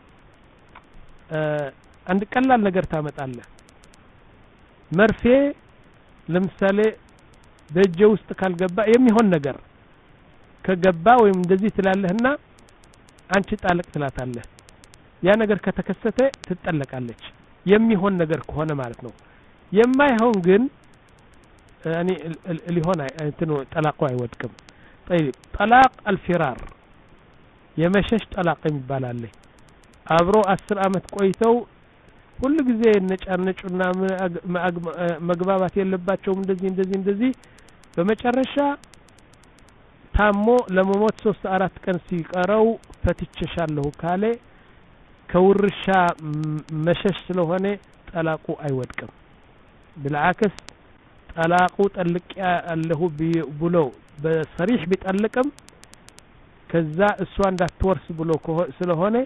አንድ ቀላል ነገር ታመጣለህ መርፌ ለምሳሌ በእጄ ውስጥ ካልገባ የሚሆን ነገር ከገባ ወይም እንደዚህ ትላለህና አንቺ ጣልቅ ትላታለህ ያ ነገር ከተከሰተ ትጠለቃለች የሚሆን ነገር ከሆነ ማለት ነው የማይሆን ግን ያኒ ሊሆን እንትኑ ጠላቁ አይወድቅም طيب طلاق الفرار የመሸሽ ጠላቅ ይባላል አብሮ አስር አመት ቆይተው ሁሉ ጊዜ ነጫነጩና መግባባት የለባቸውም እንደዚህ እንደዚህ እንደዚህ በመጨረሻ ታሞ ለመሞት ሶስት አራት ቀን ሲቀረው ፈትቸሻለሁ ካለ ከውርሻ መሸሽ ስለሆነ ጠላቁ አይወድቅም بالعكس ጠላቁ ጠልቅ ያለሁ ብሎ በሰሪህ ቢጠልቅም ከዛ እሷ እንዳትወርስ ብሎ ስለሆነ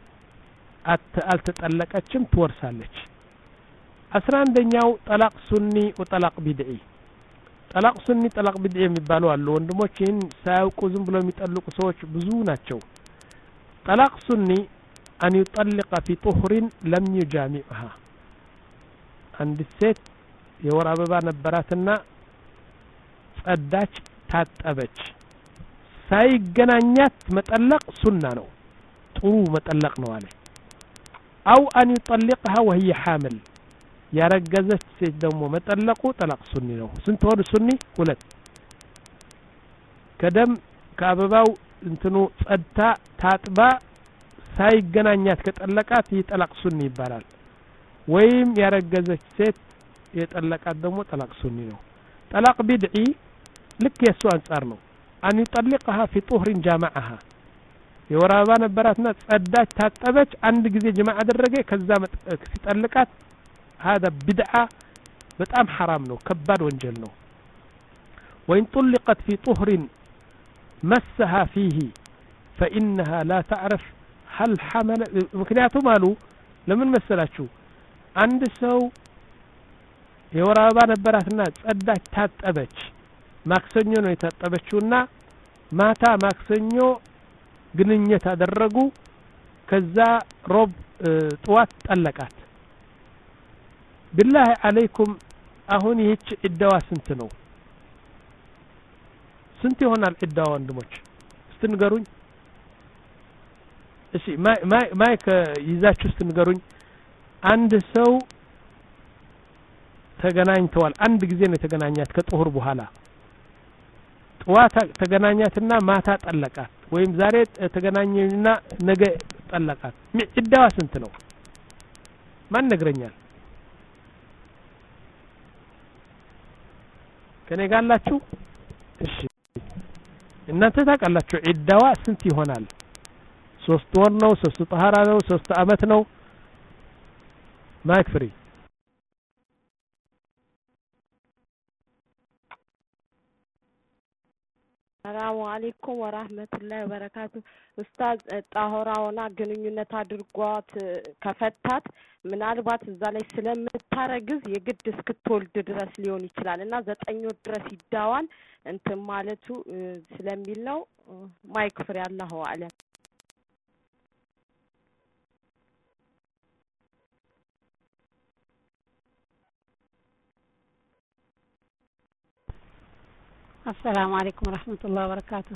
አልተጠለቀችም ትወርሳለች አስራ አንደኛው ጠላቅ ሱኒ ወጠላቅ ቢድዒ ጠላቅ ሱኒ ጠላቅ ቢድዒ የሚባሉ አሉ ወንድሞችን ሳያውቁ ዝም ብለው የሚጠልቁ ሰዎች ብዙ ናቸው ጠላቅ ሱኒ أن يطلق في طهر لم يجامعها عند الست የወር አበባ ነበራትና ጸዳች ታጠበች ሳይገናኛት መጠለቅ ሱና ነው ጥሩ መጠለቅ ነው አለ أو أن يطلقها وهي حامل ያረገዘች ሴት ደግሞ መጠለቁ ጠላቅ ሱኒ ነው ስንት ወር ሱኒ ሁለት ከደም ከአበባው እንትኑ ጸድታ ታጥባ ሳይገናኛት ከጠለቃት ይጠላቅ ሱኒ ይባላል ወይም ያረገዘች ሴት የጠለቃት ደግሞ ጠላቅ ሱኒ ነው ጠላቅ ቢድዒ ልክ የሱ አንጻር ነው أن يطلقها في طهر جامعها የወር አበባ ነበራትና ጸዳች ታጠበች አንድ ጊዜ ጅማዕ አደረገ ከዛ ሲጠልቃት هذا بدعة በጣም حرام ነው ከባድ ወንጀል ነው وإن طلقت في طهر مسها فيه فإنها لا تعرف هل حمل ምክንያቱም አሉ ለምን መሰላችሁ አንድ ሰው የወር አበባ ነበራትና ጸዳች ታጠበች ማክሰኞ ነው የታጠበችውና ማታ ማክሰኞ ግንኙነት አደረጉ ከዛ ሮብ ጥዋት ጠለቃት بالله عليكم አሁን ይህች ዕዳዋ ስንት ነው ስንት ይሆናል ዕዳዋ ወንድሞች ስትንገሩኝ እሺ ማይ ማይ ማይክ ይዛችሁ ስትንገሩኝ አንድ ሰው ተገናኝተዋል አንድ ጊዜ ነው የተገናኛት ከጦር በኋላ ጥዋት ተገናኛትና ማታ ጠለቃት ወይም ዛሬ ተገናኘና ነገ ጠለቃት ዕዳዋ ስንት ነው ማን ነግረኛል ከኔ ጋላችሁ እሺ እናንተ ታውቃላችሁ ዕዳዋ ስንት ይሆናል ሶስት ወር ነው ሶስት طهارة ነው ሶስት አመት ነው ማይክ ፍሪ ሰላም አለይኩም ወራህመቱላሂ ወበረካቱ ኡስታዝ ጣሆራውና ግንኙነት አድርጓት ከፈታት ምናልባት እዛ ላይ ስለምታረግዝ የግድ እስክትወልድ ድረስ ሊሆን ይችላል እና ዘጠኝ ወር ድረስ ይዳዋል እንትን ማለቱ ስለሚል ነው ማይክ ፍሪ አላሁ አለም السلام عليكم ورحمة الله وبركاته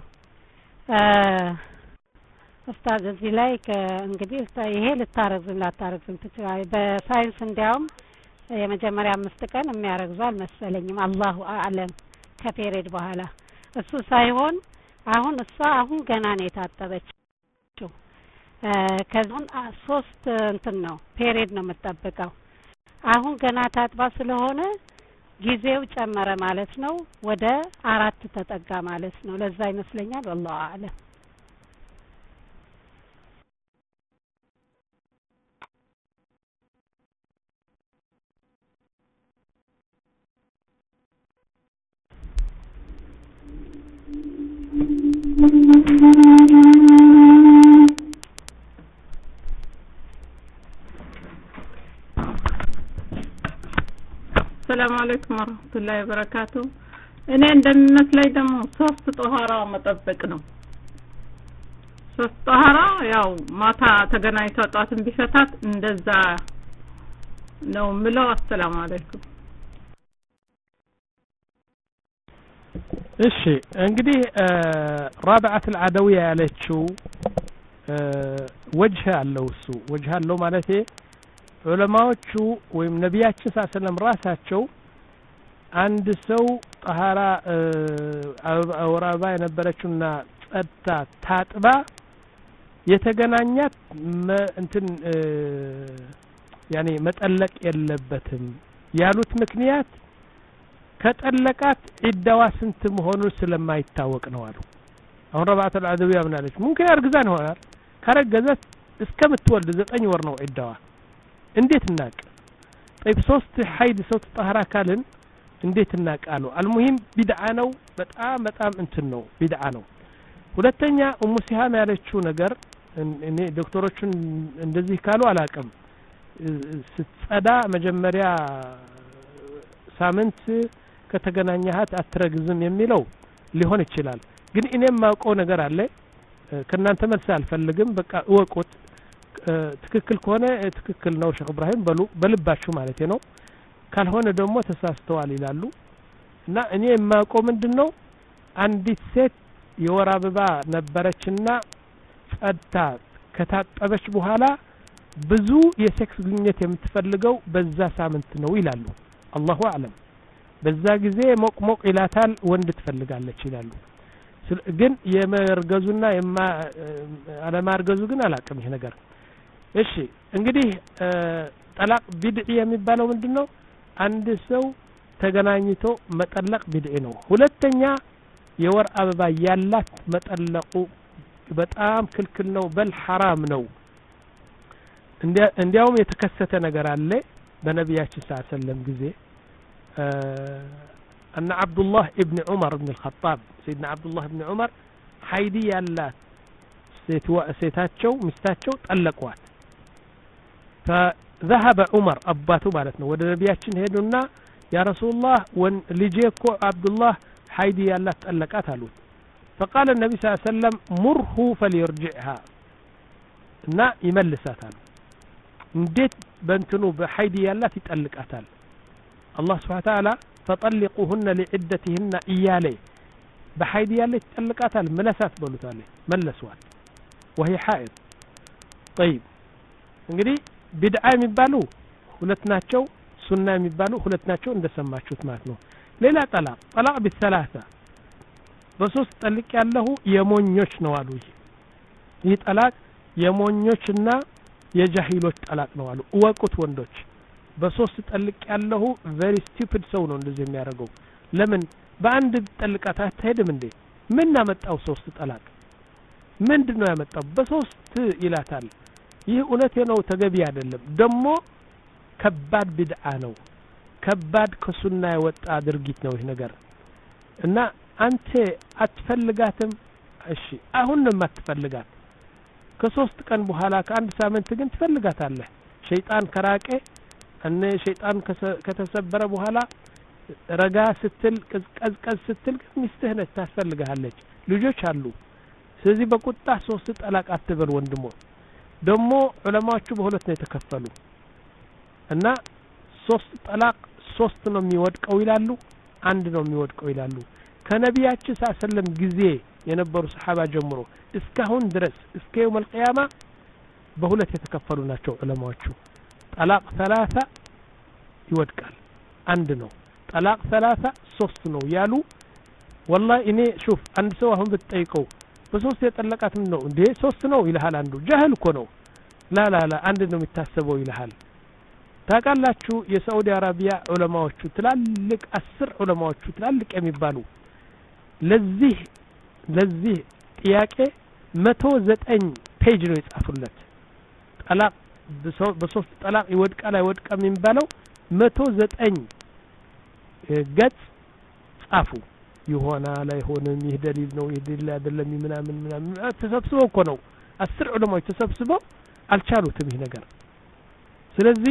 ኡስታዝ እዚህ ላይ እንግዲህ ይሄ ልታረግዝን ላታረግዝን ትችላለች በሳይንስ እንዲያውም የመጀመሪያ አምስት ቀን የሚያረግዙ አልመሰለኝም አላሁ አለም ከፔሬድ በኋላ እሱ ሳይሆን አሁን እሷ አሁን ገና ነው የታጠበችው ከዛን ሶስት እንትን ነው ፔሬድ ነው የምትጠብቀው አሁን ገና ታጥባ ስለሆነ ጊዜው ጨመረ ማለት ነው ወደ አራት ተጠጋ ማለት ነው ለዛ ይመስለኛል والله اعلم السلام عليكم ورحمة الله وبركاته እኔ እንደሚመስለኝ ደግሞ ሶስት ጦሃራ መጠበቅ ነው ሶስት ጦሃራ ያው ማታ ተገናኝተው ጧትን ቢፈታት እንደዛ ነው ምለው السلام عليكم እሺ እንግዲህ رابعة العدوية ያለችው ወጅህ አለው እሱ ወጅህ አለው ማለት ዑለማዎቹ ወይም ነብያችን ሰለላሁ ራሳቸው አንድ ሰው ጣሃራ አውራባ የነበረችውና ጸጥታ ታጥባ የተገናኛት እንትን ያኔ መጠለቅ የለበትም ያሉት ምክንያት ከጠለቃት ዒዳዋ ስንት መሆኑ ስለማይታወቅ ነው አሉ አሁን ረባዓት العدوية ምናለች ممكن አርግዛን ሆናል ካረገዘት እስከምትወልድ ዘጠኝ ወር ነው ዒዳዋ እንዴት እናቅ طيب ሶስት ሐይድ ሰው ተጣራ ካልን እንዴት እናቃሉ አልሙሂም ቢድዓ ነው በጣም በጣም እንትን ነው ቢድዓ ነው ሁለተኛ ኡሙ ሲሃም ያለችው ነገር እኔ ዶክተሮችን እንደዚህ ካሉ አላቀም ስትጸዳ መጀመሪያ ሳምንት ከተገናኛሃት አትረግዝም የሚለው ሊሆን ይችላል ግን እኔም ማውቀው ነገር አለ ከናንተ መልስ አልፈልግም በቃ እወቁት ትክክል ከሆነ ትክክል ነው ሼክ ኢብራሂም በሉ በልባችሁ ማለት ነው ካልሆነ ደግሞ ተሳስተዋል ይላሉ እና እኔ የማውቀው ምንድነው አንዲት ሴት የወር አበባ ነበረችና ጸድታ ከታጠበች በኋላ ብዙ የሴክስ ግንኙነት የምትፈልገው በዛ ሳምንት ነው ይላሉ አላሁ አለም በዛ ጊዜ ሞቅ ሞቅ ይላታል ወንድ ትፈልጋለች ይላሉ ግን የመርገዙና የማ አለማርገዙ ግን አላቀም ይሄ ነገር እሺ እንግዲህ ጠላቅ ቢድዒ የሚባለው ምንድነው አንድ ሰው ተገናኝቶ መጠለቅ ቢድዒ ነው ሁለተኛ የወር አበባ ያላት መጠለቁ በጣም ክልክል ነው በል حرام ነው እንዲያውም የተከሰተ ነገር አለ በነብያችን ሰለላሁ ዐለይሂ ወሰለም ጊዜ أن عبد الله ابن عمر بن الخطاب سيدنا عبد الله بن عمر حيدي يالات سيتاتشو مستاتشو طلقوات فذهب عمر أباته مالتنا ود نبياتشن هيدونا يا رسول الله وان لجيكو عبد الله حيدي يالات طلقات هلوت فقال النبي صلى الله عليه وسلم مره فليرجعها نا يملساتها نديت بنتنو بحيدي يالات يطلقاتها الله سبحانه وتعالى فطلقوهن لعدتهن إيالي بحيدي يالات يطلقاتها ملسات بلوتالي ملسوات وهي حائض طيب እንግዲህ ቢድዓ የሚባሉ ሁለት ናቸው ሱና የሚባሉ ሁለት ናቸው እንደሰማችሁት ማለት ነው ሌላ ጠላቅ ጠላቅ በሰላሳ በሶስት ጠልቅ ያለው የሞኞች ነው አሉ ይህ ጠላቅ የሞኞችና የጃሂሎች ጠላቅ ነው አሉ ወቁት ወንዶች በሶስት ጠልቅ ያለው very stupid ሰው ነው እንደዚህ የሚያደርገው ለምን በአንድ ጠልቃት አትሄድም እንዴ ምን አመጣው ሶስት ጠላቅ ምንድነው ያመጣው በሶስት ይላታል ይህ እውነቴ ነው ተገቢ አይደለም ደሞ ከባድ ቢድዓ ነው ከባድ ከሱና የወጣ ድርጊት ነው ይህ ነገር እና አንተ አትፈልጋትም እሺ አሁን ነው የማትፈልጋት ከሶስት ቀን በኋላ ከአንድ ሳምንት ግን ትፈልጋታለህ ሸይጣን ከራቀ እነ ሸይጣን ከተሰበረ በኋላ ረጋ ስትል ቀዝቀዝ ስትል ሚስትህ ነች ታስፈልጋለች ልጆች አሉ ስለዚህ በቁጣ ሶስት ጠላቅ አትበል ወንድሞ ደሞ ዑለማዎቹ በሁለት ነው የተከፈሉ እና ሶስት ጠላቅ ሶስት ነው የሚወድቀው ይላሉ አንድ ነው የሚወድቀው ይላሉ ከነቢያችን ሰለም ጊዜ የነበሩ ሰሃባ ጀምሮ እስካሁን ድረስ እስከ يوم القيامه በሁለት የተከፈሉ ናቸው ዑለማዎቹ ጠላቅ ثلاثة ይወድቃል አንድ ነው ጠላቅ ثلاثة ሶስት ነው ያሉ والله እኔ شوف አንድ ሰው አሁን ብትጠይቀው በሶስት የጠለቃት ምን ነው እንዴ ሶስት ነው ይልሃል አንዱ ጀህል እኮ ነው ላ ላ ላ አንድ ነው የሚታሰበው ይልሃል ታውቃላችሁ የሳዑዲ አረቢያ ዑለማዎቹ ትላልቅ አስር ዑለማዎቹ ትላልቅ የሚባሉ ለዚህ ለዚህ ጥያቄ መቶ ዘጠኝ ፔጅ ነው የጻፉለት ጠላቅ በሶስት ጠላቅ ይወድቃል አይወድቅም የሚባለው መቶ ዘጠኝ ገጽ ጻፉ ይሆናል አይሆንም ይህ ደሊል ነው ይህ ደሊል አይደለም ምናምን ምናምን ተሰብስበው እኮ ነው አስር ዑለማዎች ተሰብስበው አልቻሉትም ይህ ነገር ስለዚህ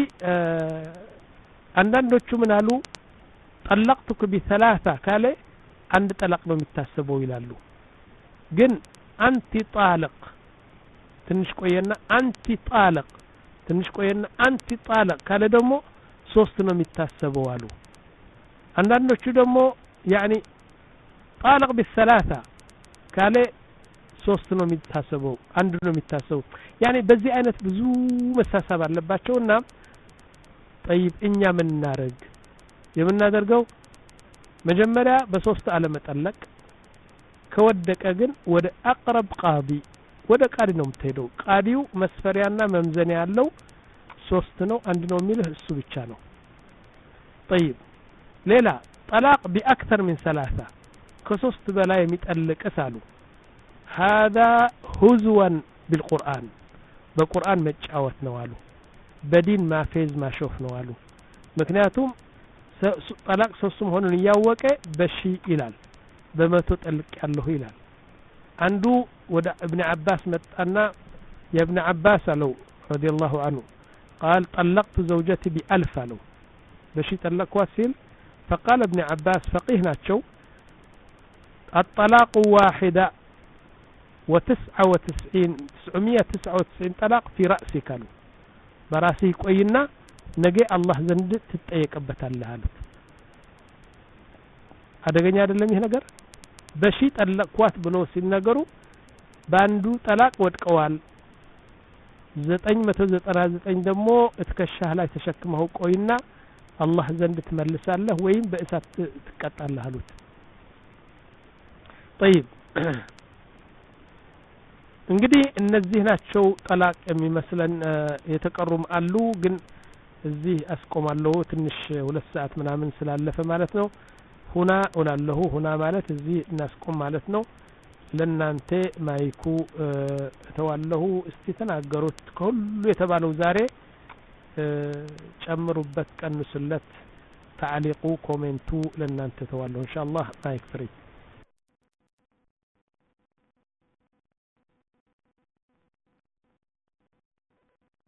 አንዳንዶቹ ምን አሉ ጠለቅቱክ በثلاثه ካለ አንድ ጠላቅ ነው የሚታሰበው ይላሉ ግን አንቲ ጣልቅ ትንሽ ቆየና አንቲ ጣልቅ ትንሽ ቆየና አንቲ ጣልቅ ካለ ደግሞ ሶስት ነው የሚታሰበው አሉ አንዳንዶቹ ደግሞ يعني طالق بالثلاثه ካለ ሶስት ነው የሚታሰበው አንድ ነው የሚታሰበው يعني በዚህ አይነት ብዙ መሳሳብ አለባቸውና طيب እኛ ምን እናረግ የምናደርገው መጀመሪያ በሶስት አለመጠለቅ ከወደቀ ግን ወደ አቅረብ ቃዲ ወደ ቃዲ ነው የምትሄደው ቃዲው መስፈሪያና መምዘን ያለው ሶስት ነው አንድ ነው የሚልህ እሱ ብቻ ነው طيب ሌላ طلاق باكثر من ثلاثه ከሶስት በላይ የሚጠልቅስ አሉ هذا هزوا بالقران በቁርአን መጫወት ነው አሉ በዲን ማፌዝ ማሾፍ ነው አሉ ምክንያቱም طلاق ሶስት መሆኑን ያወቀ በሺ ይላል በመቶ ጠልቅ ያለው ይላል አንዱ ወደ ابن عباس መጣና የابن عباس አለው رضي الله عنه قال طلقت زوجتي بألف አለው በሺ ጠለቅኳት ሲል فقال ابن عباس فقيه ናቸው الطلاق واحدة وتسعة وتسعين تسعمية تسعة وتسعين طلاق في رأسك قالوا براسي ቆይና ነገ አላህ ዘንድ ትጠየቅበታለህ አሉት አደገኛ አይደለም ይሄ ነገር በሺ ጠለቅኳት ብሎ ሲነገሩ ባንዱ ጠላቅ ወድቀዋል ዘጠኝ መቶ ዘጠና ዘጠኝ ደግሞ እትከሻህ ላይ ተሸክመው ቆይና አላህ ዘንድ ትመልሳለህ ወይም በእሳት ትቀጣለህ አሉት طيب እንግዲህ እነዚህ ናቸው ጠላቅ የሚመስለን የተቀሩም አሉ ግን እዚህ አስቆማለሁ ትንሽ ሁለት ሰዓት ምናምን ስላለፈ ማለት ነው ሁና ወላሁ ሁና ማለት እዚህ እናስቆም ማለት ነው ለናንተ ማይኩ ተዋለሁ እስቲ ተናገሩት ሁሉ የተባለው ዛሬ ጨምሩበት ቀንሱለት تعليقوا كومنتو لنانت تولوا ان شاء الله مايك فري